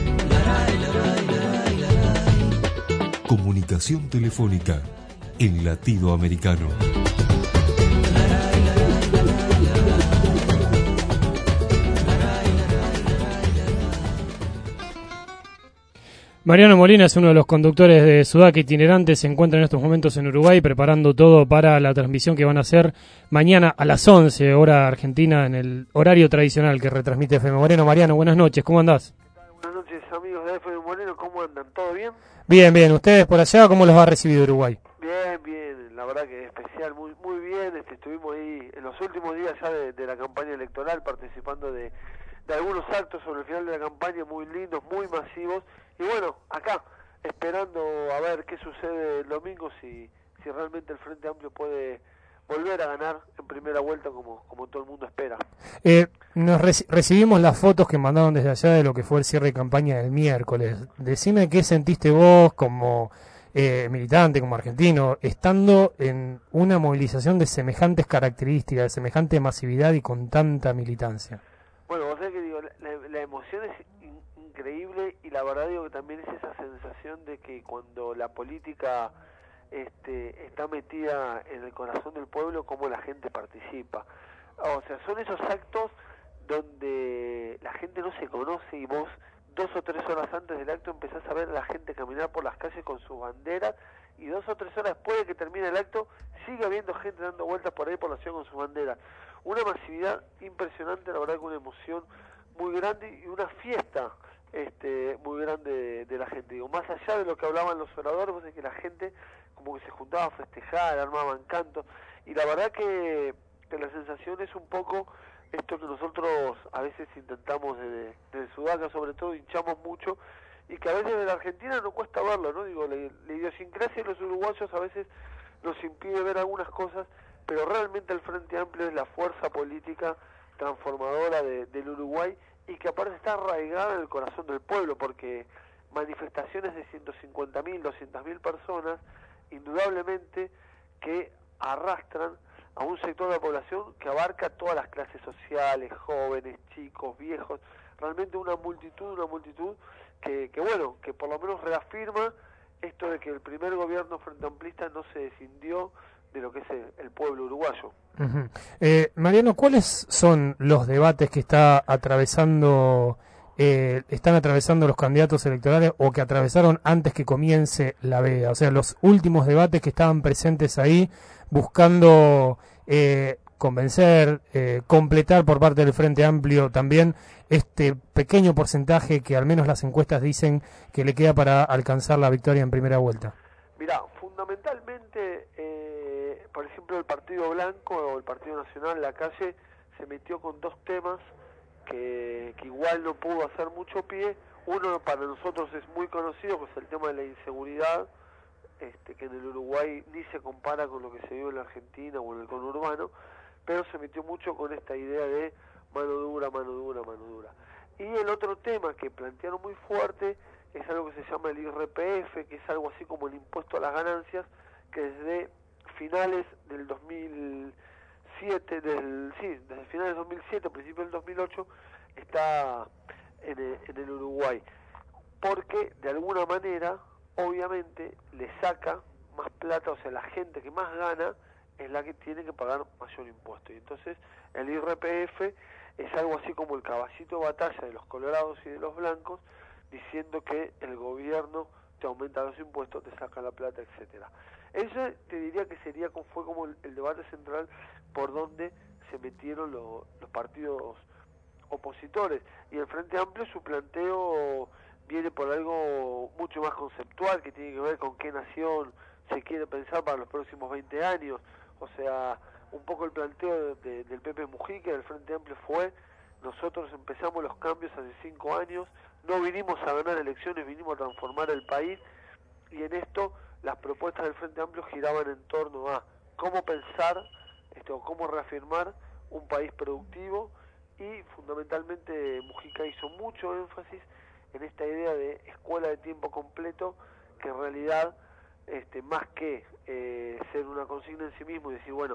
Comunicación telefónica en latido americano. Mariano Molina es uno de los conductores de Sudaca Itinerante, se encuentra en estos momentos en Uruguay preparando todo para la transmisión que van a hacer mañana a las 11, hora argentina, en el horario tradicional que retransmite FM Moreno. Mariano, buenas noches, ¿cómo andás? Buenas noches, amigos de FM Moreno, ¿cómo andan? ¿Todo bien? Bien, bien. ¿Ustedes por allá cómo los ha recibido Uruguay? Bien, bien, la verdad que especial, muy bien. Estuvimos ahí en los últimos días ya de la campaña electoral participando de algunos actos sobre el final de la campaña muy lindos, muy masivos. Y bueno, acá, esperando a ver qué sucede el domingo, si realmente el Frente Amplio puede volver a ganar en primera vuelta como todo el mundo espera. Recibimos las fotos que mandaron desde allá de lo que fue el cierre de campaña del miércoles. Decime qué sentiste vos como militante, como argentino, estando en una movilización de semejantes características, de semejante masividad y con tanta militancia. Bueno, vos sabés que digo, la emoción es increíble, y la verdad digo que también es esa sensación de que cuando la política está metida en el corazón del pueblo, cómo la gente participa. O sea, son esos actos donde la gente no se conoce y vos 2 o 3 horas antes del acto empezás a ver a la gente caminar por las calles con sus banderas, y 2 o 3 horas después de que termine el acto sigue habiendo gente dando vueltas por ahí por la ciudad con sus banderas. Una masividad impresionante, la verdad que una emoción muy grande y una fiesta muy grande de la gente. Digo, más allá de lo que hablaban los oradores, vos sabés que la gente como que se juntaba a festejar, armaban cantos, y la verdad que la sensación es un poco esto que nosotros a veces intentamos desde Sudaca, sobre todo, hinchamos mucho, y que a veces en la Argentina no cuesta verlo, ¿no? Digo, la idiosincrasia de los uruguayos a veces nos impide ver algunas cosas, pero realmente el Frente Amplio es la fuerza política transformadora del Uruguay, y que aparte está arraigada en el corazón del pueblo, porque manifestaciones de 150.000, 200.000 personas, indudablemente que arrastran a un sector de la población que abarca todas las clases sociales, jóvenes, chicos, viejos, realmente una multitud que bueno, que por lo menos reafirma esto de que el primer gobierno frente amplista no se descindió de lo que es el pueblo uruguayo. Uh-huh. Mariano, ¿cuáles son los debates que están atravesando los candidatos electorales o que atravesaron antes que comience la veda? O sea, los últimos debates que estaban presentes ahí buscando convencer, completar por parte del Frente Amplio también este pequeño porcentaje que al menos las encuestas dicen que le queda para alcanzar la victoria en primera vuelta. Mirá, fundamentalmente, por ejemplo, el Partido Blanco o el Partido Nacional, la calle, se metió con 2 temas que igual no pudo hacer mucho pie. Uno para nosotros es muy conocido, que es el tema de la inseguridad, que en el Uruguay ni se compara con lo que se vive en la Argentina o en el conurbano, pero se metió mucho con esta idea de mano dura. Y el otro tema que plantearon muy fuerte es algo que se llama el IRPF, que es algo así como el impuesto a las ganancias, que desde finales del 2007, desde finales del 2007, principios del 2008, está en el Uruguay, porque de alguna manera, obviamente, le saca más plata, o sea, la gente que más gana es la que tiene que pagar mayor impuesto, y entonces el IRPF es algo así como el caballito de batalla de los colorados y de los blancos, diciendo que el gobierno te aumenta los impuestos, te saca la plata, etcétera. Ese te diría que fue como el debate central por donde se metieron los partidos opositores, y el Frente Amplio, su planteo viene por algo mucho más conceptual, que tiene que ver con qué nación se quiere pensar para los próximos 20 años. O sea, un poco el planteo del Pepe Mujica, del Frente Amplio, fue: nosotros empezamos los cambios hace 5 años, no vinimos a ganar elecciones, vinimos a transformar el país, y en esto las propuestas del Frente Amplio giraban en torno a cómo pensar o cómo reafirmar un país productivo, y fundamentalmente Mujica hizo mucho énfasis en esta idea de escuela de tiempo completo, que en realidad más que ser una consigna en sí mismo y decir, bueno,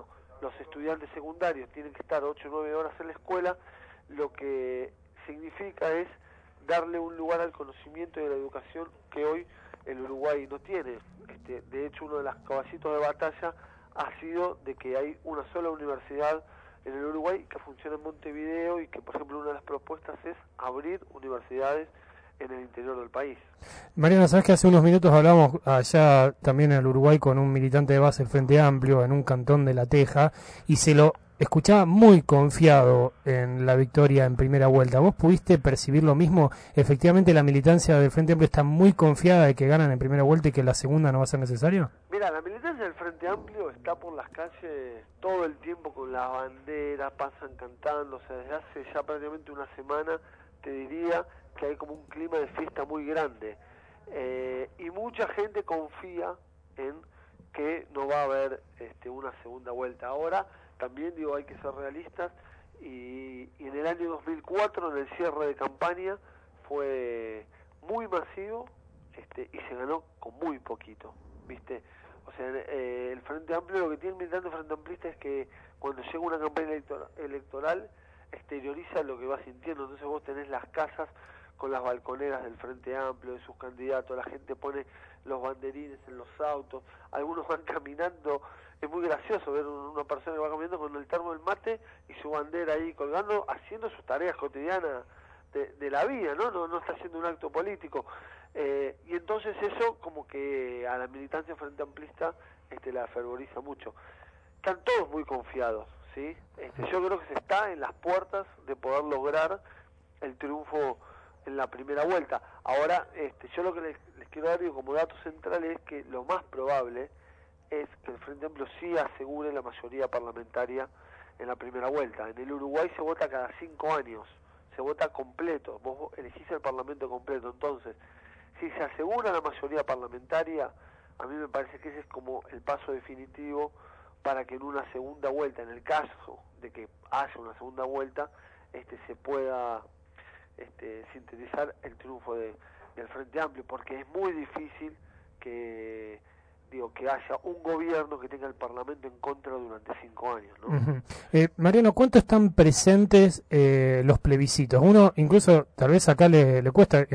los estudiantes secundarios tienen que estar 8 o 9 horas en la escuela, lo que significa es darle un lugar al conocimiento y a la educación que hoy el Uruguay no tiene. De hecho, uno de los caballitos de batalla ha sido de que hay una sola universidad en el Uruguay que funciona en Montevideo y que, por ejemplo, una de las propuestas es abrir universidades en el interior del país. Mariano, sabes que hace unos minutos hablamos allá también en el Uruguay con un militante de base del Frente Amplio en un cantón de La Teja y se lo escuchaba muy confiado en la victoria en primera vuelta. ¿Vos pudiste percibir lo mismo? Efectivamente, la militancia del Frente Amplio está muy confiada de que ganan en primera vuelta y que la segunda no va a ser necesario. Mira, la militancia del Frente Amplio está por las calles todo el tiempo con las banderas, pasan cantando, o sea, desde hace ya prácticamente una semana te diría que hay como un clima de fiesta muy grande, y mucha gente confía en que no va a haber una segunda vuelta. Ahora también digo, hay que ser realistas, y en el año 2004, en el cierre de campaña, fue muy masivo y se ganó con muy poquito, ¿viste? O sea, el Frente Amplio, lo que tiene el militante Frente Amplista es que cuando llega una campaña electoral exterioriza lo que va sintiendo. Entonces vos tenés las casas con las balconeras del Frente Amplio, de sus candidatos, la gente pone los banderines en los autos, algunos van caminando, es muy gracioso ver una persona que va caminando con el termo del mate y su bandera ahí colgando, haciendo sus tareas cotidianas de la vida, no está haciendo un acto político, y entonces eso como que a la militancia Frente Amplista la fervoriza mucho. Están todos muy confiados, ¿sí? Yo creo que se está en las puertas de poder lograr el triunfo en la primera vuelta. Ahora, yo lo que les quiero dar como dato central es que lo más probable es que el Frente Amplio sí asegure la mayoría parlamentaria en la primera vuelta. En el Uruguay se vota cada 5 años, se vota completo, vos elegís el Parlamento completo. Entonces, si se asegura la mayoría parlamentaria, a mí me parece que ese es como el paso definitivo para que en una segunda vuelta, en el caso de que haya una segunda vuelta, se pueda sintetizar el triunfo del Frente Amplio, porque es muy difícil que haya un gobierno que tenga el Parlamento en contra durante 5 años, ¿no? Uh-huh. Mariano, ¿cuánto están presentes los plebiscitos? Uno, incluso, tal vez acá le cuesta,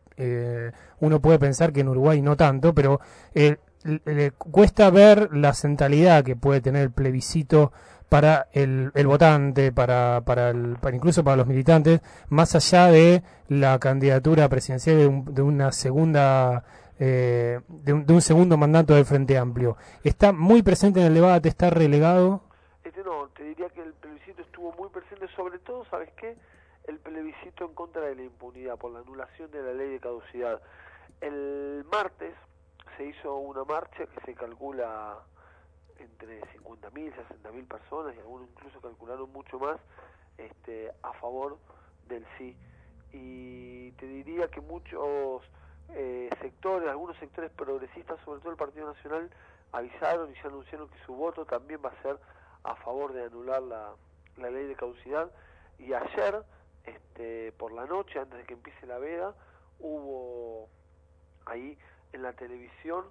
uno puede pensar que en Uruguay no tanto, pero le cuesta ver la centralidad que puede tener el plebiscito para el votante, para incluso para los militantes, más allá de la candidatura presidencial de una segunda de un segundo mandato del Frente Amplio. ¿Está muy presente en el debate? ¿Está relegado? No, te diría que el plebiscito estuvo muy presente, sobre todo, ¿sabes qué? El plebiscito en contra de la impunidad, por la anulación de la ley de caducidad. El martes se hizo una marcha que se calcula entre 50.000, 60.000 personas, y algunos incluso calcularon mucho más, a favor del sí. Y te diría que muchos sectores, algunos sectores progresistas, sobre todo el Partido Nacional, avisaron y ya anunciaron que su voto también va a ser a favor de anular la ley de caducidad. Y ayer, por la noche, antes de que empiece la veda, hubo ahí en la televisión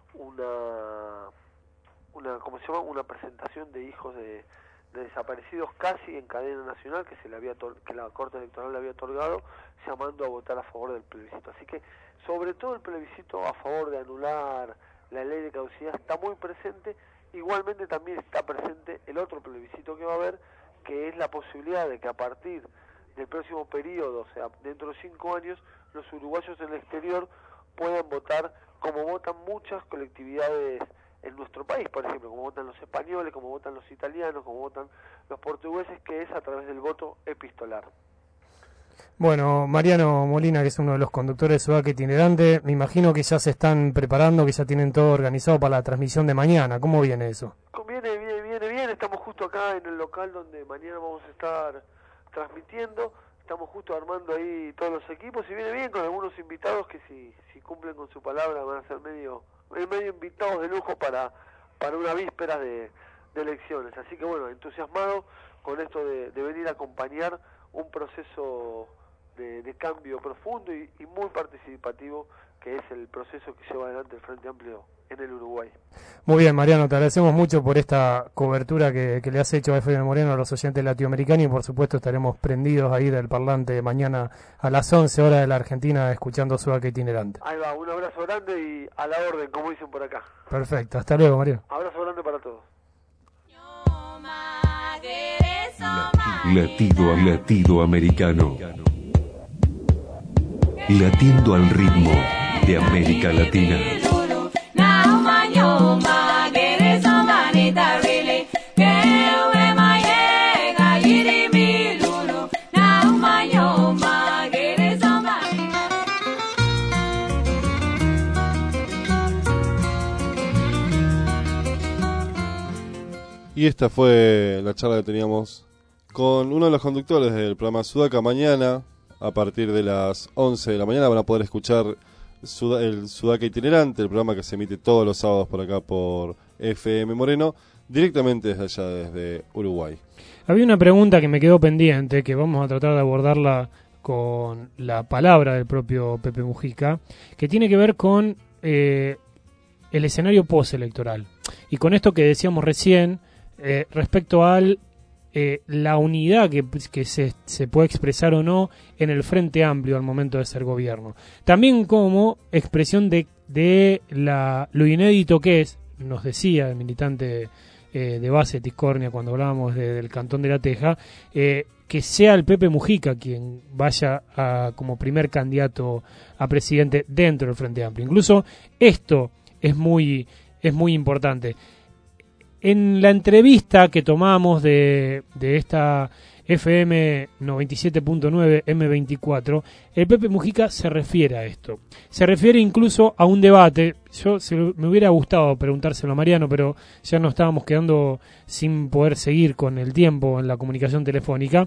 una ¿cómo se llama? Una presentación de hijos de desaparecidos casi en cadena nacional que que la Corte Electoral le había otorgado, llamando a votar a favor del plebiscito. Así que, sobre todo el plebiscito a favor de anular la ley de caducidad está muy presente. Igualmente también está presente el otro plebiscito que va a haber, que es la posibilidad de que a partir del próximo periodo, o sea, dentro de 5 años, los uruguayos en el exterior puedan votar como votan muchas colectividades en nuestro país, por ejemplo, como votan los españoles, como votan los italianos, como votan los portugueses, que es a través del voto epistolar. Bueno, Mariano Molina, que es uno de los conductores de Ciudad Itinerante, me imagino que ya se están preparando, que ya tienen todo organizado para la transmisión de mañana. ¿Cómo viene eso? Viene bien. Estamos justo acá en el local donde mañana vamos a estar transmitiendo. Estamos justo armando ahí todos los equipos y viene bien, con algunos invitados que si cumplen con su palabra van a ser medio invitados de lujo para una víspera de elecciones. Así que bueno, entusiasmado con esto de venir a acompañar un proceso de cambio profundo y muy participativo, que es el proceso que lleva adelante el Frente Amplio en el Uruguay. Muy bien, Mariano, te agradecemos mucho por esta cobertura que le has hecho a FM Moreno, a los oyentes latinoamericanos, y por supuesto estaremos prendidos ahí del parlante mañana a las 11 horas de la Argentina escuchando Sudaca Itinerante. Ahí va, un abrazo grande y a la orden, como dicen por acá. Perfecto, hasta luego, Mariano. Abrazo grande para todos. Latido americano. Latiendo al ritmo de América Latina. Y esta fue la charla que teníamos con uno de los conductores del programa Sudaca. Mañana, a partir de las 11 de la mañana, van a poder escuchar el Sudaca Itinerante, el programa que se emite todos los sábados por acá por FM Moreno, directamente desde allá, desde Uruguay. Había una pregunta que me quedó pendiente, que vamos a tratar de abordarla con la palabra del propio Pepe Mujica, que tiene que ver con el escenario postelectoral. Y con esto que decíamos recién, respecto al la unidad que se puede expresar o no en el Frente Amplio al momento de ser gobierno. También como expresión de lo inédito que es, nos decía el militante de base Tiscornia cuando hablábamos del Cantón de la Teja, que sea el Pepe Mujica quien vaya como primer candidato a presidente dentro del Frente Amplio. Incluso esto es muy importante. En la entrevista que tomamos de esta FM 97.9 M24, el Pepe Mujica se refiere a esto. Se refiere incluso a un debate. Me hubiera gustado preguntárselo a Mariano, pero ya nos estábamos quedando sin poder seguir con el tiempo en la comunicación telefónica.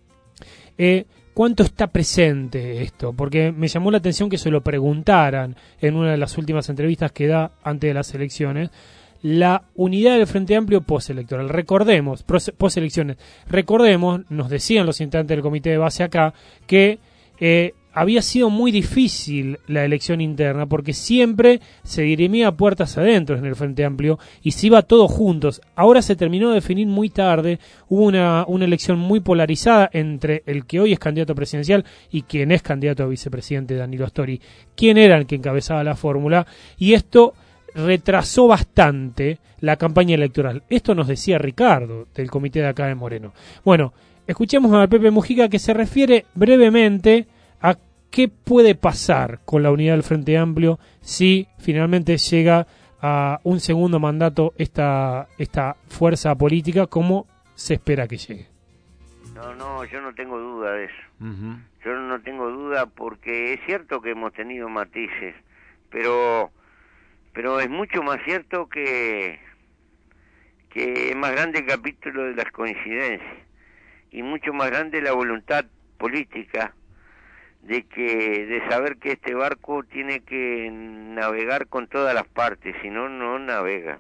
¿Cuánto está presente esto? Porque me llamó la atención que se lo preguntaran en una de las últimas entrevistas que da antes de las elecciones. La unidad del Frente Amplio postelectoral. Recordemos, postelecciones. Recordemos, nos decían los integrantes del comité de base acá, que había sido muy difícil la elección interna porque siempre se dirimía puertas adentro en el Frente Amplio y se iba todos juntos. Ahora se terminó de definir muy tarde, hubo una elección muy polarizada entre el que hoy es candidato presidencial y quien es candidato a vicepresidente, Danilo Astori, quién era el que encabezaba la fórmula, y esto retrasó bastante la campaña electoral. Esto nos decía Ricardo, del comité de acá de Moreno. Bueno, escuchemos a Pepe Mujica, que se refiere brevemente a qué puede pasar con la unidad del Frente Amplio si finalmente llega a un segundo mandato esta fuerza política, como se espera que llegue. No, yo no tengo duda de eso. Yo no tengo duda porque es cierto que hemos tenido matices, pero es mucho más cierto que es más grande el capítulo de las coincidencias y mucho más grande la voluntad política de saber que este barco tiene que navegar con todas las partes, si no, no navega.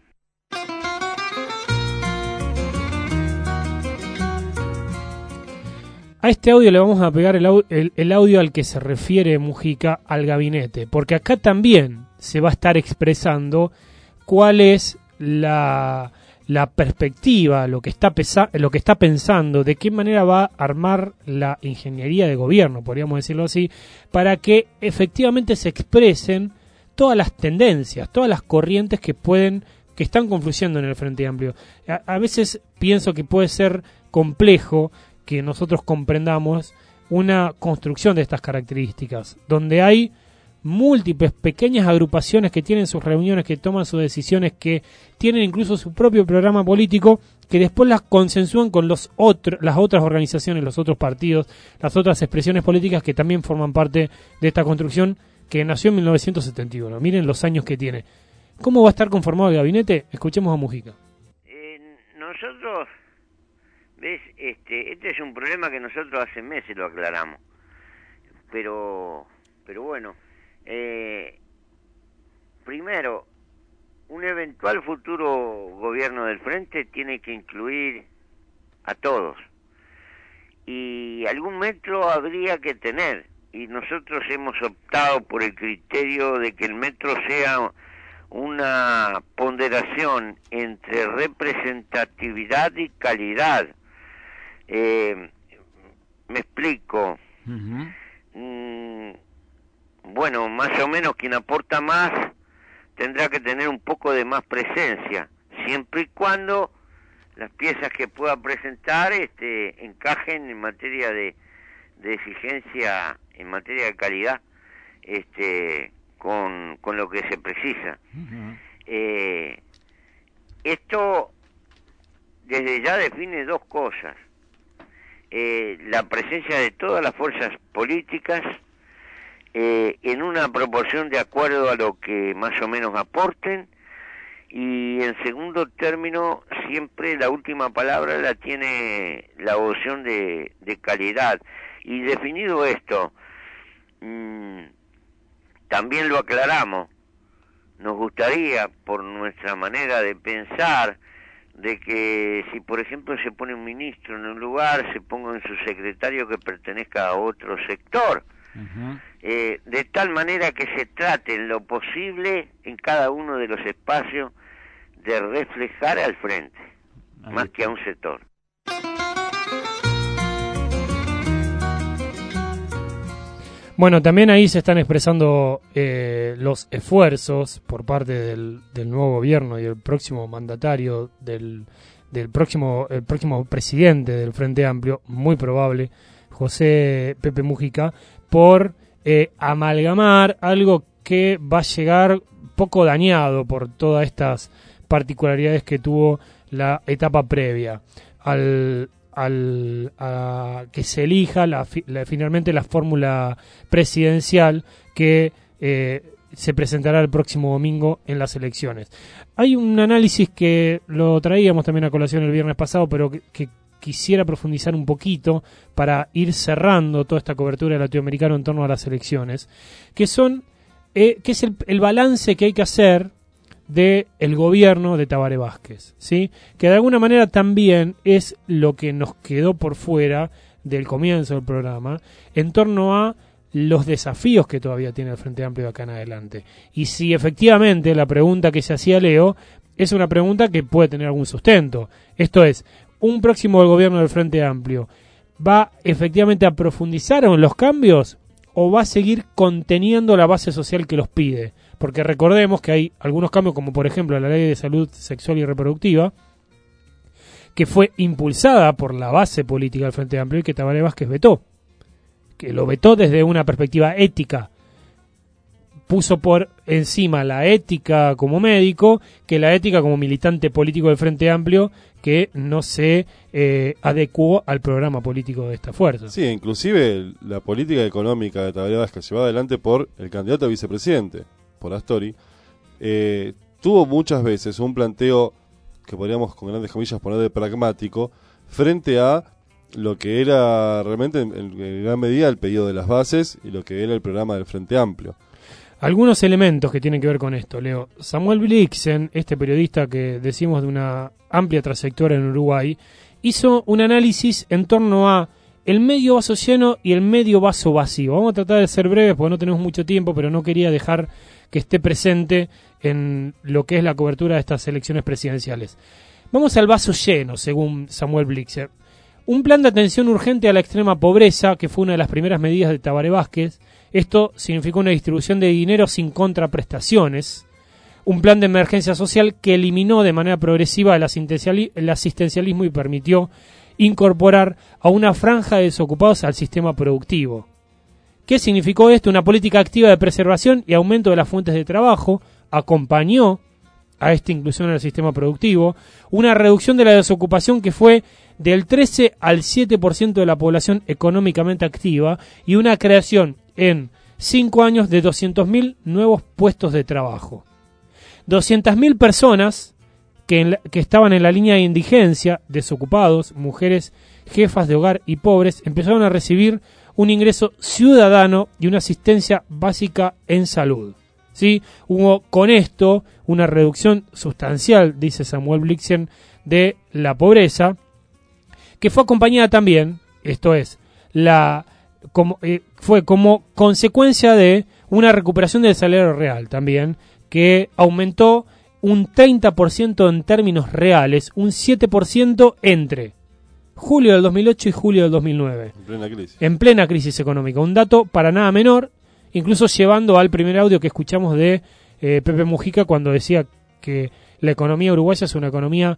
A este audio le vamos a pegar el audio al que se refiere Mujica al gabinete, porque acá también se va a estar expresando cuál es la perspectiva, lo que está pensando, de qué manera va a armar la ingeniería de gobierno, podríamos decirlo así, para que efectivamente se expresen todas las tendencias, todas las corrientes que están confluyendo en el Frente Amplio. A veces pienso que puede ser complejo que nosotros comprendamos una construcción de estas características, donde hay múltiples pequeñas agrupaciones que tienen sus reuniones, que toman sus decisiones, que tienen incluso su propio programa político, que después las consensúan con las otras organizaciones, los otros partidos, las otras expresiones políticas que también forman parte de esta construcción que nació en 1971. Miren los años que tiene. ¿Cómo va a estar conformado el gabinete? Escuchemos a Mujica. Nosotros, ¿ves? Este es un problema que nosotros hace meses lo aclaramos. Pero bueno, primero, un eventual futuro gobierno del Frente tiene que incluir a todos. Y algún metro habría que tener. Y nosotros hemos optado por el criterio de que el metro sea una ponderación entre representatividad y calidad. Me explico. Bueno, más o menos quien aporta más tendrá que tener un poco de más presencia, siempre y cuando las piezas que pueda presentar encajen en materia de exigencia, en materia de calidad, con lo que se precisa. Esto desde ya define dos cosas: la presencia de todas las fuerzas políticas en una proporción de acuerdo a lo que más o menos aporten, y en segundo término siempre la última palabra la tiene la opción de calidad. Y definido esto, también lo aclaramos, nos gustaría, por nuestra manera de pensar, de que si por ejemplo se pone un ministro en un lugar, se ponga en su secretario que pertenezca a otro sector, de tal manera que se trate en lo posible en cada uno de los espacios de reflejar al frente, más que a un sector. Bueno, también ahí se están expresando los esfuerzos por parte del nuevo gobierno y el próximo mandatario, el próximo presidente del Frente Amplio, muy probable, José Pepe Mújica, por amalgamar algo que va a llegar poco dañado por todas estas particularidades que tuvo la etapa previa a que se elija finalmente la fórmula presidencial que se presentará el próximo domingo en las elecciones. Hay un análisis que lo traíamos también a colación el viernes pasado, pero que quisiera profundizar un poquito para ir cerrando toda esta cobertura de latinoamericano en torno a las elecciones, que es el balance que hay que hacer del gobierno de Tabaré Vázquez, ¿sí? Que de alguna manera también es lo que nos quedó por fuera del comienzo del programa en torno a los desafíos que todavía tiene el Frente Amplio de acá en adelante. Y si efectivamente la pregunta que se hacía Leo es una pregunta que puede tener algún sustento. Esto es, ¿un próximo gobierno del Frente Amplio va efectivamente a profundizar en los cambios o va a seguir conteniendo la base social que los pide? Porque recordemos que hay algunos cambios, como por ejemplo la Ley de Salud Sexual y Reproductiva, que fue impulsada por la base política del Frente Amplio y que Tabaré Vázquez vetó. Que lo vetó desde una perspectiva ética. Puso por encima la ética como médico que la ética como militante político del Frente Amplio, que no se adecuó al programa político de esta fuerza. Sí, inclusive la política económica de Tabaré Vázquez llevada adelante por el candidato a vicepresidente, por Astori, tuvo muchas veces un planteo que podríamos con grandes comillas poner de pragmático frente a lo que era realmente en gran medida el pedido de las bases y lo que era el programa del Frente Amplio. Algunos elementos que tienen que ver con esto, Leo. Samuel Blixen, este periodista que decimos de una amplia trayectoria en Uruguay, hizo un análisis en torno a el medio vaso lleno y el medio vaso vacío. Vamos a tratar de ser breves porque no tenemos mucho tiempo, pero no quería dejar que esté presente en lo que es la cobertura de estas elecciones presidenciales. Vamos al vaso lleno, según Samuel Blixen. Un plan de atención urgente a la extrema pobreza, que fue una de las primeras medidas de Tabaré Vázquez. Esto significó una distribución de dinero sin contraprestaciones. Un plan de emergencia social que eliminó de manera progresiva el asistencialismo y permitió incorporar a una franja de desocupados al sistema productivo. ¿Qué significó esto? Una política activa de preservación y aumento de las fuentes de trabajo acompañó a esta inclusión en el sistema productivo, una reducción de la desocupación que fue del 13 al 7% de la población económicamente activa y una creación en 5 años de 200.000 nuevos puestos de trabajo. 200.000 personas que estaban en la línea de indigencia, desocupados, mujeres, jefas de hogar y pobres, empezaron a recibir un ingreso ciudadano y una asistencia básica en salud. ¿Sí? Hubo con esto una reducción sustancial, dice Samuel Blixen, de la pobreza, que fue acompañada también, esto es, fue como consecuencia de una recuperación del salario real también, que aumentó un 30% en términos reales, un 7% entre julio del 2008 y julio del 2009. En plena crisis. En plena crisis económica. Un dato para nada menor, incluso llevando al primer audio que escuchamos de Pepe Mujica cuando decía que la economía uruguaya es una economía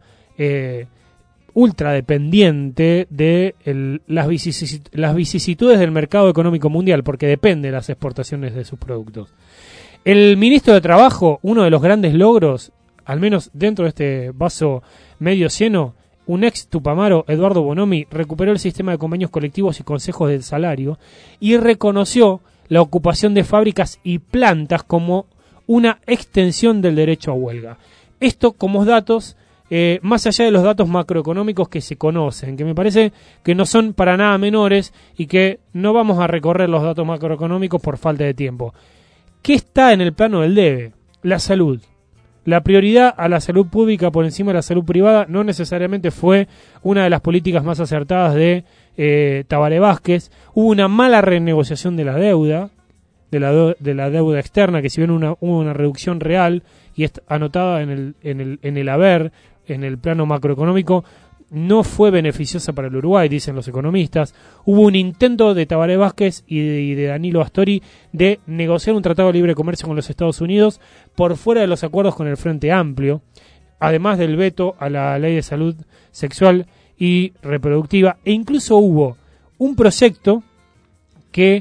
ultra dependiente de las vicisitudes del mercado económico mundial, porque depende de las exportaciones de sus productos. El ministro de Trabajo, uno de los grandes logros, al menos dentro de este vaso medio lleno, un ex Tupamaro, Eduardo Bonomi, recuperó el sistema de convenios colectivos y consejos del salario y reconoció la ocupación de fábricas y plantas como una extensión del derecho a huelga. Esto como datos, más allá de los datos macroeconómicos que se conocen, que me parece que no son para nada menores y que no vamos a recorrer los datos macroeconómicos por falta de tiempo. ¿Qué está en el plano del debe? La salud. La prioridad a la salud pública por encima de la salud privada no necesariamente fue una de las políticas más acertadas de Tabaré Vázquez. Hubo una mala renegociación de la deuda, de la deuda externa, que si bien hubo una reducción real y está anotada en el haber, en el plano macroeconómico, no fue beneficiosa para el Uruguay, dicen los economistas. Hubo un intento de Tabaré Vázquez y de Danilo Astori de negociar un tratado de libre comercio con los Estados Unidos por fuera de los acuerdos con el Frente Amplio, además del veto a la ley de salud sexual y reproductiva, e incluso hubo un proyecto que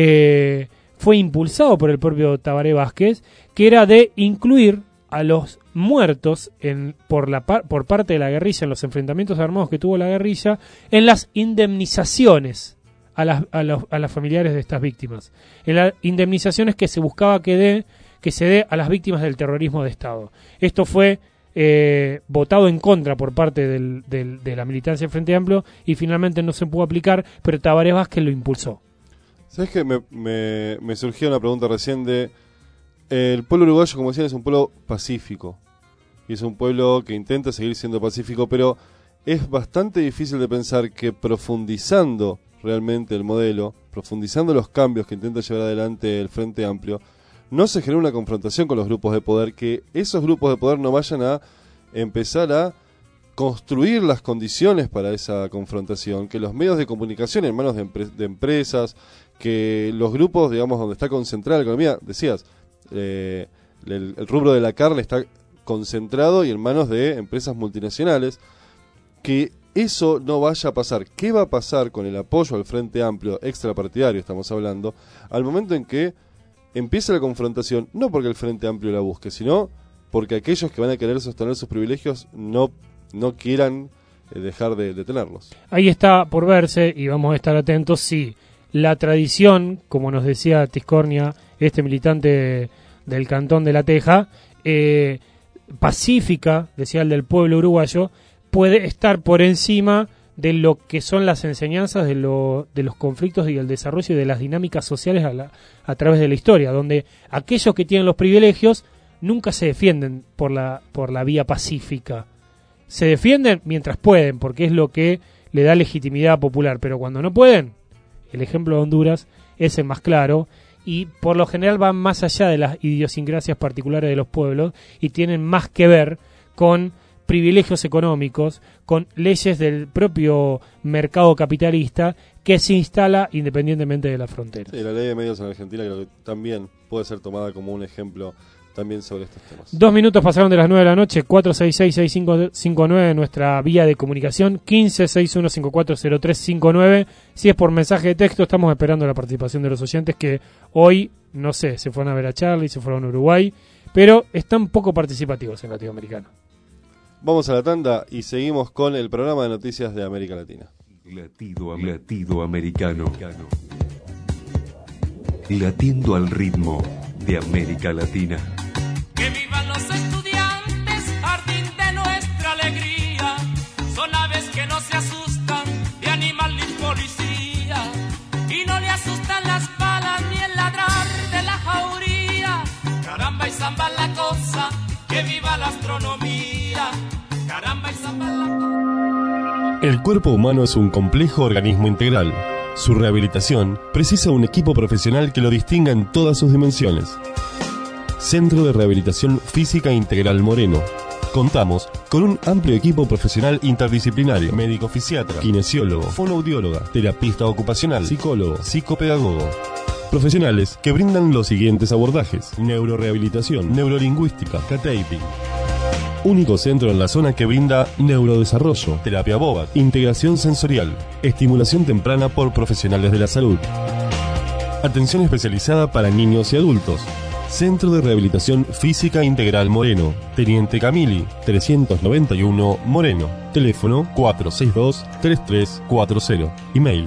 fue impulsado por el propio Tabaré Vázquez, que era de incluir a los muertos por parte de la guerrilla en los enfrentamientos armados que tuvo la guerrilla en las indemnizaciones a las familiares de estas víctimas, en las indemnizaciones que se buscaba que se dé a las víctimas del terrorismo de Estado. Esto fue votado en contra por parte de la militancia del Frente Amplio y finalmente no se pudo aplicar, pero Tabaré Vázquez lo impulsó. ¿Sabes qué? Me surgió una pregunta recién de... El pueblo uruguayo, como decían, es un pueblo pacífico. Y es un pueblo que intenta seguir siendo pacífico, pero es bastante difícil de pensar que profundizando realmente el modelo, profundizando los cambios que intenta llevar adelante el Frente Amplio, no se genera una confrontación con los grupos de poder, que esos grupos de poder no vayan a empezar a construir las condiciones para esa confrontación, que los medios de comunicación en manos de empresas, que los grupos, digamos, donde está concentrada la economía, decías, el rubro de la carne está concentrado y en manos de empresas multinacionales, que eso no vaya a pasar. ¿Qué va a pasar con el apoyo al Frente Amplio extrapartidario, estamos hablando, al momento en que empiece la confrontación, no porque el Frente Amplio la busque, sino porque aquellos que van a querer sostener sus privilegios no quieran dejar de tenerlos? Ahí está por verse y vamos a estar atentos si la tradición, como nos decía Tiscornia, este militante del Cantón de La Teja, pacífica, decía el del pueblo uruguayo, puede estar por encima de lo que son las enseñanzas de los conflictos y el desarrollo y de las dinámicas sociales a través de la historia, donde aquellos que tienen los privilegios nunca se defienden por la vía pacífica. Se defienden mientras pueden, porque es lo que le da legitimidad popular, pero cuando no pueden, el ejemplo de Honduras es el más claro, y por lo general van más allá de las idiosincrasias particulares de los pueblos y tienen más que ver con privilegios económicos, con leyes del propio mercado capitalista que se instala independientemente de la frontera. Sí, la ley de medios en Argentina creo que también puede ser tomada como un ejemplo también sobre estos temas. 2 minutos pasaron de las 9 de la noche, 466-6559 nuestra vía de comunicación, 1561540359. Si es por mensaje de texto, estamos esperando la participación de los oyentes que hoy, no sé, se fueron a ver a Charlie, se fueron a Uruguay, pero están poco participativos en Latinoamericano. Vamos a la tanda y seguimos con el programa de noticias de América Latina. Latido americano. Latiendo al ritmo de América Latina. Que vivan los estudiantes, jardín de nuestra alegría. Son aves que no se asustan de animal ni policía. Y no le asustan las balas ni el ladrar de la jauría. Caramba y zamba la cosa, que viva la astronomía. Caramba y zamba la cosa. El cuerpo humano es un complejo organismo integral. Su rehabilitación precisa un equipo profesional que lo distinga en todas sus dimensiones. Centro de Rehabilitación Física Integral Moreno. Contamos con un amplio equipo profesional interdisciplinario: médico fisiatra, kinesiólogo, fonoaudióloga, terapista ocupacional, psicólogo, psicopedagogo. Profesionales que brindan los siguientes abordajes: neurorehabilitación, neurolingüística, K-taping. Único centro en la zona que brinda neurodesarrollo, terapia BOBAT, integración sensorial, estimulación temprana por profesionales de la salud. Atención especializada para niños y adultos. Centro de Rehabilitación Física Integral Moreno, Teniente Camili, 391 Moreno. Teléfono 462-3340. Email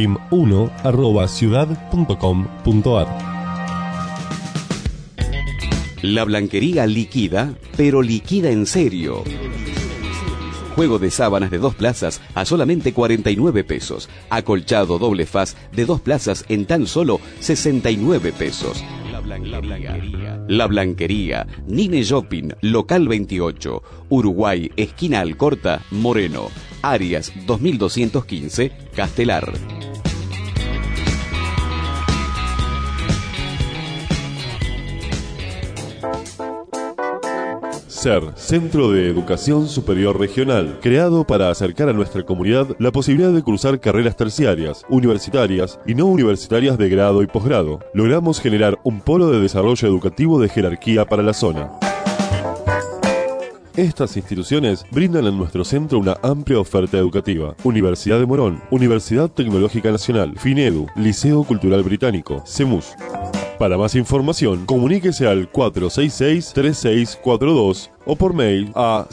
crefim1@ciudad.com.ar. La Blanquería liquida, pero liquida en serio. Juego de sábanas de 2 plazas a solamente 49 pesos. Acolchado doble faz de 2 plazas en tan solo 69 pesos. La Blanquería, Nine Shopping, local 28, Uruguay, esquina Alcorta, Moreno. Arias 2215, Castelar. SER, Centro de Educación Superior Regional, creado para acercar a nuestra comunidad la posibilidad de cursar carreras terciarias, universitarias y no universitarias de grado y posgrado. Logramos generar un polo de desarrollo educativo de jerarquía para la zona. Estas instituciones brindan en nuestro centro una amplia oferta educativa: Universidad de Morón, Universidad Tecnológica Nacional, FINEDU, Liceo Cultural Británico, CEMUS. Para más información, comuníquese al 466-3642 o por mail a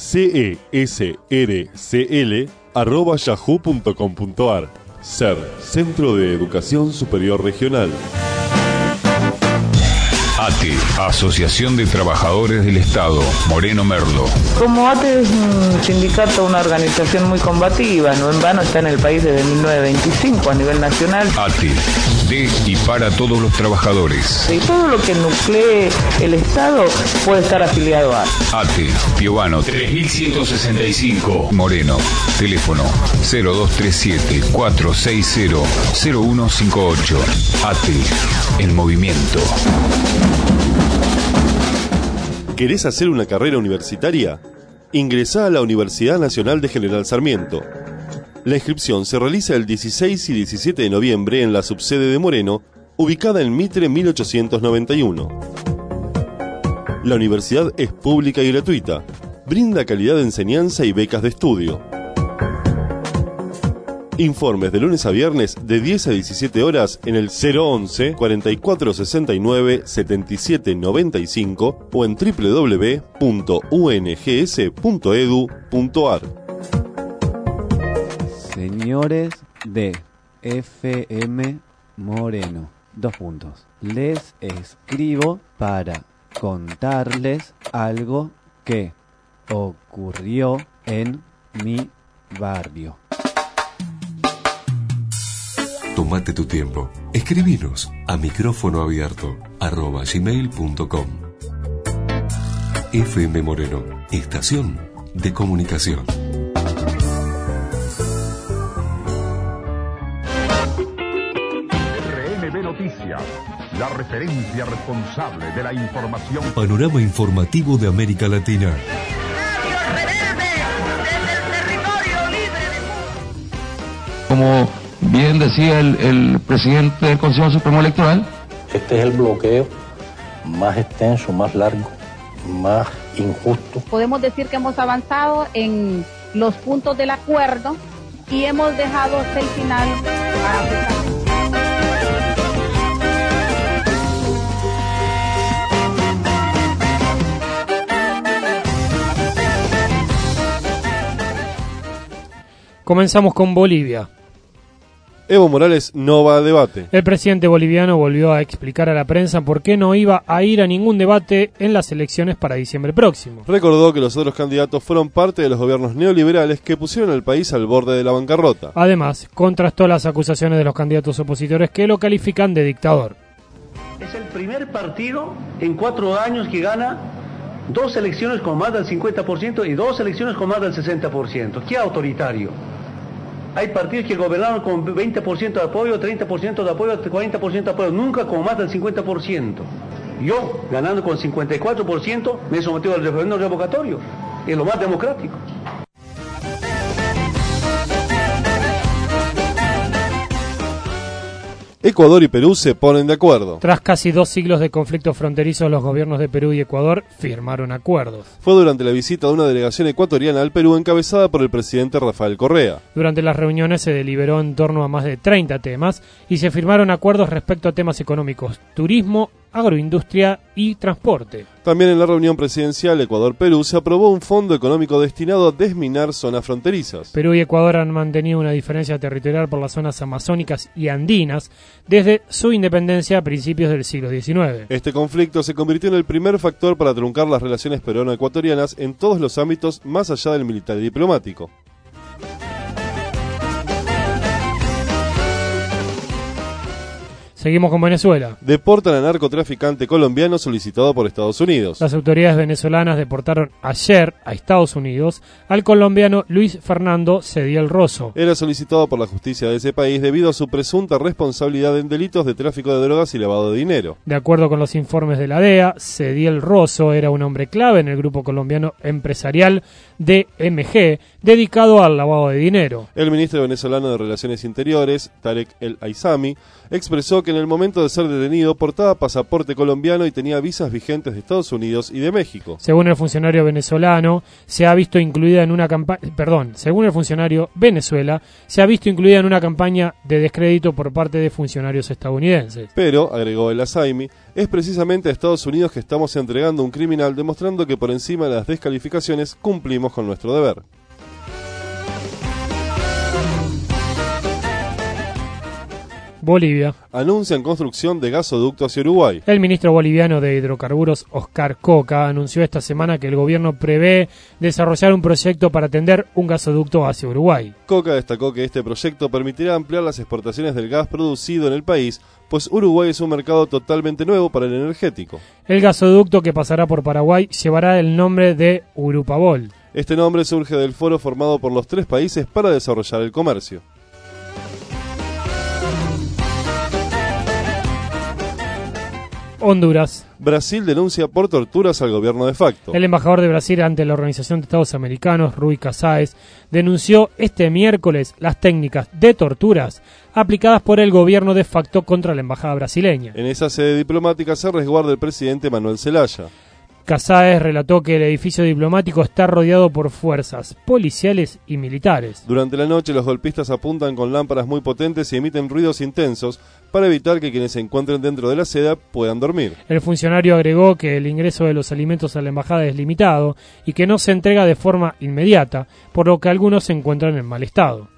cesrcl@yahoo.com.ar. SER, Centro de Educación Superior Regional. ATE, Asociación de Trabajadores del Estado, Moreno Merlo. Como ATE es un sindicato, una organización muy combativa, no en vano está en el país desde 1925 a nivel nacional. ATE, de y para todos los trabajadores. Y todo lo que nuclee el Estado puede estar afiliado a ATE, Piovano 3165, Moreno. Teléfono 0237-460-0158. ATE, el movimiento. ¿Querés hacer una carrera universitaria? Ingresá a la Universidad Nacional de General Sarmiento. La inscripción se realiza el 16 y 17 de noviembre en la subsede de Moreno, ubicada en Mitre 1891. La universidad es pública y gratuita. Brinda calidad de enseñanza y becas de estudio. Informes de lunes a viernes de 10 a 17 horas en el 011 4469 7795 o en www.ungs.edu.ar. Señores de FM Moreno, les escribo para contarles algo que ocurrió en mi barrio. Tómate tu tiempo. Escribinos a micrófonoabierto@gmail.com. FM Moreno, estación de comunicación. RNB Noticias, la referencia responsable de la información. Panorama informativo de América Latina. Como bien decía el presidente del Consejo Supremo Electoral, este es el bloqueo más extenso, más largo, más injusto. Podemos decir que hemos avanzado en los puntos del acuerdo y hemos dejado hasta el final para... Comenzamos con Bolivia. Evo Morales no va a debate. El presidente boliviano volvió a explicar a la prensa por qué no iba a ir a ningún debate en las elecciones para diciembre próximo. Recordó que los otros candidatos fueron parte de los gobiernos neoliberales que pusieron al país al borde de la bancarrota. Además, contrastó las acusaciones de los candidatos opositores que lo califican de dictador. Es el primer partido en 4 años que gana 2 elecciones con más del 50% y 2 elecciones con más del 60%. ¡Qué autoritario! Hay partidos que gobernaron con 20% de apoyo, 30% de apoyo, 40% de apoyo, nunca con más del 50%. Yo, ganando con 54%, me he sometido al referéndum revocatorio. Es lo más democrático. Ecuador y Perú se ponen de acuerdo. Tras casi 2 siglos de conflictos fronterizos, los gobiernos de Perú y Ecuador firmaron acuerdos. Fue durante la visita de una delegación ecuatoriana al Perú encabezada por el presidente Rafael Correa. Durante las reuniones se deliberó en torno a más de 30 temas y se firmaron acuerdos respecto a temas económicos, turismo, agroindustria y transporte. También en la reunión presidencial Ecuador-Perú se aprobó un fondo económico destinado a desminar zonas fronterizas. Perú y Ecuador han mantenido una diferencia territorial por las zonas amazónicas y andinas desde su independencia a principios del siglo XIX. Este conflicto se convirtió en el primer factor para truncar las relaciones peruano-ecuatorianas en todos los ámbitos más allá del militar y diplomático. Seguimos con Venezuela. Deportan a narcotraficante colombiano solicitado por Estados Unidos. Las autoridades venezolanas deportaron ayer a Estados Unidos al colombiano Luis Fernando Cediel Rosso. Era solicitado por la justicia de ese país debido a su presunta responsabilidad en delitos de tráfico de drogas y lavado de dinero. De acuerdo con los informes de la DEA, Cediel Rosso era un hombre clave en el grupo colombiano empresarial DMG, dedicado al lavado de dinero. El ministro venezolano de Relaciones Interiores, Tarek El Aizami, expresó que en el momento de ser detenido portaba pasaporte colombiano y tenía visas vigentes de Estados Unidos y de México. Según el funcionario venezolano, se ha visto incluida en una campaña, según el funcionario, Venezuela se ha visto incluida en una campaña de descrédito por parte de funcionarios estadounidenses. Pero, agregó El Aizami, es precisamente a Estados Unidos que estamos entregando un criminal, demostrando que por encima de las descalificaciones cumplimos con nuestro deber. Bolivia. Anuncian construcción de gasoducto hacia Uruguay. El ministro boliviano de Hidrocarburos, Oscar Coca, anunció esta semana que el gobierno prevé desarrollar un proyecto para tender un gasoducto hacia Uruguay. Coca destacó que este proyecto permitirá ampliar las exportaciones del gas producido en el país, pues Uruguay es un mercado totalmente nuevo para el energético. El gasoducto que pasará por Paraguay llevará el nombre de Urupabol. Este nombre surge del foro formado por los 3 países para desarrollar el comercio. Honduras. Brasil denuncia por torturas al gobierno de facto. El embajador de Brasil ante la Organización de Estados Americanos, Rui Casaes, denunció este miércoles las técnicas de torturas aplicadas por el gobierno de facto contra la embajada brasileña. En esa sede diplomática se resguarda el presidente Manuel Zelaya. Casaes relató que el edificio diplomático está rodeado por fuerzas policiales y militares. Durante la noche los golpistas apuntan con lámparas muy potentes y emiten ruidos intensos para evitar que quienes se encuentren dentro de la sede puedan dormir. El funcionario agregó que el ingreso de los alimentos a la embajada es limitado y que no se entrega de forma inmediata, por lo que algunos se encuentran en mal estado.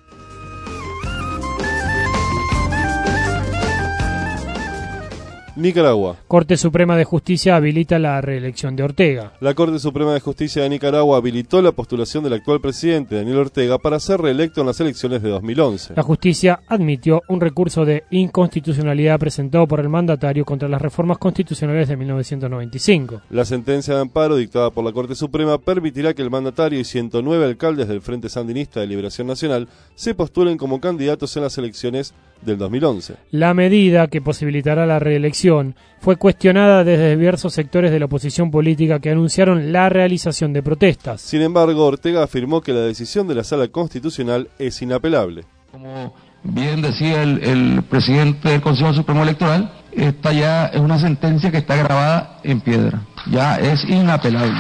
Nicaragua. Corte Suprema de Justicia habilita la reelección de Ortega. La Corte Suprema de Justicia de Nicaragua habilitó la postulación del actual presidente Daniel Ortega para ser reelecto en las elecciones de 2011. La justicia admitió un recurso de inconstitucionalidad presentado por el mandatario contra las reformas constitucionales de 1995. La sentencia de amparo dictada por la Corte Suprema permitirá que el mandatario y 109 alcaldes del Frente Sandinista de Liberación Nacional se postulen como candidatos en las elecciones del 2011. La medida, que posibilitará la reelección, fue cuestionada desde diversos sectores de la oposición política que anunciaron la realización de protestas. Sin embargo, Ortega afirmó que la decisión de la Sala Constitucional es inapelable. Como bien decía el presidente del Consejo Supremo Electoral, esta ya es una sentencia que está grabada en piedra, ya es inapelable.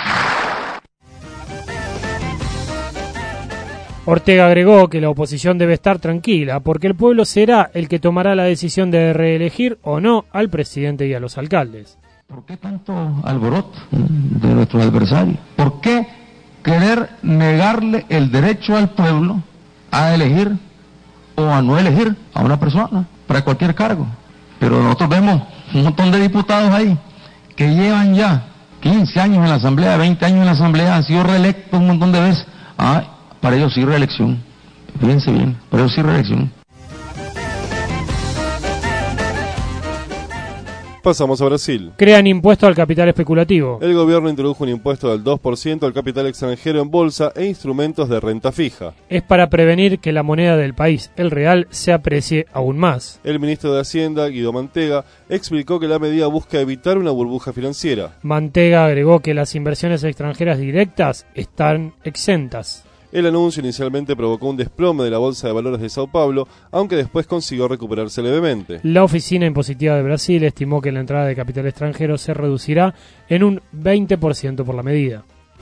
Ortega agregó que la oposición debe estar tranquila porque el pueblo será el que tomará la decisión de reelegir o no al presidente y a los alcaldes. ¿Por qué tanto alboroto de nuestros adversarios? ¿Por qué querer negarle el derecho al pueblo a elegir o a no elegir a una persona para cualquier cargo? Pero nosotros vemos un montón de diputados ahí que llevan ya 15 años en la Asamblea, 20 años en la Asamblea, han sido reelectos un montón de veces. Para ellos sí reelección. Fíjense bien, para ellos sí reelección. Pasamos a Brasil. Crean impuesto al capital especulativo. El gobierno introdujo un impuesto del 2% al capital extranjero en bolsa e instrumentos de renta fija. Es para prevenir que la moneda del país, el real, se aprecie aún más. El ministro de Hacienda, Guido Mantega, explicó que la medida busca evitar una burbuja financiera. Mantega agregó que las inversiones extranjeras directas están exentas. El anuncio inicialmente provocó un desplome de la Bolsa de Valores de Sao Paulo, aunque después consiguió recuperarse levemente. La Oficina Impositiva de Brasil estimó que la entrada de capital extranjero se reducirá en un 20% por la medida.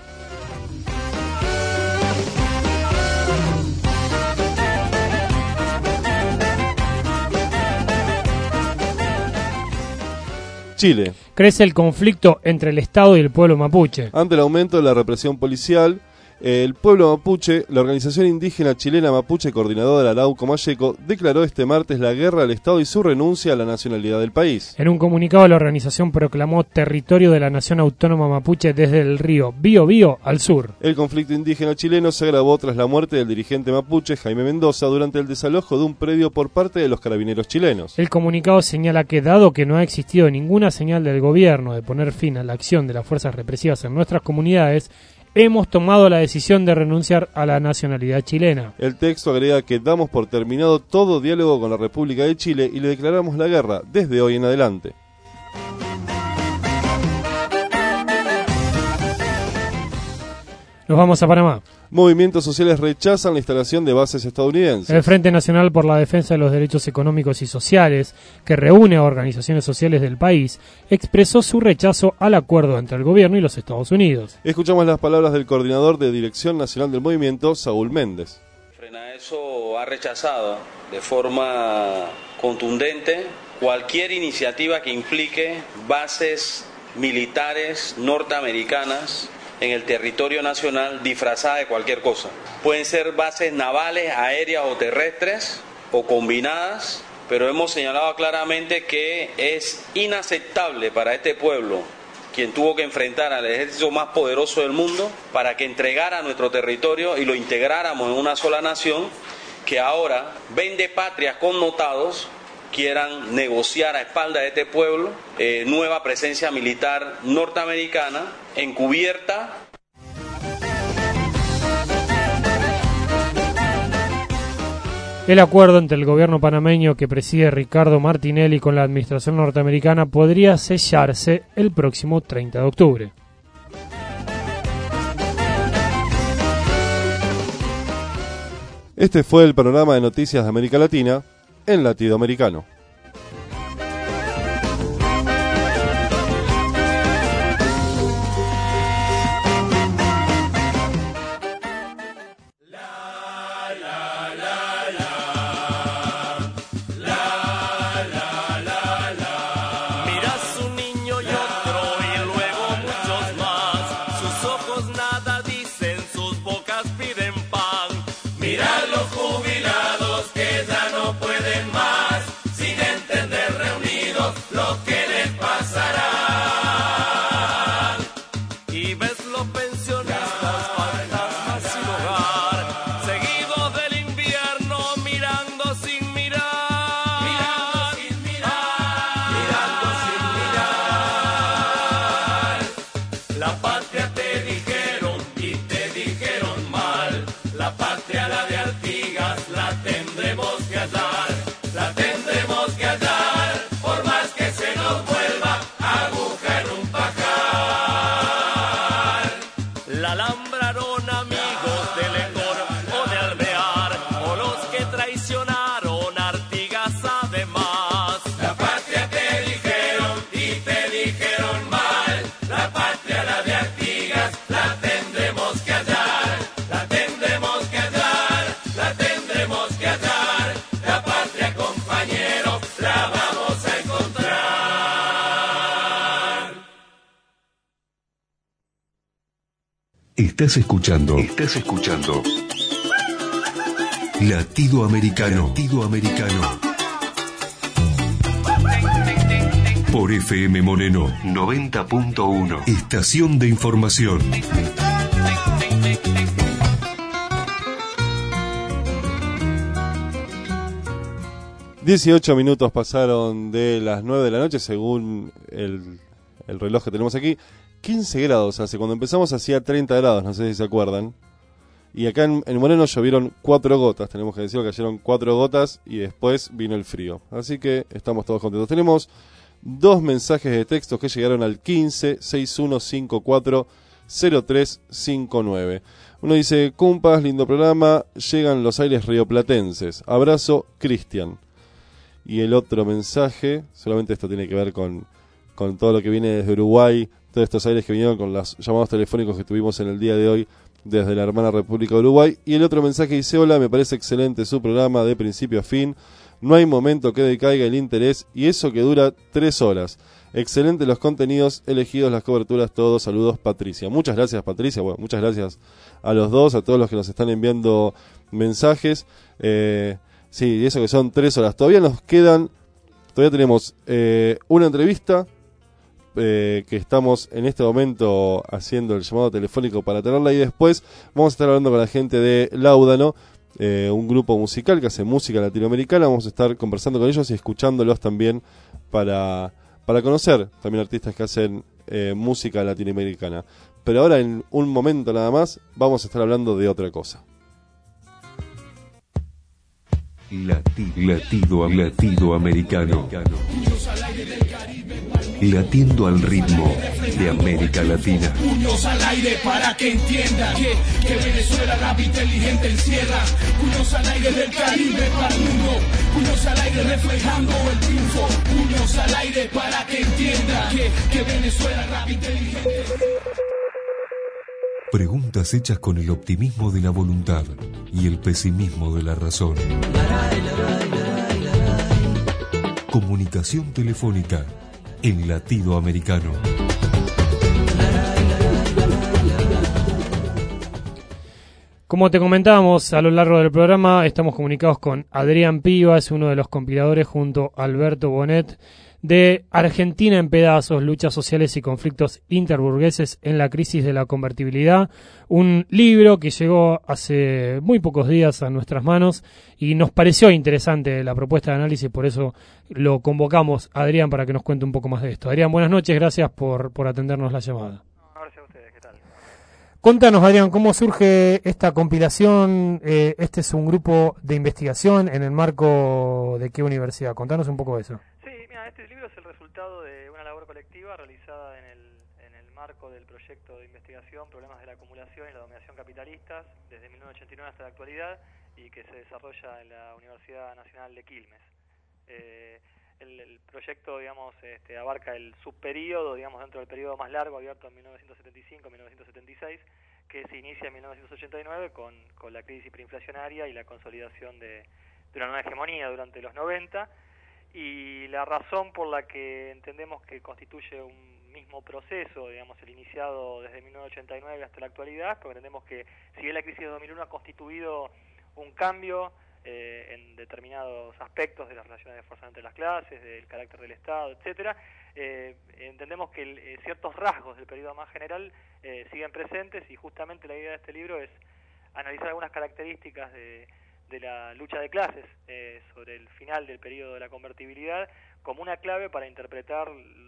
Chile. Crece el conflicto entre el Estado y el pueblo mapuche. Ante el aumento de la represión policial, el pueblo mapuche, la organización indígena chilena Mapuche Coordinadora Arauco Mayeco, declaró este martes la guerra al Estado y su renuncia a la nacionalidad del país. En un comunicado, la organización proclamó territorio de la Nación Autónoma Mapuche desde el río Biobío al sur. El conflicto indígena chileno se agravó tras la muerte del dirigente mapuche Jaime Mendoza durante el desalojo de un predio por parte de los carabineros chilenos. El comunicado señala que, dado que no ha existido ninguna señal del gobierno de poner fin a la acción de las fuerzas represivas en nuestras comunidades, hemos tomado la decisión de renunciar a la nacionalidad chilena. El texto agrega que damos por terminado todo diálogo con la República de Chile y le declaramos la guerra desde hoy en adelante. Nos vamos a Panamá. Movimientos sociales rechazan la instalación de bases estadounidenses. El Frente Nacional por la Defensa de los Derechos Económicos y Sociales, que reúne a organizaciones sociales del país, expresó su rechazo al acuerdo entre el gobierno y los Estados Unidos. Escuchamos las palabras del coordinador de Dirección Nacional del Movimiento, Saúl Méndez. FRENAESO ha rechazado de forma contundente cualquier iniciativa que implique bases militares norteamericanas en el territorio nacional disfrazada de cualquier cosa. Pueden ser bases navales, aéreas o terrestres o combinadas, pero hemos señalado claramente que es inaceptable para este pueblo, quien tuvo que enfrentar al ejército más poderoso del mundo para que entregara nuestro territorio y lo integráramos en una sola nación, que ahora vendepatrias connotados quieran negociar a espaldas de este pueblo nueva presencia militar norteamericana encubierta. El acuerdo entre el gobierno panameño que preside Ricardo Martinelli con la administración norteamericana podría sellarse el próximo 30 de octubre. Este fue el panorama de noticias de América Latina en Latido Americano. Estás escuchando Latido Americano. Latido Americano. Por FM Moreno 90.1. Estación de información. 18 minutos pasaron de las 9 de la noche según el reloj que tenemos aquí. 15 grados hace, cuando empezamos hacía 30 grados, no sé si se acuerdan. Y acá en Moreno llovieron 4 gotas, tenemos que decir que cayeron 4 gotas y después vino el frío. Así que estamos todos contentos. Tenemos 2 mensajes de texto que llegaron al 15-6154-0359. Uno dice: Cumpas, lindo programa, llegan los aires rioplatenses. Abrazo, Cristian. Y el otro mensaje, solamente esto tiene que ver con todo lo que viene desde Uruguay, todos estos aires que vinieron con los llamados telefónicos que tuvimos en el día de hoy desde la hermana República de Uruguay. Y el otro mensaje dice: hola, me parece excelente su programa de principio a fin, no hay momento que decaiga el interés y eso que dura 3 horas. Excelente los contenidos elegidos, las coberturas, todos. Saludos, Patricia. Muchas gracias, Patricia. Bueno, muchas gracias a los dos, a todos los que nos están enviando mensajes. Sí, eso que son 3 horas. Todavía tenemos una entrevista que estamos en este momento haciendo el llamado telefónico para tenerla, y después vamos a estar hablando con la gente de Láudano, un grupo musical que hace música latinoamericana. Vamos a estar conversando con ellos y escuchándolos también para conocer también artistas que hacen música latinoamericana. Pero ahora, en un momento nada más, vamos a estar hablando de otra cosa. Latido americano. Latiendo al ritmo de América Latina. Puños al aire para que entiendan que Venezuela rap inteligente encierra. Puños al aire del Caribe para el mundo. Puños al aire reflejando el triunfo. Puños al aire para que entiendan que Venezuela rap inteligente. Preguntas hechas con el optimismo de la voluntad y el pesimismo de la razón. Comunicación telefónica en Latido Americano. Como te comentábamos a lo largo del programa, estamos comunicados con Adrián Pivas, uno de los compiladores junto a Alberto Bonet, de Argentina en pedazos, luchas sociales y conflictos interburgueses en la crisis de la convertibilidad, un libro que llegó hace muy pocos días a nuestras manos y nos pareció interesante la propuesta de análisis, por eso lo convocamos a Adrián para que nos cuente un poco más de esto. Adrián, buenas noches, gracias por atendernos la llamada. Gracias a ustedes, ¿qué tal? Contanos, Adrián, ¿cómo surge esta compilación? Este es un grupo de investigación en el marco de qué universidad. Contanos un poco de eso. Este libro es el resultado de una labor colectiva realizada en el marco del proyecto de investigación Problemas de la acumulación y la dominación capitalistas desde 1989 hasta la actualidad, y que se desarrolla en la Universidad Nacional de Quilmes. El proyecto, digamos, abarca el subperíodo, digamos, dentro del periodo más largo abierto en 1975-1976, que se inicia en 1989 con la crisis preinflacionaria y la consolidación de una nueva hegemonía durante los 90. Y la razón por la que entendemos que constituye un mismo proceso, digamos, el iniciado desde 1989 hasta la actualidad, porque entendemos que si bien la crisis de 2001 ha constituido un cambio en determinados aspectos de las relaciones de fuerza entre las clases, del carácter del Estado, etcétera, entendemos que ciertos rasgos del periodo más general siguen presentes, y justamente la idea de este libro es analizar algunas características de la lucha de clases sobre el final del periodo de la convertibilidad como una clave para interpretar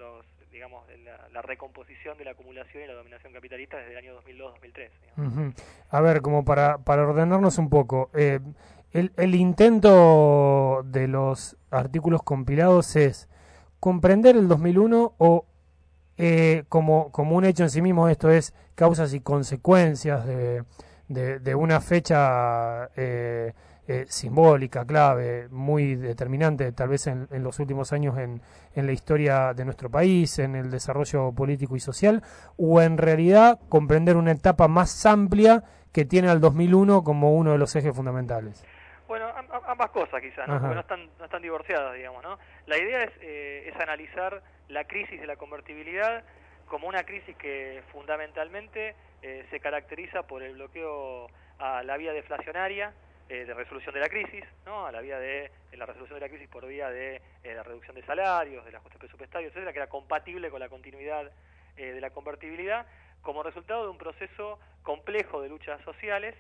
la recomposición de la acumulación y la dominación capitalista desde el año 2002-2003. Uh-huh. A ver, como para ordenarnos un poco, el intento de los artículos compilados es comprender el 2001 o como un hecho en sí mismo, esto es causas y consecuencias de una fecha simbólica, clave, muy determinante, tal vez en los últimos años en la historia de nuestro país, en el desarrollo político y social, o en realidad comprender una etapa más amplia que tiene al 2001 como uno de los ejes fundamentales. Bueno, ambas cosas quizás, ¿no? Porque no están divorciadas, digamos, ¿no? La idea es analizar la crisis de la convertibilidad como una crisis que fundamentalmente se caracteriza por el bloqueo a la vía deflacionaria de resolución de la crisis, ¿no? A la vía de la resolución de la crisis por vía de la reducción de salarios, del ajuste presupuestario, etcétera, que era compatible con la continuidad de la convertibilidad, como resultado de un proceso complejo de luchas sociales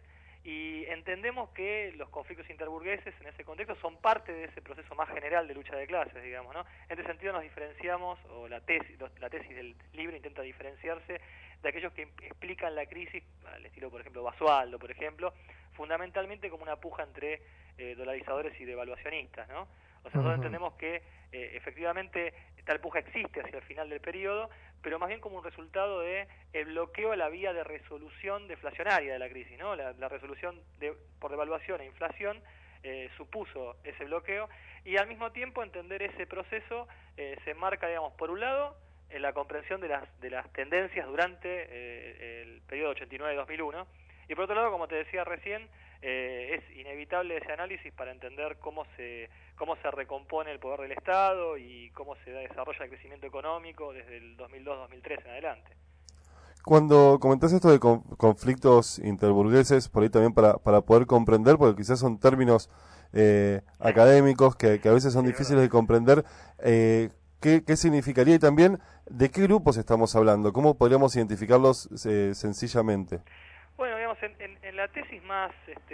Y entendemos que los conflictos interburgueses en ese contexto son parte de ese proceso más general de lucha de clases, digamos, ¿no? En este sentido nos diferenciamos, o la tesis del libro intenta diferenciarse de aquellos que explican la crisis, al estilo, por ejemplo, Basualdo, por ejemplo, fundamentalmente como una puja entre dolarizadores y devaluacionistas, ¿no? O sea, nosotros entendemos que efectivamente tal puja existe hacia el final del periodo, pero más bien como un resultado de el bloqueo a la vía de resolución deflacionaria de la crisis, ¿no? La resolución por devaluación e inflación supuso ese bloqueo, y al mismo tiempo entender ese proceso se enmarca, digamos, por un lado, en la comprensión de las tendencias durante el periodo 89-2001, y por otro lado, como te decía recién, es inevitable ese análisis para entender cómo se recompone el poder del Estado y cómo se desarrolla el crecimiento económico desde el 2002-2003 en adelante. Cuando comentás esto de conflictos interburgueses, por ahí también para poder comprender, porque quizás son términos académicos que a veces son difíciles de comprender, ¿qué significaría y también de qué grupos estamos hablando? ¿Cómo podríamos identificarlos sencillamente? Bueno, digamos, en la tesis más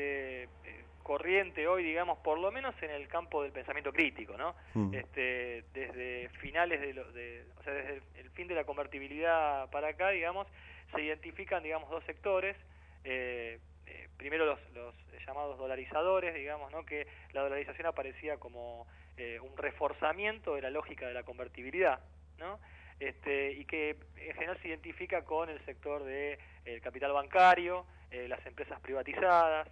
corriente hoy, digamos, por lo menos en el campo del pensamiento crítico, ¿no? Desde finales o sea, desde el fin de la convertibilidad para acá, digamos, se identifican, digamos, dos sectores. Primero los llamados dolarizadores, digamos, ¿no? Que la dolarización aparecía como un reforzamiento de la lógica de la convertibilidad, ¿no? Y que en general se identifica con el sector del capital bancario, las empresas privatizadas,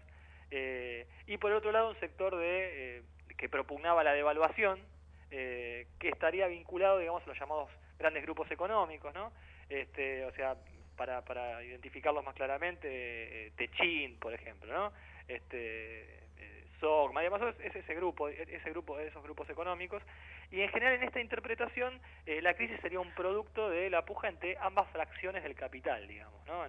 y por otro lado un sector que propugnaba la devaluación, que estaría vinculado, digamos, a los llamados grandes grupos económicos, ¿no? O sea, para identificarlos más claramente, Techin, por ejemplo, ¿no? SOGMA, además es esos grupos económicos, y en general en esta interpretación la crisis sería un producto de la puja entre ambas fracciones del capital, digamos, ¿no?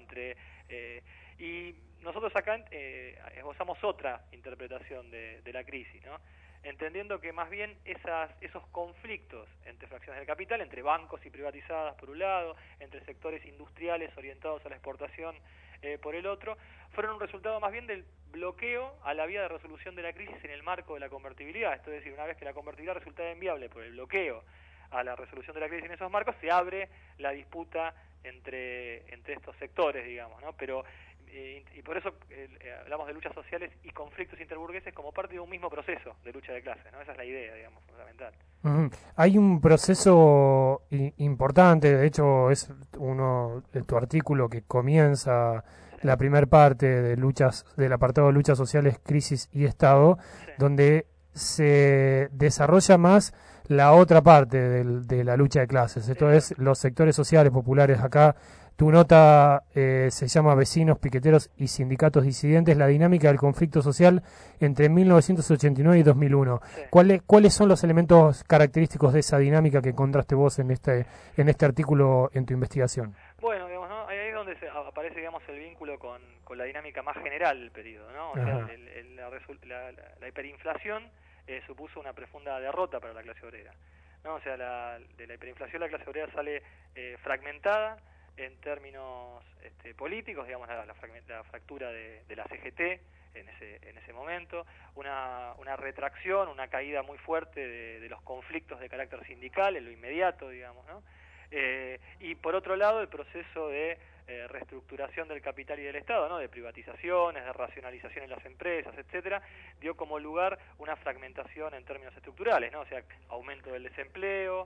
Y nosotros acá esbozamos otra interpretación de la crisis, ¿no? Entendiendo que más bien esos conflictos entre fracciones del capital, entre bancos y privatizadas por un lado, entre sectores industriales orientados a la exportación por el otro, fueron un resultado más bien del bloqueo a la vía de resolución de la crisis en el marco de la convertibilidad. Esto es decir, una vez que la convertibilidad resultaba inviable por el bloqueo a la resolución de la crisis en esos marcos, se abre la disputa entre estos sectores, digamos, ¿no? Pero y por eso hablamos de luchas sociales y conflictos interburgueses como parte de un mismo proceso de lucha de clases, ¿no? Esa es la idea, digamos, fundamental. Hay un proceso importante, de hecho es uno de tu artículo que comienza la primer parte de del apartado de luchas sociales, crisis y Estado, donde se desarrolla más la otra parte de la lucha de clases, esto es los sectores sociales populares. Acá tu nota se llama Vecinos, Piqueteros y Sindicatos Disidentes, la dinámica del conflicto social entre 1989 y 2001. ¿Cuáles son los elementos característicos de esa dinámica que encontraste vos en este artículo en tu investigación? Bueno, digamos, ¿no? Ahí es donde aparece, digamos, el vínculo con la dinámica más general del periodo, ¿no? O sea, la hiperinflación supuso una profunda derrota para la clase obrera, ¿no? O sea, de la hiperinflación la clase obrera sale fragmentada en términos políticos, digamos, la fractura de la CGT en ese momento, una retracción, una caída muy fuerte de los conflictos de carácter sindical en lo inmediato, digamos, ¿no? Y por otro lado el proceso de reestructuración del capital y del Estado, ¿no? De privatizaciones, de racionalización en las empresas, etcétera, dio como lugar una fragmentación en términos estructurales, ¿no? O sea, aumento del desempleo,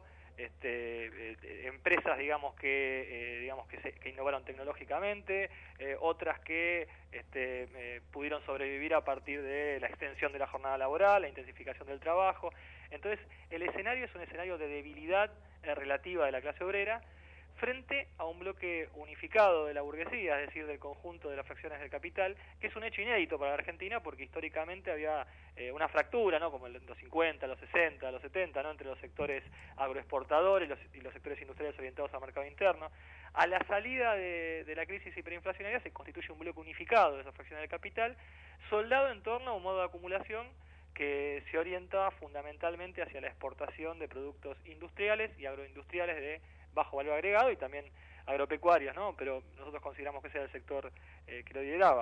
empresas, digamos, que innovaron tecnológicamente, otras que pudieron sobrevivir a partir de la extensión de la jornada laboral, la intensificación del trabajo. Entonces, el escenario es un escenario de debilidad relativa de la clase obrera frente a un bloque unificado de la burguesía, es decir, del conjunto de las fracciones del capital, que es un hecho inédito para la Argentina porque históricamente había una fractura, ¿no? Como en los 50, los 60, los 70, ¿no? Entre los sectores agroexportadores y los sectores industriales orientados al mercado interno. A la salida de la crisis hiperinflacionaria se constituye un bloque unificado de esas fracciones del capital, soldado en torno a un modo de acumulación que se orienta fundamentalmente hacia la exportación de productos industriales y agroindustriales de bajo valor agregado y también agropecuarios, ¿no? Pero nosotros consideramos que ese era el sector que lo lideraba.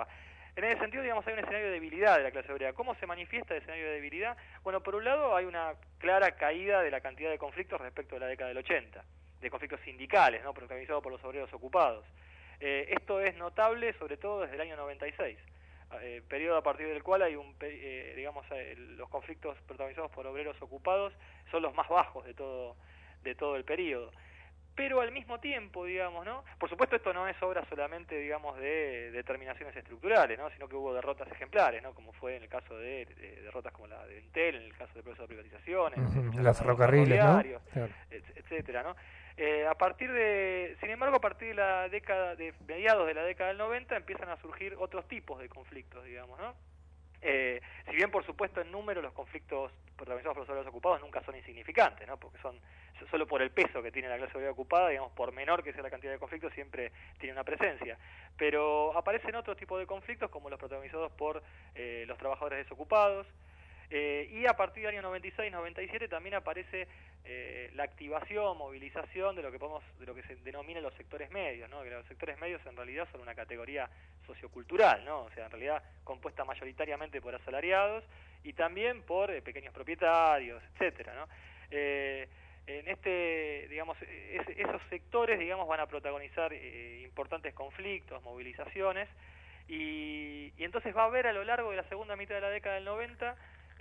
En ese sentido, digamos, hay un escenario de debilidad de la clase obrera. ¿Cómo se manifiesta el escenario de debilidad? Bueno, por un lado hay una clara caída de la cantidad de conflictos respecto a la década del 80, de conflictos sindicales, ¿no?, protagonizados por los obreros ocupados. Esto es notable sobre todo desde el año 96, periodo a partir del cual hay los conflictos protagonizados por obreros ocupados son los más bajos de todo el periodo. Pero al mismo tiempo, digamos, ¿no? Por supuesto, esto no es obra solamente, digamos, de determinaciones estructurales, ¿no?, sino que hubo derrotas ejemplares, ¿no?, como fue en el caso de derrotas como la de Entel, en el caso del proceso de privatizaciones, las ferrocarriles, ¿no? Claro. Etcétera, ¿no? Sin embargo, a partir de la década de mediados de la década del 90 empiezan a surgir otros tipos de conflictos, digamos, ¿no? Si bien, por supuesto, en número los conflictos protagonizados por los obreros ocupados nunca son insignificantes, ¿no?, porque son solo por el peso que tiene la clase obrera ocupada, digamos, por menor que sea la cantidad de conflictos, siempre tiene una presencia. Pero aparecen otros tipos de conflictos, como los protagonizados por los trabajadores desocupados, y a partir del año 96-97 también aparece la activación, movilización de lo que se denomina los sectores medios, ¿no?, que los sectores medios en realidad son una categoría sociocultural, ¿no?, o sea, en realidad compuesta mayoritariamente por asalariados y también por pequeños propietarios, etcétera, ¿no? En esos sectores, digamos, van a protagonizar importantes conflictos, movilizaciones, y entonces va a haber a lo largo de la segunda mitad de la década del 90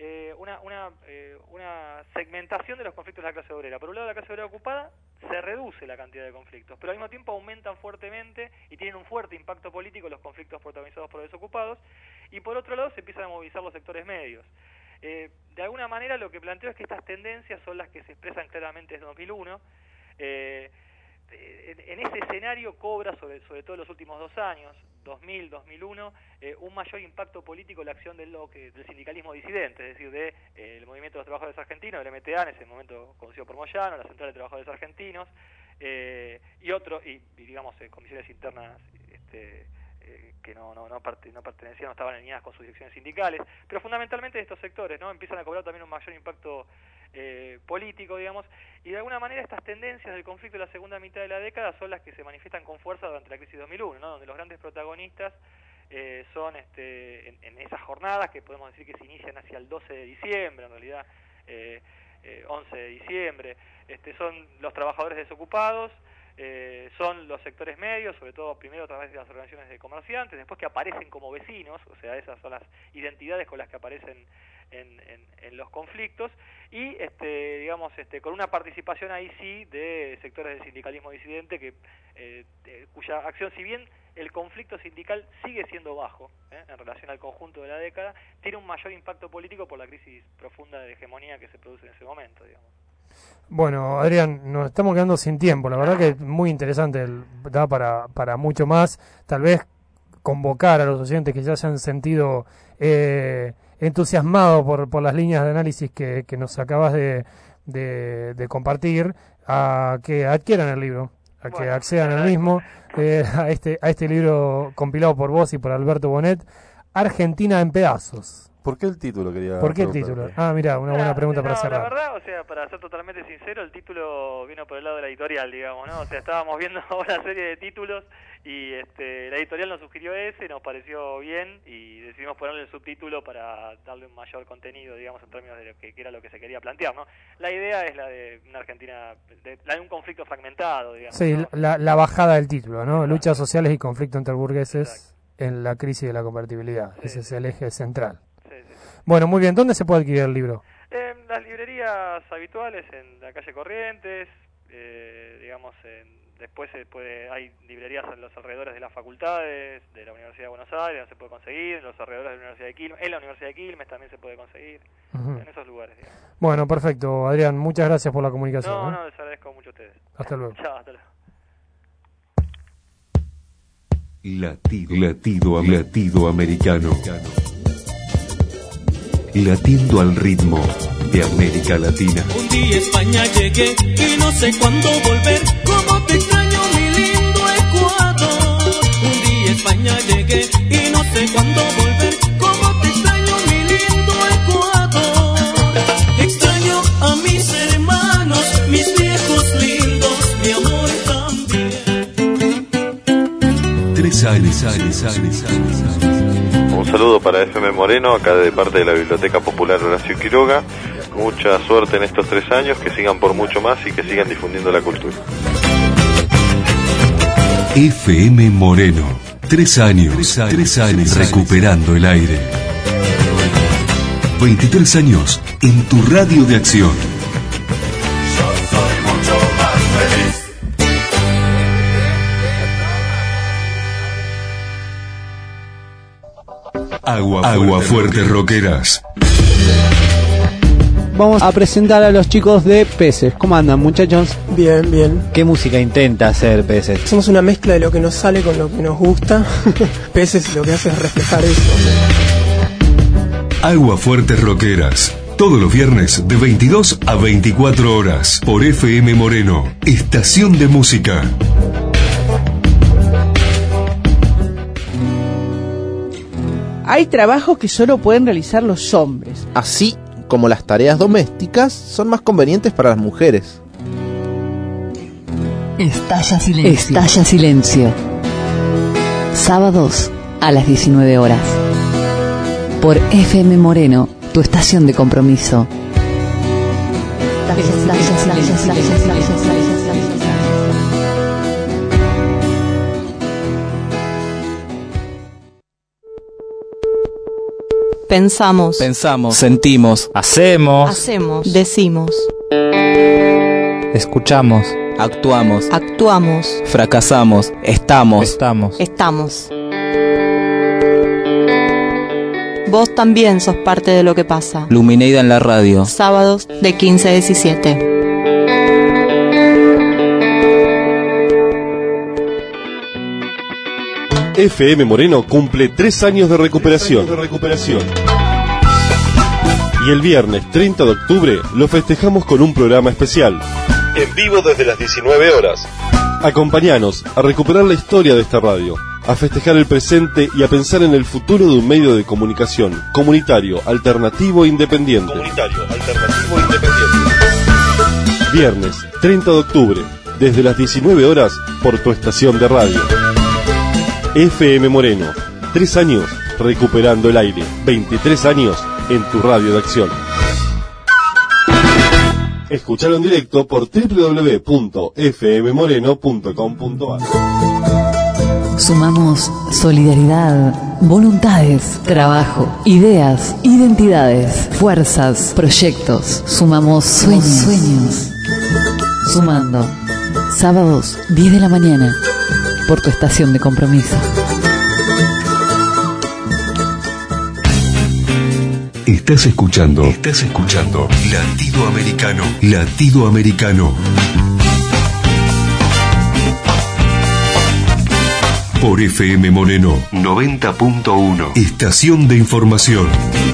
una segmentación de los conflictos de la clase obrera. Por un lado, la clase obrera ocupada se reduce la cantidad de conflictos, pero al mismo tiempo aumentan fuertemente y tienen un fuerte impacto político los conflictos protagonizados por los desocupados, y por otro lado se empiezan a movilizar los sectores medios. De alguna manera lo que planteo es que estas tendencias son las que se expresan claramente desde 2001. En ese escenario cobra, sobre todo en los últimos 2 años, 2000-2001, un mayor impacto político la acción del sindicalismo disidente, es decir, del Movimiento de los Trabajadores Argentinos, del MTA, en ese momento conocido por Moyano, la Central de Trabajadores Argentinos, y digamos, comisiones internas que no pertenecían, no estaban alineadas con sus direcciones sindicales, pero fundamentalmente de estos sectores, ¿no?, empiezan a cobrar también un mayor impacto político, digamos, y de alguna manera estas tendencias del conflicto de la segunda mitad de la década son las que se manifiestan con fuerza durante la crisis 2001, ¿no?, donde los grandes protagonistas son en esas jornadas que podemos decir que se inician hacia el 12 de diciembre, en realidad 11 de diciembre, son los trabajadores desocupados, son los sectores medios, sobre todo primero a través de las organizaciones de comerciantes, después que aparecen como vecinos, o sea, esas son las identidades con las que aparecen en los conflictos, y con una participación ahí sí de sectores del sindicalismo disidente cuya acción, si bien el conflicto sindical sigue siendo bajo en relación al conjunto de la década, tiene un mayor impacto político por la crisis profunda de hegemonía que se produce en ese momento, digamos. Bueno, Adrián, nos estamos quedando sin tiempo. La verdad que es muy interesante, da para mucho más. Tal vez convocar a los oyentes que ya se han sentido entusiasmados por las líneas de análisis que nos acabas de compartir, a que adquieran el libro, que accedan al mismo, a este libro compilado por vos y por Alberto Bonet, Argentina en pedazos. ¿Por qué el título? ¿Por qué el título? Mira, una buena pregunta para cerrar. La verdad, o sea, para ser totalmente sincero, el título vino por el lado de la editorial, digamos, ¿no? O sea, estábamos viendo una serie de títulos y la editorial nos sugirió ese, nos pareció bien y decidimos ponerle el subtítulo para darle un mayor contenido, digamos, en términos de lo que era lo que se quería plantear, ¿no? La idea es la de una Argentina, la de un conflicto fragmentado, digamos. Sí, ¿no? la bajada del título, ¿no? Luchas sociales y conflicto entre burgueses en la crisis de la convertibilidad. Sí. Ese es el eje central. Bueno, muy bien. ¿Dónde se puede adquirir el libro? En las librerías habituales, en la calle Corrientes, después hay librerías en los alrededores de las facultades de la Universidad de Buenos Aires, se puede conseguir, en los alrededores de la Universidad de Quilmes, en la Universidad de Quilmes también se puede conseguir, en esos lugares, digamos. Bueno, perfecto, Adrián, muchas gracias por la comunicación. No, les agradezco mucho a ustedes. Hasta luego. Chao, hasta luego. Latido americano. Latiendo al ritmo de América Latina. Un día a España llegué y no sé cuándo volver. Cómo te extraño, mi lindo Ecuador. Un día a España llegué y no sé cuándo volver. Cómo te extraño, mi lindo Ecuador. Extraño a mis hermanos, mis viejos lindos, mi amor también. 3 años. Un saludo para FM Moreno, acá de parte de la Biblioteca Popular Horacio Quiroga. Mucha suerte en estos 3 años, que sigan por mucho más y que sigan difundiendo la cultura. FM Moreno, 3 años recuperando el aire. 23 años en tu radio de acción. Agua Fuerte Rockeras. Vamos a presentar a los chicos de Peces. ¿Cómo andan, muchachos? Bien, bien. ¿Qué música intenta hacer Peces? Somos una mezcla de lo que nos sale con lo que nos gusta. Peces lo que hace es reflejar eso. Agua Fuerte Rockeras. Todos los viernes de 22 a 24 horas por FM Moreno, estación de música. Hay trabajos que solo pueden realizar los hombres. Así como las tareas domésticas son más convenientes para las mujeres. Estalla silencio. Estalla silencio. Sábados a las 19 horas. Por FM Moreno, tu estación de compromiso. Pensamos, sentimos, hacemos, decimos, escuchamos, actuamos, fracasamos, estamos. Vos también sos parte de lo que pasa. Lumineida en la radio. Sábados de 15 a 17. FM Moreno cumple 3 años de recuperación. Y el viernes 30 de octubre lo festejamos con un programa especial. En vivo desde las 19 horas. Acompáñanos a recuperar la historia de esta radio, a festejar el presente y a pensar en el futuro de un medio de comunicación comunitario, alternativo e independiente. Viernes 30 de octubre, desde las 19 horas, por tu estación de radio. FM Moreno, 3 años recuperando el aire, 23 años en tu radio de acción. Escuchalo en directo por www.fmmoreno.com.ar. Sumamos solidaridad, voluntades, trabajo, ideas, identidades, fuerzas, proyectos. Sumamos sueños. Sumando. Sábados, 10 de la mañana. Por tu estación de compromiso. Estás escuchando Latido Americano. Por FM Moreno 90.1, estación de información.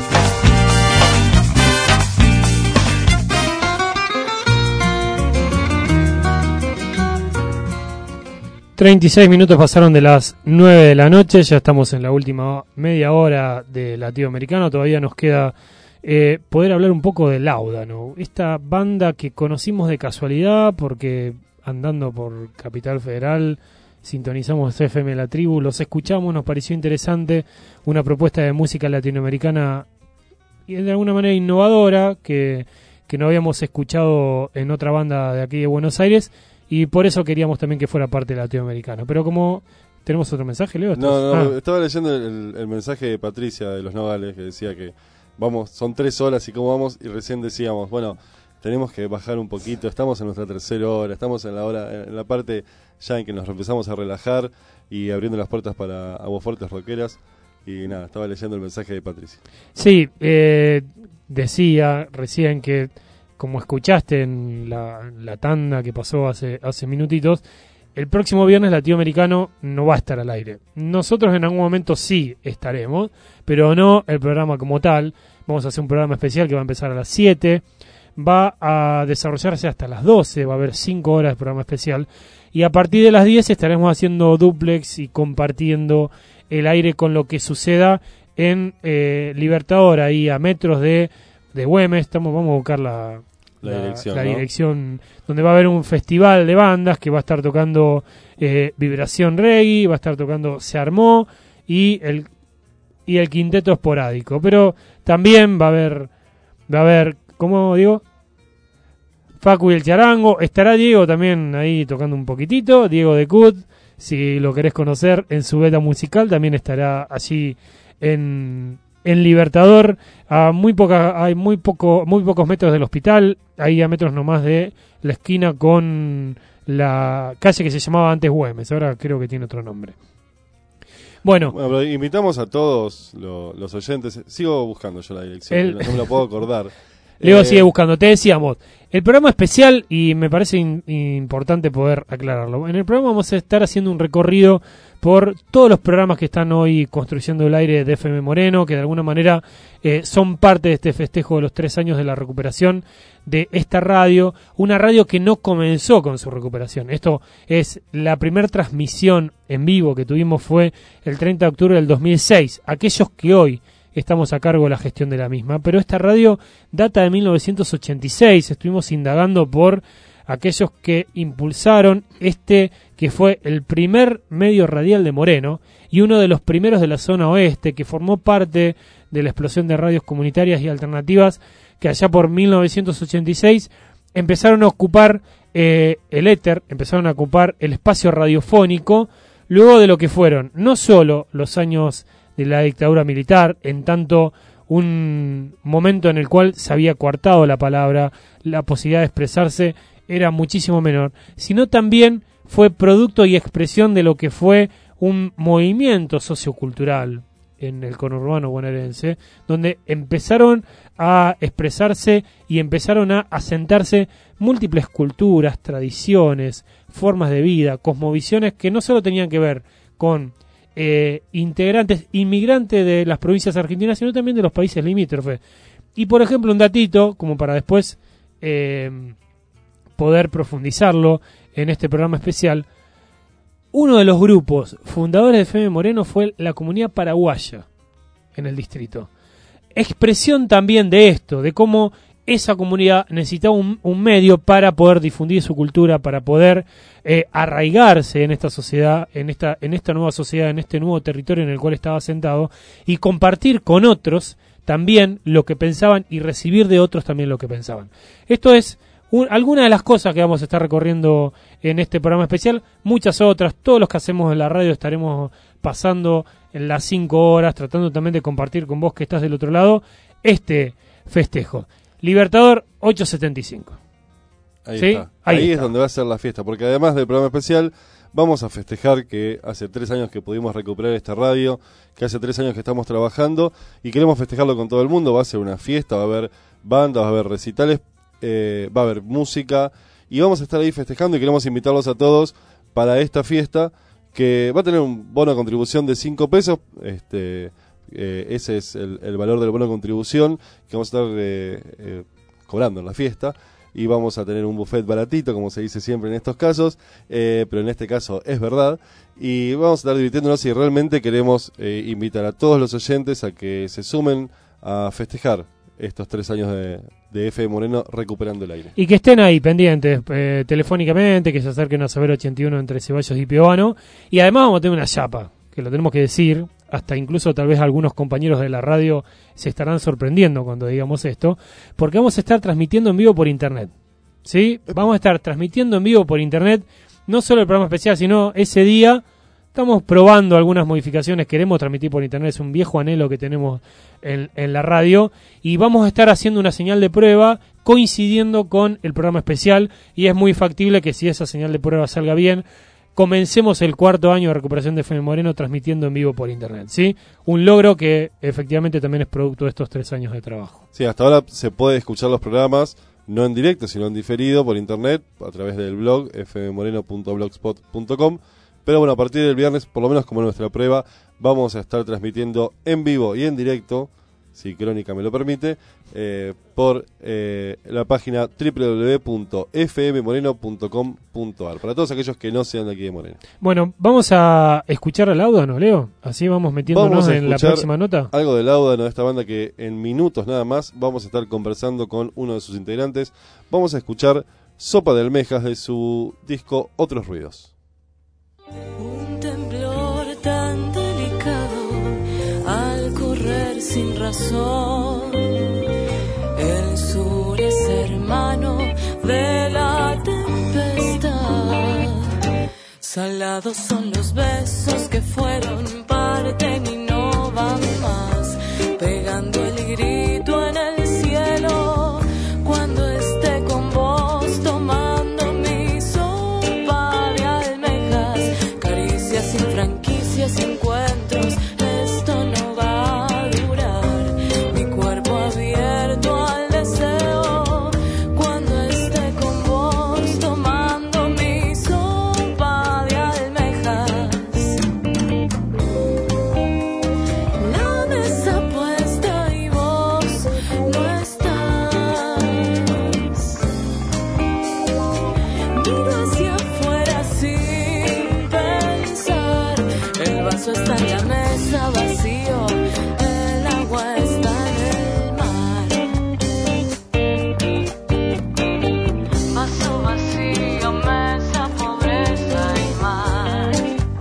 ...36 pasaron de las 9 de la noche... ...ya estamos en la última media hora de Latido Americano... ...todavía nos queda poder hablar un poco de Láudano... ...esta banda que conocimos de casualidad... ...porque andando por Capital Federal... ...sintonizamos FM La Tribu... ...los escuchamos, nos pareció interesante... ...una propuesta de música latinoamericana... ...y de alguna manera innovadora... ...que no habíamos escuchado en otra banda de aquí de Buenos Aires... Y por eso queríamos también que fuera parte del latinoamericano. Pero como tenemos otro mensaje, Leo. Estaba leyendo el mensaje de Patricia de Los Nogales, que decía que son 3 horas y cómo vamos, y recién decíamos, bueno, tenemos que bajar un poquito, estamos en nuestra tercera hora, estamos en la parte ya en que nos empezamos a relajar y abriendo las puertas para Aguas Fuertes Rockeras. Y nada, estaba leyendo el mensaje de Patricia. Sí, decía recién que, como escuchaste en la tanda que pasó hace minutitos, el próximo viernes Latinoamericano no va a estar al aire. Nosotros en algún momento sí estaremos, pero no el programa como tal. Vamos a hacer un programa especial que va a empezar a las 7, va a desarrollarse hasta las 12, va a haber 5 horas de programa especial, y a partir de las 10 estaremos haciendo duplex y compartiendo el aire con lo que suceda en Libertador, ahí a metros de Güemes. Vamos a buscar la dirección, donde va a haber un festival de bandas que va a estar tocando Vibración Reggae, va a estar tocando Se Armó, y y el quinteto esporádico. Pero también va a haber, ¿cómo digo? Facu y el charango. Estará Diego también ahí tocando un poquitito. Diego de Cut, si lo querés conocer en su beta musical, también estará allí en Libertador. Hay muy pocos metros del hospital. Ahí a metros nomás de la esquina con la calle que se llamaba antes Güemes. Ahora creo que tiene otro nombre. Bueno, pero invitamos a todos los oyentes. Sigo buscando yo la dirección, no me la puedo acordar. Leo sigue buscando. Te decíamos, el programa especial, y me parece importante poder aclararlo. En el programa vamos a estar haciendo un recorrido por todos los programas que están hoy construyendo el aire de FM Moreno, que de alguna manera son parte de este festejo de los 3 años de la recuperación de esta radio, una radio que no comenzó con su recuperación. Esto es la primera transmisión en vivo que tuvimos, fue el 30 de octubre del 2006. Aquellos que hoy estamos a cargo de la gestión de la misma, pero esta radio data de 1986. Estuvimos indagando por aquellos que impulsaron que fue el primer medio radial de Moreno y uno de los primeros de la zona oeste, que formó parte de la explosión de radios comunitarias y alternativas que allá por 1986 empezaron a ocupar el éter, empezaron a ocupar el espacio radiofónico, luego de lo que fueron no solo los años de la dictadura militar, en tanto un momento en el cual se había coartado la palabra, la posibilidad de expresarse era muchísimo menor, sino también fue producto y expresión de lo que fue un movimiento sociocultural en el conurbano bonaerense, donde empezaron a expresarse y empezaron a asentarse múltiples culturas, tradiciones, formas de vida, cosmovisiones que no solo tenían que ver con inmigrantes de las provincias argentinas, sino también de los países limítrofes. Y por ejemplo, un datito, como para después poder profundizarlo en este programa especial, uno de los grupos fundadores de FM Moreno fue la comunidad paraguaya en el distrito. Expresión también de esto, de cómo esa comunidad necesitaba un medio para poder difundir su cultura, para poder arraigarse en esta sociedad, en esta nueva sociedad, en este nuevo territorio en el cual estaba asentado, y compartir con otros también lo que pensaban y recibir de otros también lo que pensaban. Esto es algunas de las cosas que vamos a estar recorriendo en este programa especial, muchas otras, todos los que hacemos en la radio estaremos pasando en las 5 horas, tratando también de compartir con vos que estás del otro lado este festejo. Libertador 875. Ahí ¿sí? está. Ahí es donde va a ser la fiesta, porque además del programa especial vamos a festejar que hace 3 años que pudimos recuperar esta radio, que hace 3 años que estamos trabajando y queremos festejarlo con todo el mundo. Va a ser una fiesta, va a haber bandas, va a haber recitales, va a haber música y vamos a estar ahí festejando, y queremos invitarlos a todos para esta fiesta que va a tener un bono de contribución de 5 pesos. Ese es el valor del bono de contribución que vamos a estar cobrando en la fiesta, y vamos a tener un buffet baratito, como se dice siempre en estos casos, pero en este caso es verdad, y vamos a estar divirtiéndonos, y realmente queremos invitar a todos los oyentes a que se sumen a festejar estos 3 años de FM Moreno recuperando el aire. Y que estén ahí pendientes telefónicamente, que se acerquen a Saber 81 entre Ceballos y Piovano, y además vamos a tener una chapa, que lo tenemos que decir, hasta incluso tal vez algunos compañeros de la radio se estarán sorprendiendo cuando digamos esto, porque vamos a estar transmitiendo en vivo por internet, ¿sí? Vamos a estar transmitiendo en vivo por internet, no solo el programa especial, sino ese día estamos probando algunas modificaciones, queremos transmitir por internet, es un viejo anhelo que tenemos en la radio, y vamos a estar haciendo una señal de prueba coincidiendo con el programa especial, y es muy factible que si esa señal de prueba salga bien, comencemos el 4º año de recuperación de FM Moreno transmitiendo en vivo por internet, ¿sí? Un logro que efectivamente también es producto de estos 3 años de trabajo. Sí, hasta ahora se puede escuchar los programas, no en directo, sino en diferido por internet, a través del blog fmmoreno.blogspot.com, pero bueno, a partir del viernes, por lo menos como nuestra prueba, vamos a estar transmitiendo en vivo y en directo, si Crónica me lo permite, por la página www.fmmoreno.com.ar, para todos aquellos que no sean de aquí de Moreno. Bueno, vamos a escuchar al Laudano, Leo, así vamos metiéndonos en la próxima nota. Algo del Laudano, de esta banda que en minutos nada más vamos a estar conversando con uno de sus integrantes. Vamos a escuchar Sopa de Almejas de su disco Otros Ruidos. Un temblor tan delicado, algo sin razón. El sur es hermano de la tempestad. Salados son los besos que fueron, parten y no van más. Pegando el grito en el cielo cuando esté con vos, tomando mi sopa de almejas. Caricias sin franquicias, encuentros, esto no va a durar. Mi cuerpo abierto al deseo cuando esté con vos, tomando mi sopa de almejas. La mesa puesta y vos no estás. Miro hacia afuera sin pensar. El vaso está en la mesa vacío, el agua está en el mar. Vaso vacío, mesa, pobreza y mar.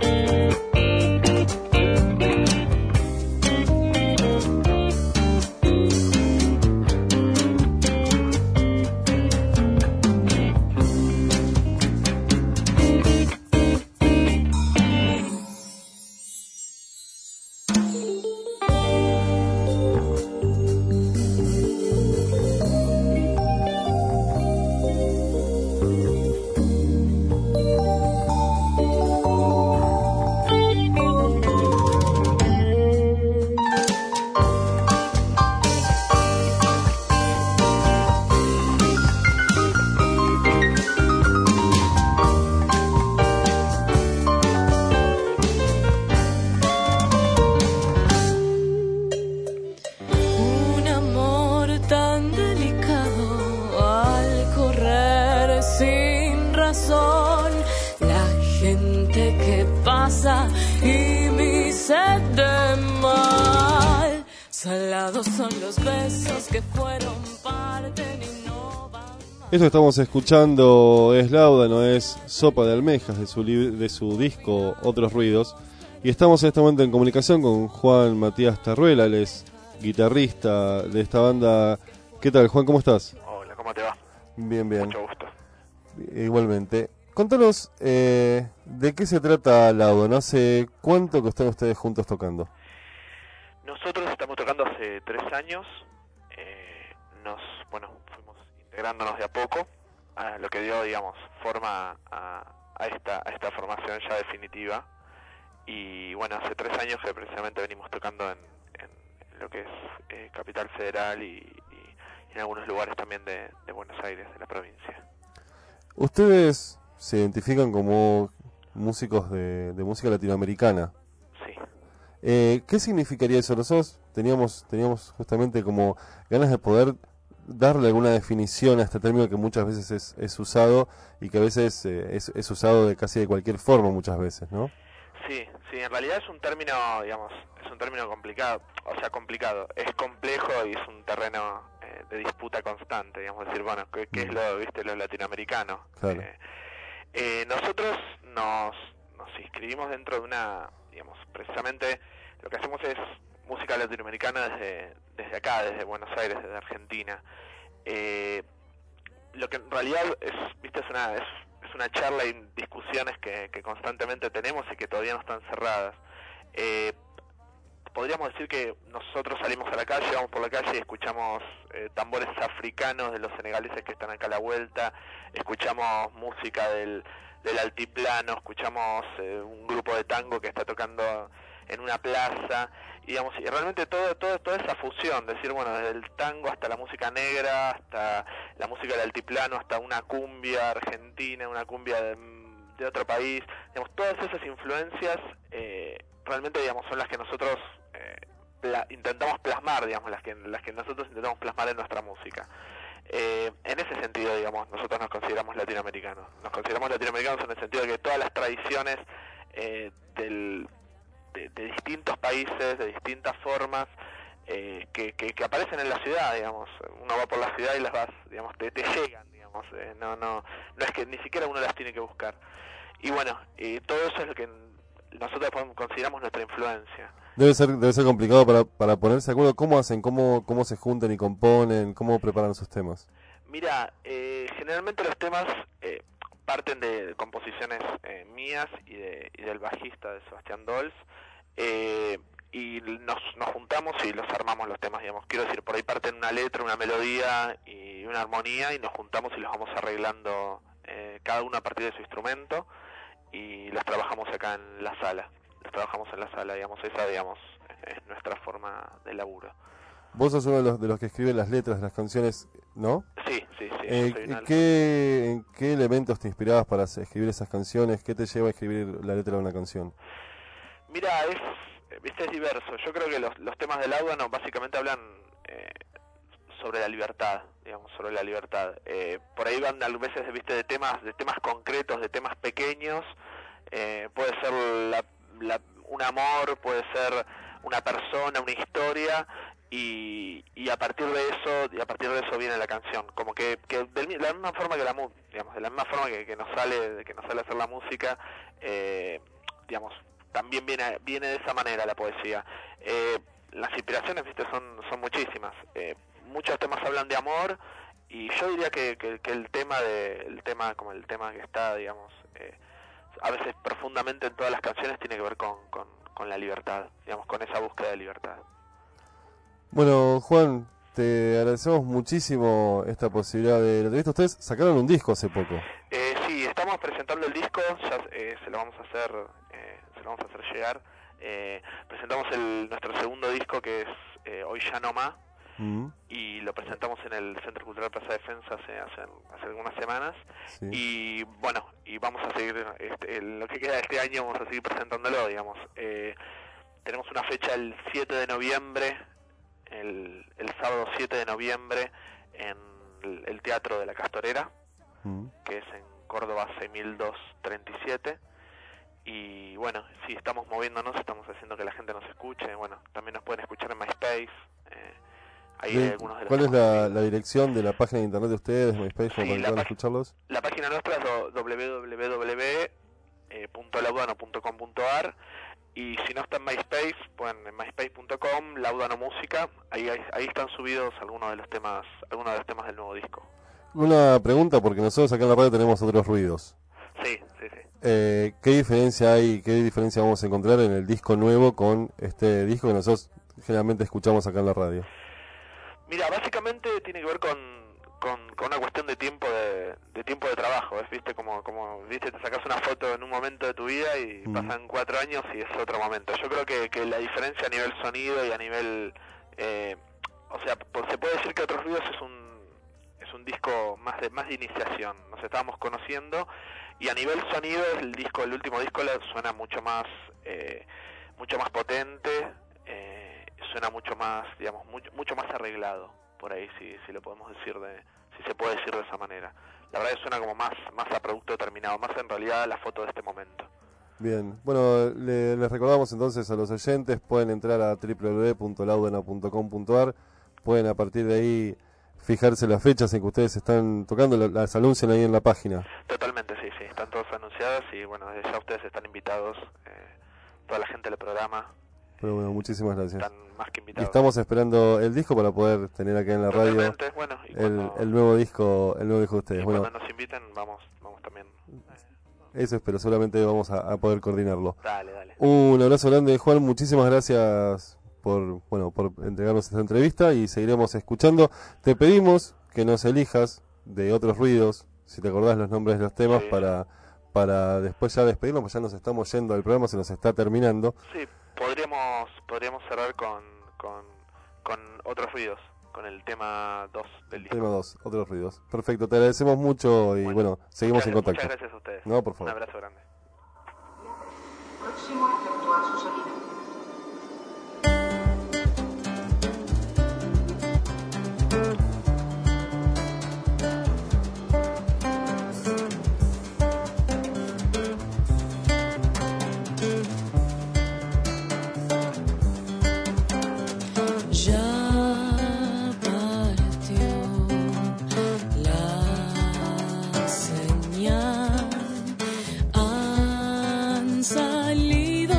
Un amor tan delicado al correr sin razón. La gente que pasa y mi sed de mal. Salados son los besos que fueron, parten y no van. Esto que estamos escuchando es Láudano, es Sopa de Almejas, de su disco Otros Ruidos. Y estamos en este momento en comunicación con Juan Matías Tarruela, él es guitarrista de esta banda. ¿Qué tal, Juan? ¿Cómo estás? Hola, ¿cómo te va? Bien, bien. Mucho gusto. Igualmente. Contanos de qué se trata Láudano. ¿Hace cuánto que están ustedes juntos tocando? Nosotros estamos tocando hace 3 años. Fuimos integrándonos de a poco a lo que dio, digamos, forma a esta formación ya definitiva. Y bueno, hace 3 años que precisamente venimos tocando en lo que es Capital Federal y en algunos lugares también de Buenos Aires, de la provincia. Ustedes se identifican como músicos de música latinoamericana. Sí. ¿Qué significaría eso? Nosotros teníamos justamente como ganas de poder darle alguna definición a este término que muchas veces es usado y que a veces es usado de casi de cualquier forma muchas veces, ¿no? Sí, en realidad es un término, digamos, complicado, complicado, es complejo y es un terreno de disputa constante, digamos, decir, bueno, ¿qué es lo latinoamericano? Claro. Nosotros nos inscribimos dentro de una, digamos, precisamente lo que hacemos es música latinoamericana desde acá, desde Buenos Aires, desde Argentina. Lo que en realidad es una charla y discusiones que constantemente tenemos y que todavía no están cerradas. Podríamos decir que nosotros salimos a la calle, vamos por la calle y escuchamos tambores africanos de los senegaleses que están acá a la vuelta, escuchamos música del altiplano, escuchamos un grupo de tango que está tocando en una plaza, y digamos, y realmente toda esa fusión, decir, bueno, desde el tango hasta la música negra, hasta la música del altiplano, hasta una cumbia argentina, una cumbia de otro país, digamos, todas esas influencias realmente, digamos, son las que nosotros intentamos plasmar, digamos, las que nosotros intentamos plasmar en nuestra música. En ese sentido, digamos, nosotros nos consideramos latinoamericanos. Nos consideramos latinoamericanos en el sentido de que todas las tradiciones de distintos países, de distintas formas, que aparecen en la ciudad, digamos. Uno va por la ciudad y las vas, digamos, te llegan, digamos. No es que ni siquiera uno las tiene que buscar. Y bueno, todo eso es lo que nosotros consideramos nuestra influencia. Debe ser complicado para ponerse de acuerdo. ¿Cómo hacen? ¿Cómo se juntan y componen? ¿Cómo preparan sus temas? Mira, generalmente los temas parten de composiciones mías y del bajista de Sebastián Dols, y nos juntamos y los armamos los temas, digamos. Quiero decir, por ahí parten una letra, una melodía y una armonía, y nos juntamos y los vamos arreglando cada uno a partir de su instrumento, y los trabajamos acá en la sala. Digamos, esa, digamos, es nuestra forma de laburo. Vos sos uno de los que escriben las letras de las canciones, ¿no? Sí. ¿En qué elementos te inspirabas para escribir esas canciones? ¿Qué te lleva a escribir la letra de una canción? Mira, es diverso. Yo creo que los temas del Laudano básicamente hablan sobre la libertad, digamos, sobre la libertad. Por ahí van a veces, viste, de temas concretos, de temas pequeños. Puede ser un amor, puede ser una persona, una historia, y a partir de eso viene la canción. Como que de la misma forma que la digamos, de la misma forma que nos sale a hacer la música, digamos, también viene de esa manera la poesía. Las inspiraciones, viste, son muchísimas. Muchos temas hablan de amor, y yo diría que el tema que está, digamos, a veces profundamente en todas las canciones, tiene que ver con la libertad, digamos, con esa búsqueda de libertad. Bueno, Juan, te agradecemos muchísimo esta posibilidad de la entrevista. Ustedes sacaron un disco hace poco. Sí, estamos presentando el disco, ya se lo vamos a hacer llegar. Presentamos nuestro segundo disco, que es Hoy Ya No Más, y lo presentamos en el Centro Cultural Plaza Defensa hace algunas semanas. Sí. Y bueno, y vamos a seguir lo que queda de este año, vamos a seguir presentándolo, digamos. Tenemos una fecha el 7 de noviembre, el sábado 7 de noviembre, en el Teatro de la Castorera, que es en Córdoba 6237. Y bueno, sí, estamos moviéndonos, estamos haciendo que la gente nos escuche. Bueno, también nos pueden escuchar en MySpace. ¿Cuál es la dirección de la página de internet de ustedes, MySpace, para que puedan escucharlos? La página nuestra es www.laudano.com.ar, y si no está en MySpace, pueden en myspace.com, Laudano Música, ahí están subidos algunos de los temas del nuevo disco. Una pregunta, porque nosotros acá en la radio tenemos otros ruidos. Sí. ¿Qué diferencia vamos a encontrar en el disco nuevo con este disco que nosotros generalmente escuchamos acá en la radio? Mira, básicamente tiene que ver con una cuestión de tiempo de trabajo, viste, como viste, te sacas una foto en un momento de tu vida y pasan 4 años y es otro momento. Yo creo que la diferencia a nivel sonido y a nivel, o sea, se puede decir que Otros Ruidos es un disco más de iniciación. Nos estábamos conociendo, y a nivel sonido el último disco suena mucho más potente, suena mucho más, digamos, mucho más arreglado, por ahí, si lo podemos decir si se puede decir de esa manera. La verdad es que suena como más a producto terminado, más en realidad a la foto de este momento. Bien, bueno, les recordamos entonces a los oyentes, pueden entrar a www.laudano.com.ar, pueden a partir de ahí fijarse las fechas en que ustedes están tocando, las anuncian ahí en la página. Totalmente, sí, están todas anunciadas, y bueno, desde ya ustedes están invitados, toda la gente del programa. Pero bueno, muchísimas gracias. Están más que invitados. Y estamos esperando el disco para poder tener acá en la radio el nuevo disco de ustedes. Bueno, cuando nos inviten vamos también. Eso espero, solamente vamos a poder coordinarlo. Dale. Un abrazo grande, Juan, muchísimas gracias por entregarnos esta entrevista, y seguiremos escuchando. Te pedimos que nos elijas de Otros Ruidos, si te acordás los nombres de los temas, para después ya despedirnos, pues ya nos estamos yendo al programa, se nos está terminando. Sí, podríamos cerrar con Otros Ruidos, con el tema 2 del disco. Tema 2, Otros Ruidos. Perfecto, te agradecemos mucho, y bueno, seguimos en contacto. Muchas gracias a ustedes. No, por favor. Un abrazo grande. Próximo a efectuar su sonido. Han salido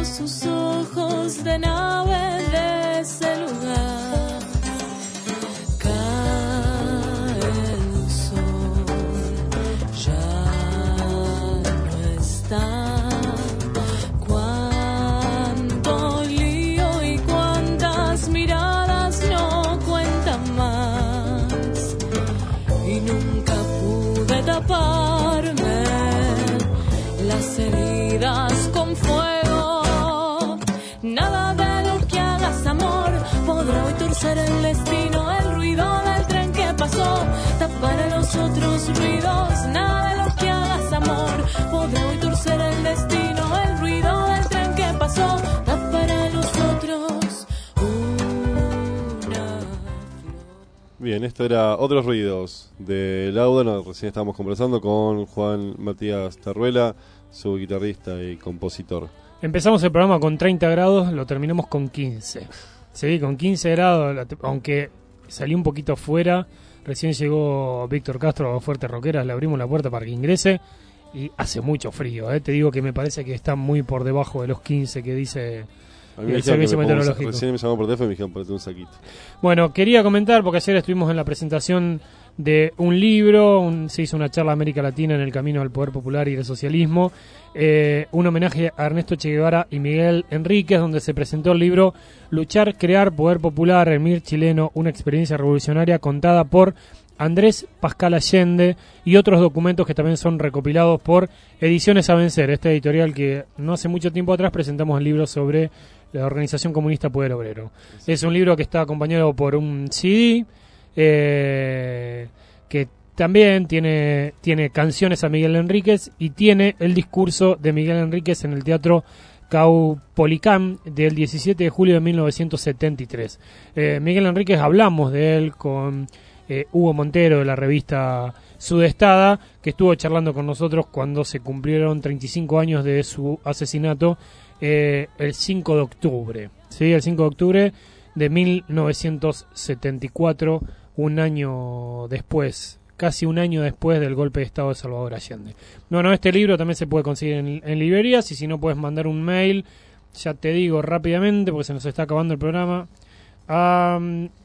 las heridas con fuego. Nada de lo que hagas, amor, podrá hoy torcer el destino. El ruido del tren que pasó tapará los otros ruidos. Nada de lo que hagas, amor, podrá hoy torcer el destino. El ruido del tren que pasó tapará los otros. Bien, esto era Otros Ruidos de Lauda. Recién estábamos conversando con Juan Matías Tarruela, su guitarrista y compositor. Empezamos el programa con 30 grados, lo terminamos con 15. Sí, con 15 grados, aunque salí un poquito fuera. Recién llegó Víctor Castro a Fuerte Roqueras, le abrimos la puerta para que ingrese y hace mucho frío. Te digo que me parece que está muy por debajo de los 15 que dice el servicio meteorológico. Recién me llamó por teléfono y me dijeron ponete un saquito. Bueno, quería comentar, porque ayer estuvimos en la presentación de un libro, se hizo una charla América Latina en el camino al poder popular y el socialismo, un homenaje a Ernesto Che Guevara y Miguel Enríquez, donde se presentó el libro Luchar, Crear, Poder Popular, el MIR chileno, una experiencia revolucionaria, contada por Andrés Pascal Allende, y otros documentos que también son recopilados por Ediciones a Vencer, esta editorial que no hace mucho tiempo atrás presentamos el libro sobre la Organización Comunista Poder Obrero. Es un libro que está acompañado por un CD que también tiene canciones a Miguel Enríquez y tiene el discurso de Miguel Enríquez en el Teatro Caupolicán del 17 de julio de 1973. Miguel Enríquez, hablamos de él con Hugo Montero de la revista Sudestada, que estuvo charlando con nosotros cuando se cumplieron 35 años de su asesinato el 5 de octubre. ¿Sí? El 5 de octubre de 1974, un año después, casi un año después del golpe de Estado de Salvador Allende. Bueno, este libro también se puede conseguir en librerías, y si no puedes mandar un mail, ya te digo rápidamente porque se nos está acabando el programa, a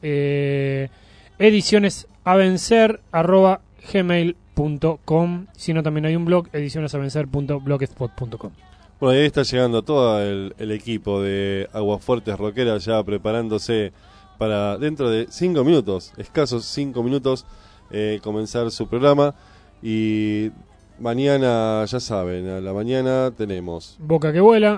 edicionesavencer@gmail.com. Si no, también hay un blog, edicionesavencer.blogspot.com. Bueno, ahí está llegando todo el equipo de Aguafuertes Roqueras, ya preparándose para dentro de 5 minutos, escasos 5 minutos, comenzar su programa. Y mañana, ya saben, a la mañana tenemos Boca que Vuela,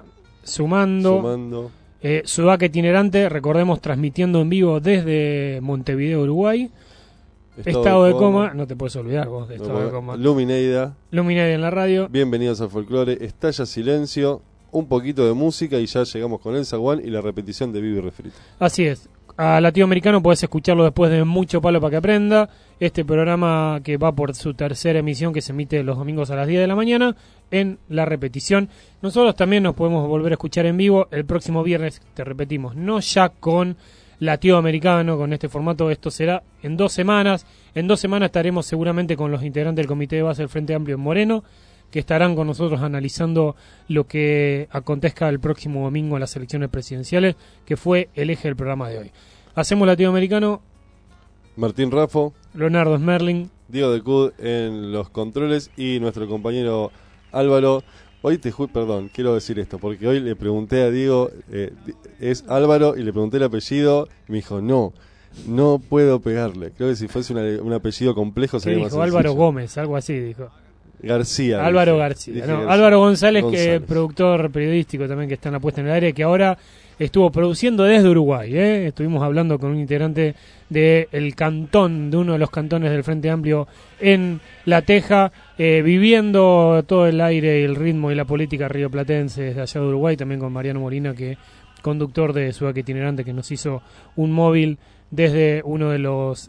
Sumando. Sudaca Itinerante, recordemos, transmitiendo en vivo desde Montevideo, Uruguay. Estado de coma, no te puedes olvidar vos de Estado de Coma. Lumineida en la radio. Bienvenidos al folclore. Estalla Silencio, un poquito de música y ya llegamos con el zaguán y la repetición de Vivo y Refrito. Así es. A Latinoamericano podés escucharlo después de Mucho Palo para que aprenda. Este programa que va por su tercera emisión, que se emite los domingos a las 10 de la mañana en la repetición. Nosotros también nos podemos volver a escuchar en vivo el próximo viernes, te repetimos, no ya con Latinoamericano, con este formato. Esto será en 2 semanas. En 2 semanas estaremos seguramente con los integrantes del Comité de Base del Frente Amplio en Moreno, que estarán con nosotros analizando lo que acontezca el próximo domingo en las elecciones presidenciales, que fue el eje del programa de hoy. Hacemos Latinoamericano. Martín Raffo, Leonardo Smerling, Diego de Cud en los controles y nuestro compañero Álvaro. Hoy perdón, quiero decir esto, porque hoy le pregunté a Diego, es Álvaro, y le pregunté el apellido, y me dijo, no puedo pegarle. Creo que si fuese un apellido complejo sería más sencillo. Álvaro Gómez, algo así dijo. García. Álvaro García. Álvaro González, que es productor periodístico también, que está en la puesta en el aire, que ahora estuvo produciendo desde Uruguay. Estuvimos hablando con un integrante del cantón, de uno de los cantones del Frente Amplio en La Teja, viviendo todo el aire y el ritmo y la política rioplatense desde allá de Uruguay, también con Mariano Molina, que conductor de Sudaca Itinerante, que nos hizo un móvil desde uno de los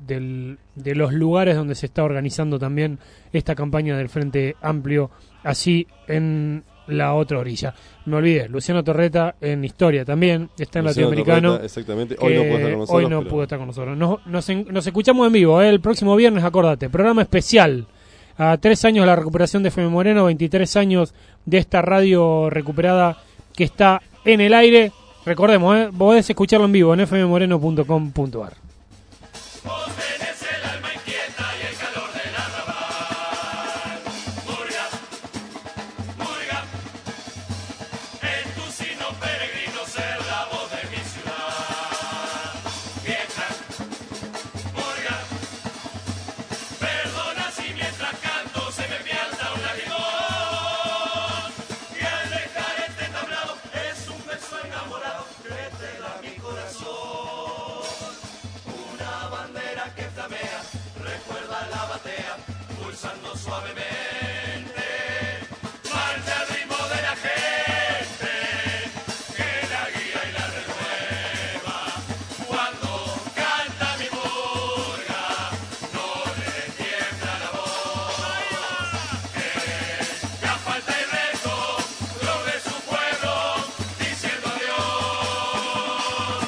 de los lugares donde se está organizando también esta campaña del Frente Amplio, allí en la otra orilla. Me olvidé, Luciano Torreta en Historia también, está en Luciano Latinoamericano. Torreta, exactamente, hoy no pudo estar con nosotros. Hoy no pudo estar con nosotros. Nos escuchamos en vivo, el próximo viernes, acordate, programa especial. A 3 años de la recuperación de FM Moreno, 23 años de esta radio recuperada que está en el aire. Recordemos, podés escucharlo en vivo en fmmoreno.com.ar. que flamea, recuerda la batea, pulsando suavemente. Marcha al ritmo de la gente, que la guía y la renueva. Cuando canta mi murga, no le tiembla la voz. Ya falta el resto, lo de su pueblo, diciendo adiós.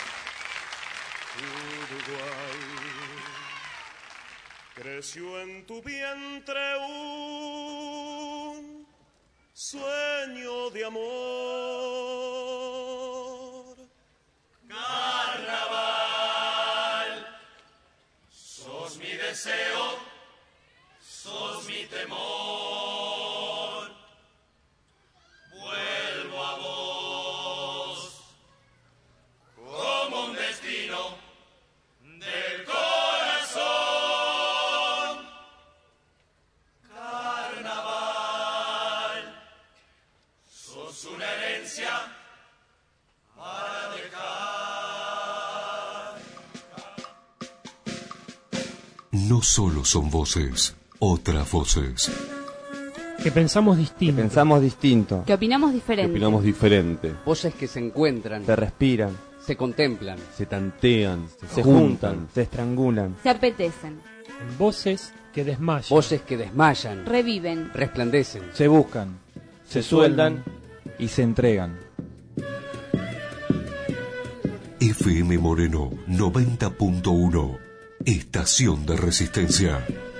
Uruguay, creció en tu vientre un sueño de amor. Carnaval, sos mi deseo, sos mi temor. Vuelvo a vos como un destino del corazón. Carnaval, sos una herencia para dejar. No solo son voces, otras voces. Que pensamos distinto. Pensamos distinto. Que opinamos diferente. Opinamos diferente. Voces que se encuentran, Se respiran. se contemplan, Se tantean, Se juntan. Se estrangulan. Se apetecen. En voces que desmayan. voces que desmayan, Reviven. resplandecen. Se buscan. Se sueldan. Y se entregan. FM Moreno 90.1. Estación de Resistencia.